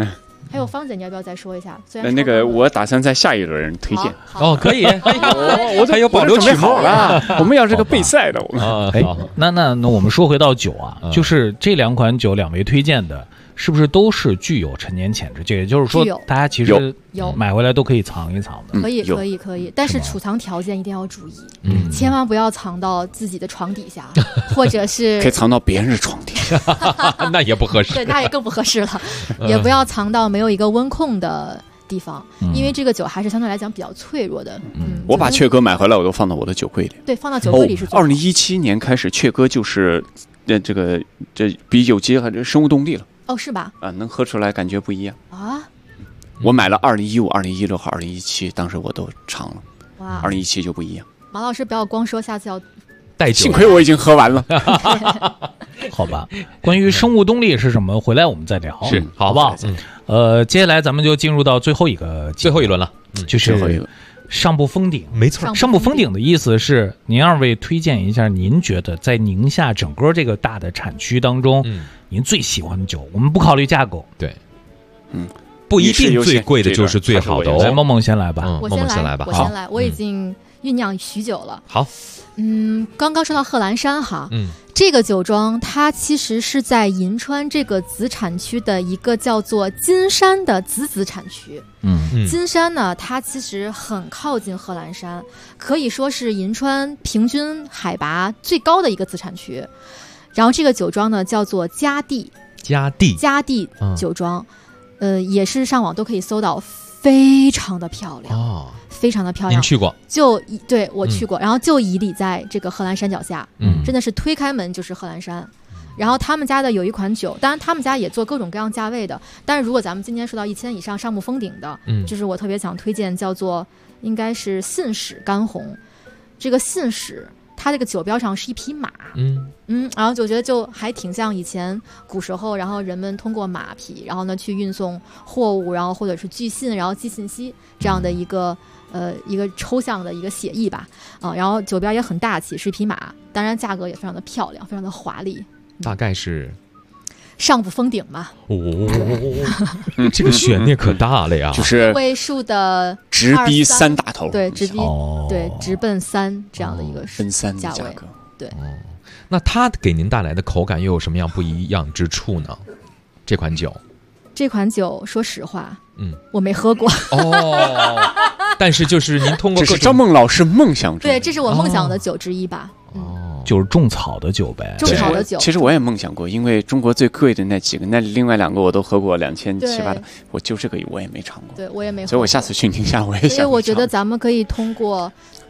还有芳姐，你要不要再说一下？ 那个我打算在下一轮人推荐。 哦，可以， 我还有保留曲目了。我们要这个备赛的。 那我们说回到酒啊，就是这2款酒，2位推荐的，是不是都是具有陈年潜质？这也就是说，大家其实买回来都可以藏一藏的。 可以，但是储藏条件一定要注意，千万不要藏到自己的床底下，或者是可以藏到别人的床底下， 那也不合适。 对，那也更不合适了。也不要藏到没有一个温控的地方，因为这个酒还是相对来讲比较脆弱的。 我把雀哥买回来，我都放到我的酒柜里。 对，放到酒柜里是最好。 2017年开始，雀哥就是这比酒机还是生物动力了。 哦，是吧？ 能喝出来感觉不一样啊。 我买了2015、2016和2017，当时我都尝了。 哇 ，2017就不一样。 马老师不要光说，下次要带酒。 幸亏我已经喝完了。 好吧，关于生物动力是什么，回来我们再聊。 是， 好不好？接下来咱们就进入到最后一轮了，就是上不封顶。 没错， 上不封顶的意思是您2位推荐一下，您觉得在宁夏整个这个大的产区当中，您最喜欢的酒。我们不考虑价格， 对，不一定最贵的就是最好的。 来，梦梦先来吧。 我先来吧。我已经酝酿许久了。 好， 刚刚说到贺兰山哈，这个酒庄它其实是在银川这个子产区的一个叫做金山的子产区。金山呢，它其实很靠近贺兰山，可以说是银川平均海拔最高的一个子产区。然后这个酒庄呢叫做嘉地酒庄，也是上网都可以搜到，非常的漂亮非常的漂亮。 您去过？ 对，我去过。然后就屹立在这个贺兰山脚下，真的是推开门就是贺兰山。然后他们家的有一款酒，当然他们家也做各种各样价位的，但是如果咱们今天说到1000以上上不封顶的，就是我特别想推荐叫做应该是信使干红。这个信使它这个酒标上是一匹马，然后就觉得就还挺像以前古时候，然后人们通过马匹，然后呢去运送货物，然后或者是寄信，然后寄信息这样的一个抽象的一个写意吧，然后酒标也很大气，是一匹马，当然价格也非常的漂亮，非常的华丽。 大概是上不封顶嘛？ 这个悬念可大了呀！ 就是位数的直逼3大头， 对，直奔3这样的一个奔3的价格。 对， 那它给您带来的口感又有什么样不一样之处呢？这款酒，说实话，我没喝过。 但是就是您通过这是张梦老师梦想中， 对，这是我梦想的酒之一吧。 就是种草的酒呗。 种草的酒， 其实我也梦想过，因为中国最贵的那几个，那另外2个我都喝过2700-2800，我就这个我也没尝过。 对，我也没喝过。 所以我下次去宁夏我也想。 所以我觉得咱们可以通过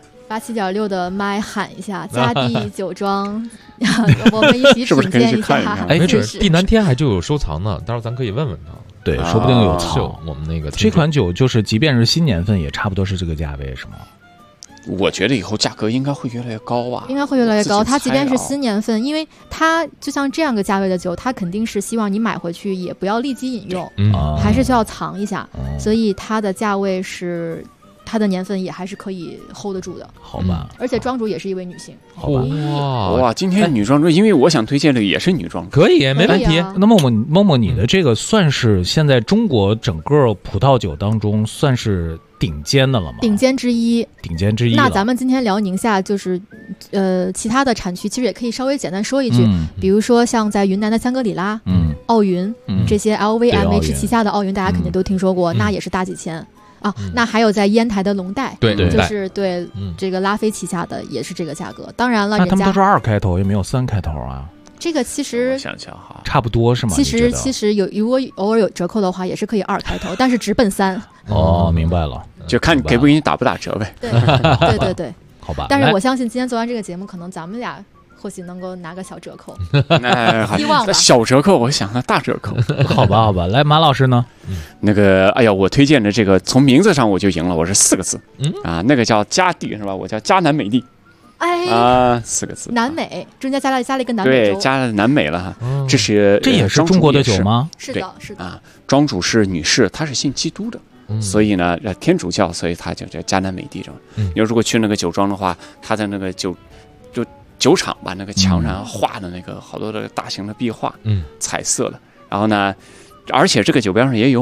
87.6的麦喊一下嘉地酒庄，我们一起品鉴一下。 没准地南天海就有收藏呢，到时候咱可以问问他。 对，说不定有藏。 我们那个这款酒就是，即便是新年份，也差不多是这个价位，是吗？ 我觉得以后价格应该会越来越高啊， 应该会越来越高。它即便是新年份，因为它就像这样个价位的酒，它肯定是希望你买回去也不要立即饮用，还是需要藏一下，所以它的价位是它的年份也还是可以 hold 得住的， 好吧？ 而且庄主也是一位女性， 好吧？ 哇，今天女庄主，因为我想推荐的也是女庄主， 可以没问题。 那默默，你的这个算是现在中国整个葡萄酒当中算是顶尖的了吗？ 顶尖之一。那咱们今天聊宁夏，就是其他的产区其实也可以稍微简单说一句，比如说像在云南的香格里拉、奥云这些 LVMH 旗下的奥云，大家肯定都听说过，那也是大几千。那还有在烟台的龙代，就是对这个拉菲旗下的也是这个价格。当然了， 那他们都是2开头，也没有3开头啊。 这个其实想想哈， 差不多是吗？ 其实如果偶尔有折扣的话，也是可以2开头，但是直奔3。 明白了， 就看给不给你打不打折呗。 对， 好吧。 但是我相信今天做完这个节目，可能咱们俩或许能够拿个小折扣，希望吧。 小折扣，我想了大折扣。 好吧。来，马老师呢？ 那个，哎呀，我推荐的这个从名字上我就赢了，我是4个字。那个叫嘉地是吧？我叫嘉南美地。4个字。 南美，中间加了一个南美洲。 对，加了南美了哈。这也是中国的酒吗？ 是的。 庄主是女士，她是信基督的。所以呢，天主教，所以他就叫嘉南美地这。你如果去那个酒庄的话，他在那个酒厂把那个墙上画的那个好多的大型的壁画，彩色的。然后呢，而且这个酒标上也有马，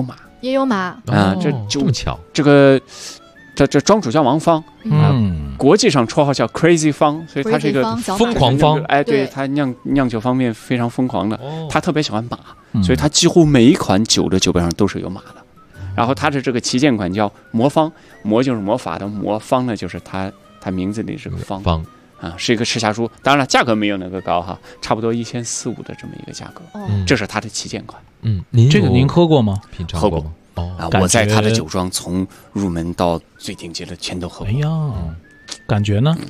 也有马啊， 这么巧， 这庄主叫王芳，国际上绰号叫 Crazy 芳，所以他是一个疯狂芳， 哎，对他酿酒方面非常疯狂的，他特别喜欢马，所以他几乎每一款酒的酒标上都是有马的。然后他的这个旗舰款叫魔方，魔就是魔法的魔，方呢就是他名字里是个方啊，是一个赤霞珠。当然了，价格没有那个高哈，差不多1400的这么一个价格。这是他的旗舰款。 这个您喝过吗？ 品尝过吗？ 我在他的酒庄从入门到最顶级的全都喝过。 哎呀，感觉呢？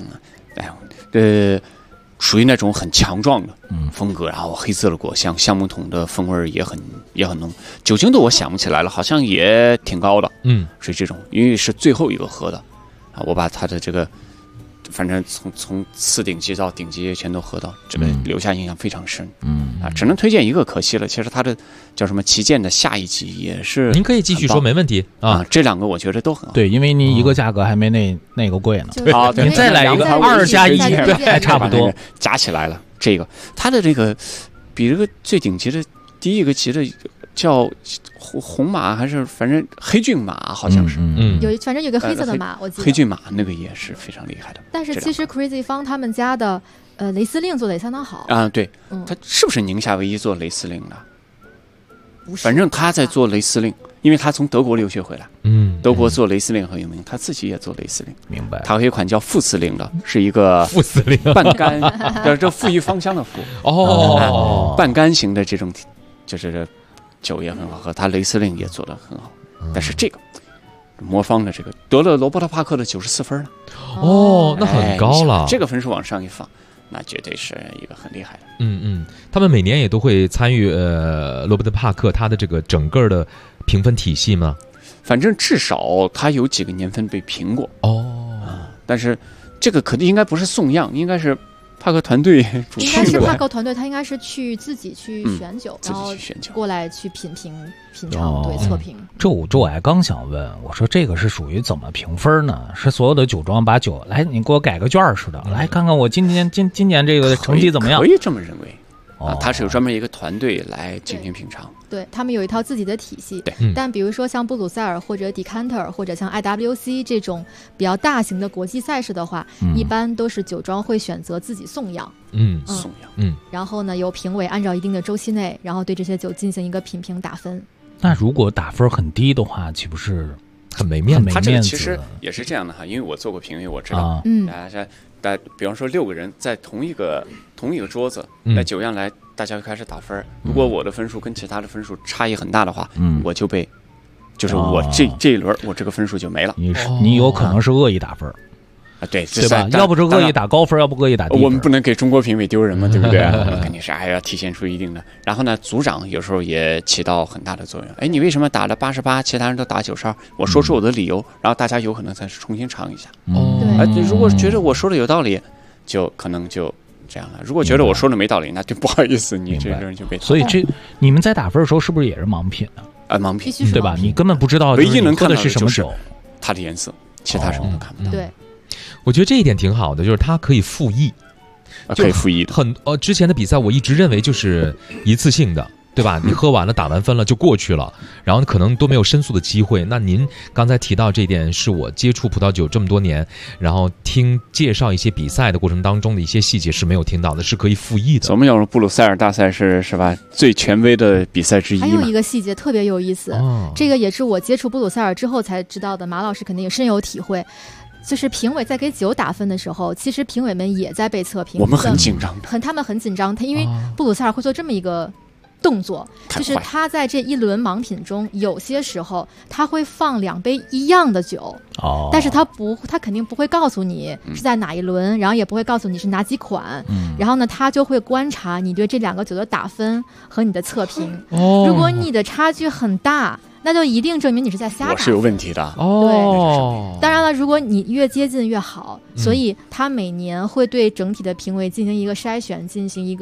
属于那种很强壮的风格，然后黑色的果香，橡木桶的风味也很浓。酒精度我想不起来了，好像也挺高的。是这种，因为是最后一个喝的啊，我把它的这个，反正从次顶级到顶级全都喝到，这个留下印象非常深。只能推荐一个，可惜了。其实它的叫什么旗舰的下一集也是， 您可以继续说，没问题啊。这2个我觉得都很好。 对，因为您一个价格还没那个贵呢。 啊， 您再来一个2加1，对，还差不多， 加起来了。这个它的这个比这个最顶级的第一个级的叫红马还是反正黑骏马好像是， 反正有个黑色的马，我记得黑骏马那个也是非常厉害的。 但是其实 Crazy 方他们家的雷司令做的也相当好啊。对，他是不是宁夏唯一做雷司令的？不是，反正他在做雷司令，因为他从德国留学回来，德国做雷司令很有名，他自己也做雷司令。 明白。 他有一款叫副司令的，是一个副司令半干，这馥郁芳香的馥半干型的这种，就是酒也很好喝，他雷司令也做得很好。但是这个魔方的这个得了罗伯特帕克的94分了。 那很高了。 这个分数往上一放，那绝对是一个很厉害的。 他们每年也都会参与罗伯特帕克他的这个整个的评分体系吗？ 反正至少他有几个年份被评过。但是这个肯定应该不是送样，应该是帕克团队主应该是帕克团队，他应该是自己去选酒，然后过来去品尝，对，测评。 这我还刚想问，我说这个是属于怎么评分呢？是所有的酒庄把酒来，你给我改个卷似的，来看看我今年这个成绩怎么样？ 可以这么认为啊，他是有专门一个团队来进行品尝。 对，他们有一套自己的体系。 对， 但比如说像布鲁塞尔或者 Decanter 或者像 IWC 这种比较大型的国际赛事的话，一般都是酒庄会选择自己送样。 送样。 然后呢，由评委按照一定的周期内，然后对这些酒进行一个品评打分。 那如果打分很低的话，岂不是很没面子？ 他这个其实也是这样的哈，因为我做过评委，我知道。比方说6个人在同一个桌子，那酒样来，大家就开始打分。如果我的分数跟其他的分数差异很大的话，我就被，就是我这一轮我这个分数就没了。 你有可能是恶意打分。 对吧？要不是恶意打高分，要不恶意打低分。 我们不能给中国评委丢人嘛，对不对？肯定是还要体现出一定的。然后呢，组长有时候也起到很大的作用。哎，你为什么打了88，其他人都打92？我说出我的理由，然后大家有可能再重新尝一下。如果觉得我说的有道理，就可能就这样了。如果觉得我说的没道理，那就不好意思，你这个人就被。 所以你们在打分的时候是不是也是盲品呢？ 盲品对吧？你根本不知道， 唯一能看到的是什么酒， 它的颜色，其他什么都看不到。 对。 我觉得这一点挺好的，就是它可以复议， 可以复议的。 之前的比赛我一直认为就是一次性的，对吧？你喝完了打完分了就过去了，然后可能都没有申诉的机会。那您刚才提到这一点，是我接触葡萄酒这么多年，然后听介绍一些比赛的过程当中的一些细节是没有听到的，是可以复议的。 怎么有布鲁塞尔大赛是吧？最权威的比赛之一嘛。 还有一个细节特别有意思，这个也是我接触布鲁塞尔之后才知道的，马老师肯定也深有体会。就是评委在给酒打分的时候，其实评委们也在被测评。 我们很紧张的， 他们很紧张。因为布鲁塞尔会做这么一个动作，就是他在这一轮盲品中，有些时候他会放2杯一样的酒，但是他肯定不会告诉你是在哪一轮，然后也不会告诉你是哪几款，然后呢，他就会观察你对这2个酒的打分和你的测评。如果你的差距很大，那就一定证明你是在瞎打， 我是有问题的。 对，当然了，如果你越接近越好，所以他每年会对整体的评委进行一个筛选，进行一个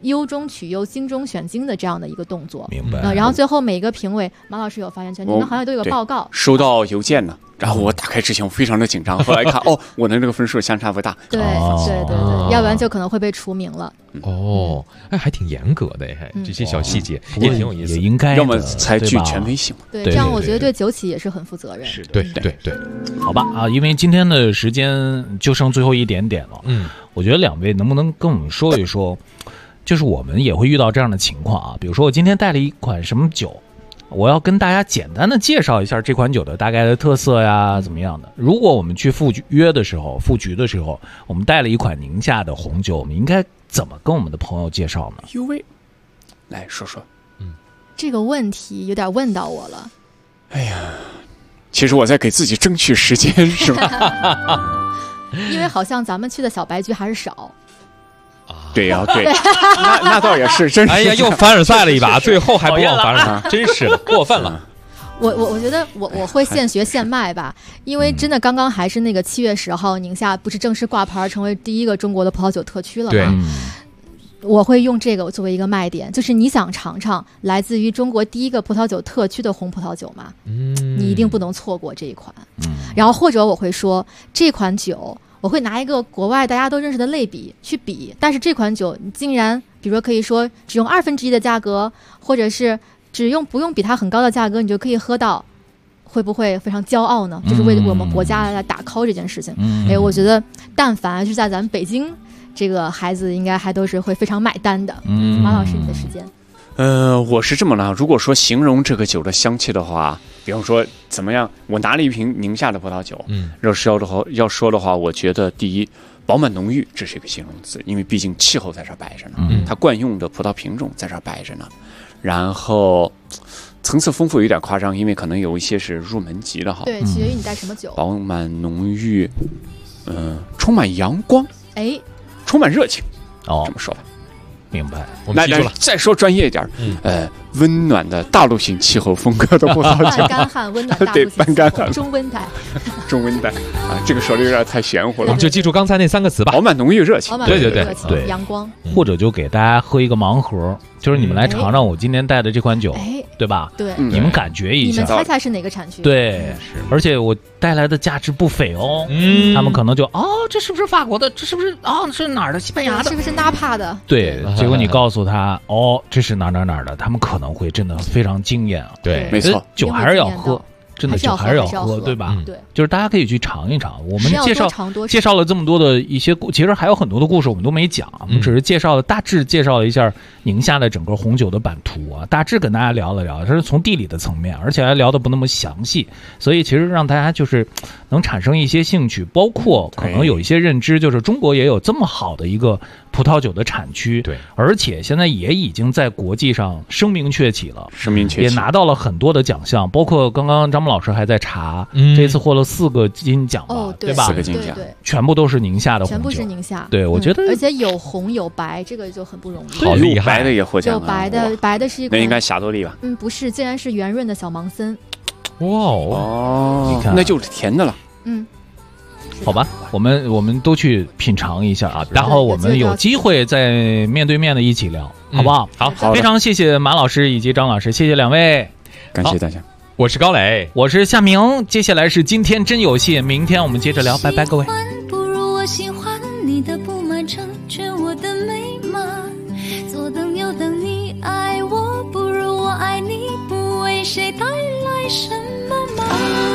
优中取优，精中选精的这样的一个动作。 明白。 然后最后每个评委，马老师有发言权，你们好像都有个报告。 收到邮件了。然后我打开之前我非常的紧张，后来看我的这个分数相差不大。 对，要不然就可能会被除名了。 还挺严格的，这些小细节也挺有意思， 也应该， 要么才具权威性。 对，这样我觉得对酒企也是很负责任。 是的， 对。 好吧啊，因为今天的时间就剩最后一点点了。我觉得两位能不能跟我们说一说，就是我们也会遇到这样的情况啊，比如说我今天带了一款什么酒。我要跟大家简单的介绍一下这款酒的大概的特色呀，怎么样的？如果我们去赴局的时候，我们带了一款宁夏的红酒，我们应该怎么跟我们的朋友介绍呢？ 来说说。 这个问题有点问到我了。 哎呀，其实我在给自己争取时间，是吧？ 因为好像咱们去的小白局还是少。 对，那倒也是，真是。 哎呀，又凡尔赛了一把，最后还不忘凡尔赛，真是的，过分了。 我觉得我会现学现卖吧，因为真的刚刚还是那个7月10号，宁夏不是正式挂牌成为第一个中国的葡萄酒特区了吗？我会用这个作为一个卖点，就是你想尝尝来自于中国第一个葡萄酒特区的红葡萄酒吗？你一定不能错过这一款。然后或者我会说这款酒。我会拿一个国外大家都认识的类比去比，但是这款酒你竟然，比如说可以说只用1/2的价格，或者是不用比它很高的价格，你就可以喝到，会不会非常骄傲呢？就是为我们国家来打 call 这件事情。我觉得但凡是在咱们北京，这个孩子应该还都是会非常买单的。马老师，你的时间。 我是这么呢。如果说形容这个酒的香气的话，比方说怎么样，我拿了一瓶宁夏的葡萄酒，要说的话，我觉得第一，饱满浓郁，这是一个形容词，因为毕竟气候在这儿摆着呢，它惯用的葡萄品种在这儿摆着呢。然后层次丰富有点夸张，因为可能有一些是入门级的哈。 对，取决于你带什么酒。 饱满浓郁，充满阳光，充满热情，这么说吧。 明白， 我们记住了。 再说专业一点，温暖的大陆型气候风格的葡萄酒， 半干旱温暖大陆型， 半干旱中温带， 中温带啊，这个说的有点太玄乎了。 我们就记住刚才那3个词吧： 饱满浓郁热情。 对， 阳光。 或者就给大家喝一个盲盒，就是你们来尝尝我今天带的这款酒，对吧？ 对， 你们感觉一下， 你们猜猜是哪个产区？ 对，而且我带来的价值不菲哦。他们可能就这是不是法国的？这是不是是哪儿的？西班牙的？ 是不是纳帕的？ 对，结果你告诉他这是哪儿的，他们可能会真的非常惊艳啊。 对， 没错， 酒还是要喝。真的酒还是要喝，对吧？ 对， 就是大家可以去尝一尝。我们介绍了这么多的一些，其实还有很多的故事我们都没讲，我们只是大致介绍了一下宁夏的整个红酒的版图啊，大致跟大家聊了聊，这是从地理的层面，而且还聊得不那么详细，所以其实让大家就是能产生一些兴趣，包括可能有一些认知，就是中国也有这么好的一个葡萄酒的产区， 对， 而且现在也已经在国际上声名鹊起了，也拿到了很多的奖项，包括刚刚张老师还在查，这次获了4个金奖吧， 对吧 ？4个金奖， 全部都是宁夏的红酒， 全部是宁夏。 对，我觉得， 而且有红有白，这个就很不容易。 好厉害，白的也获奖了。 有白的是一款， 那应该霞多丽吧？ 不是，竟然是圆润的小芒森。 你看，那就是甜的了。 好吧，我们都去品尝一下啊，然后我们有机会再面对面的一起聊，好不好？ 好， 非常谢谢马老师以及张老师，谢谢两位， 感谢大家。 我是高磊， 我是夏明，接下来是今天真有戏，明天我们接着聊，拜拜各位。 不如我喜欢你的不满，成全我的美满，左等右等你爱我，不如我爱你，不为谁带来什么忙。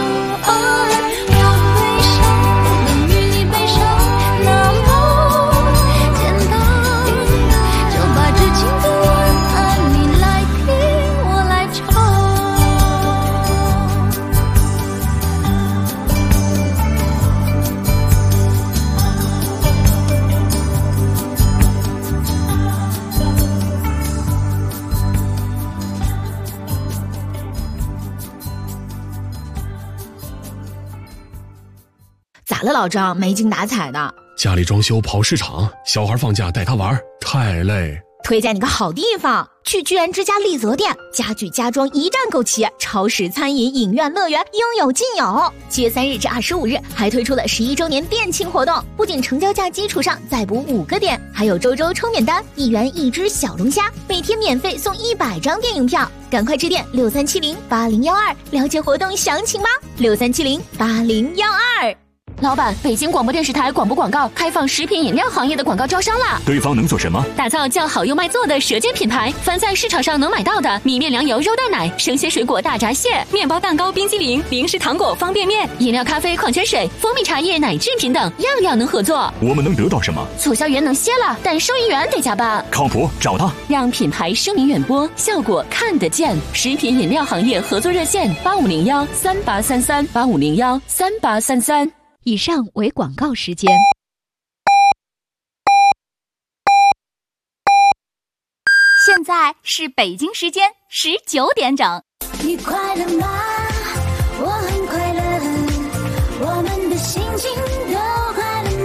咋了，老张？没精打采的。 家里装修跑市场，小孩放假带他玩，太累。 推荐你个好地方，去居然之家丽泽店，家具家装一站购齐，超市、餐饮、影院、乐园应有尽有。7月3日至25日还推出了11周年店庆活动，不仅成交价基础上再补5个点，还有周抽免单，1元1只小龙虾，每天免费送100张电影票。赶快致电63708012了解活动详情吧，63708012。 老板，北京广播电视台广播广告开放食品饮料行业的广告招商啦！ 对方能做什么？ 打造叫好又卖座的舌尖品牌，凡在市场上能买到的米面粮油肉蛋奶、生鲜水果大闸蟹、面包蛋糕冰激凌、零食糖果方便面、饮料咖啡矿泉水、蜂蜜茶叶奶制品等，样样能合作。 我们能得到什么？ 促销员能歇了，但收银员得加班。 靠谱，找他， 让品牌声名远播，效果看得见。食品饮料行业合作热线8501383385013833。 以上为广告时间。 现在是北京时间19点整。 你快乐吗？我很快乐，我们的心情都快乐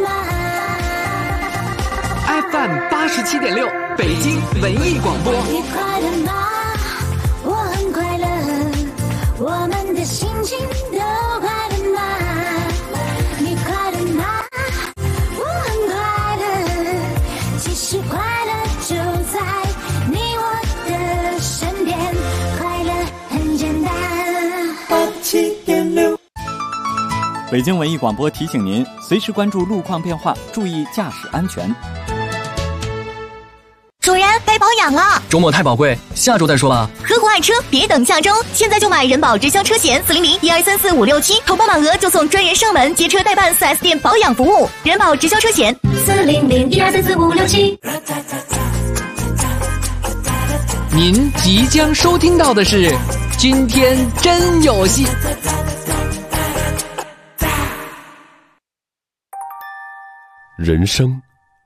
吗 ？FM 87.6，北京文艺广播。 你快乐吗？我很快乐，我们的心情都快乐吗？你快乐吗？我很快乐，其实快乐就在你我的身边，快乐很简单。87.6， 北京文艺广播提醒您，随时关注路况变化，注意驾驶安全。 主人，该保养了。 周末太宝贵，下周再说吧。 呵护爱车，别等下周，现在就买人保直销车险400-1234-567，投保满额就送专人上门接车代办 4S 店保养服务。人保直销车险400-1234-567。 您即将收听到的是《今天真有戏》。 人生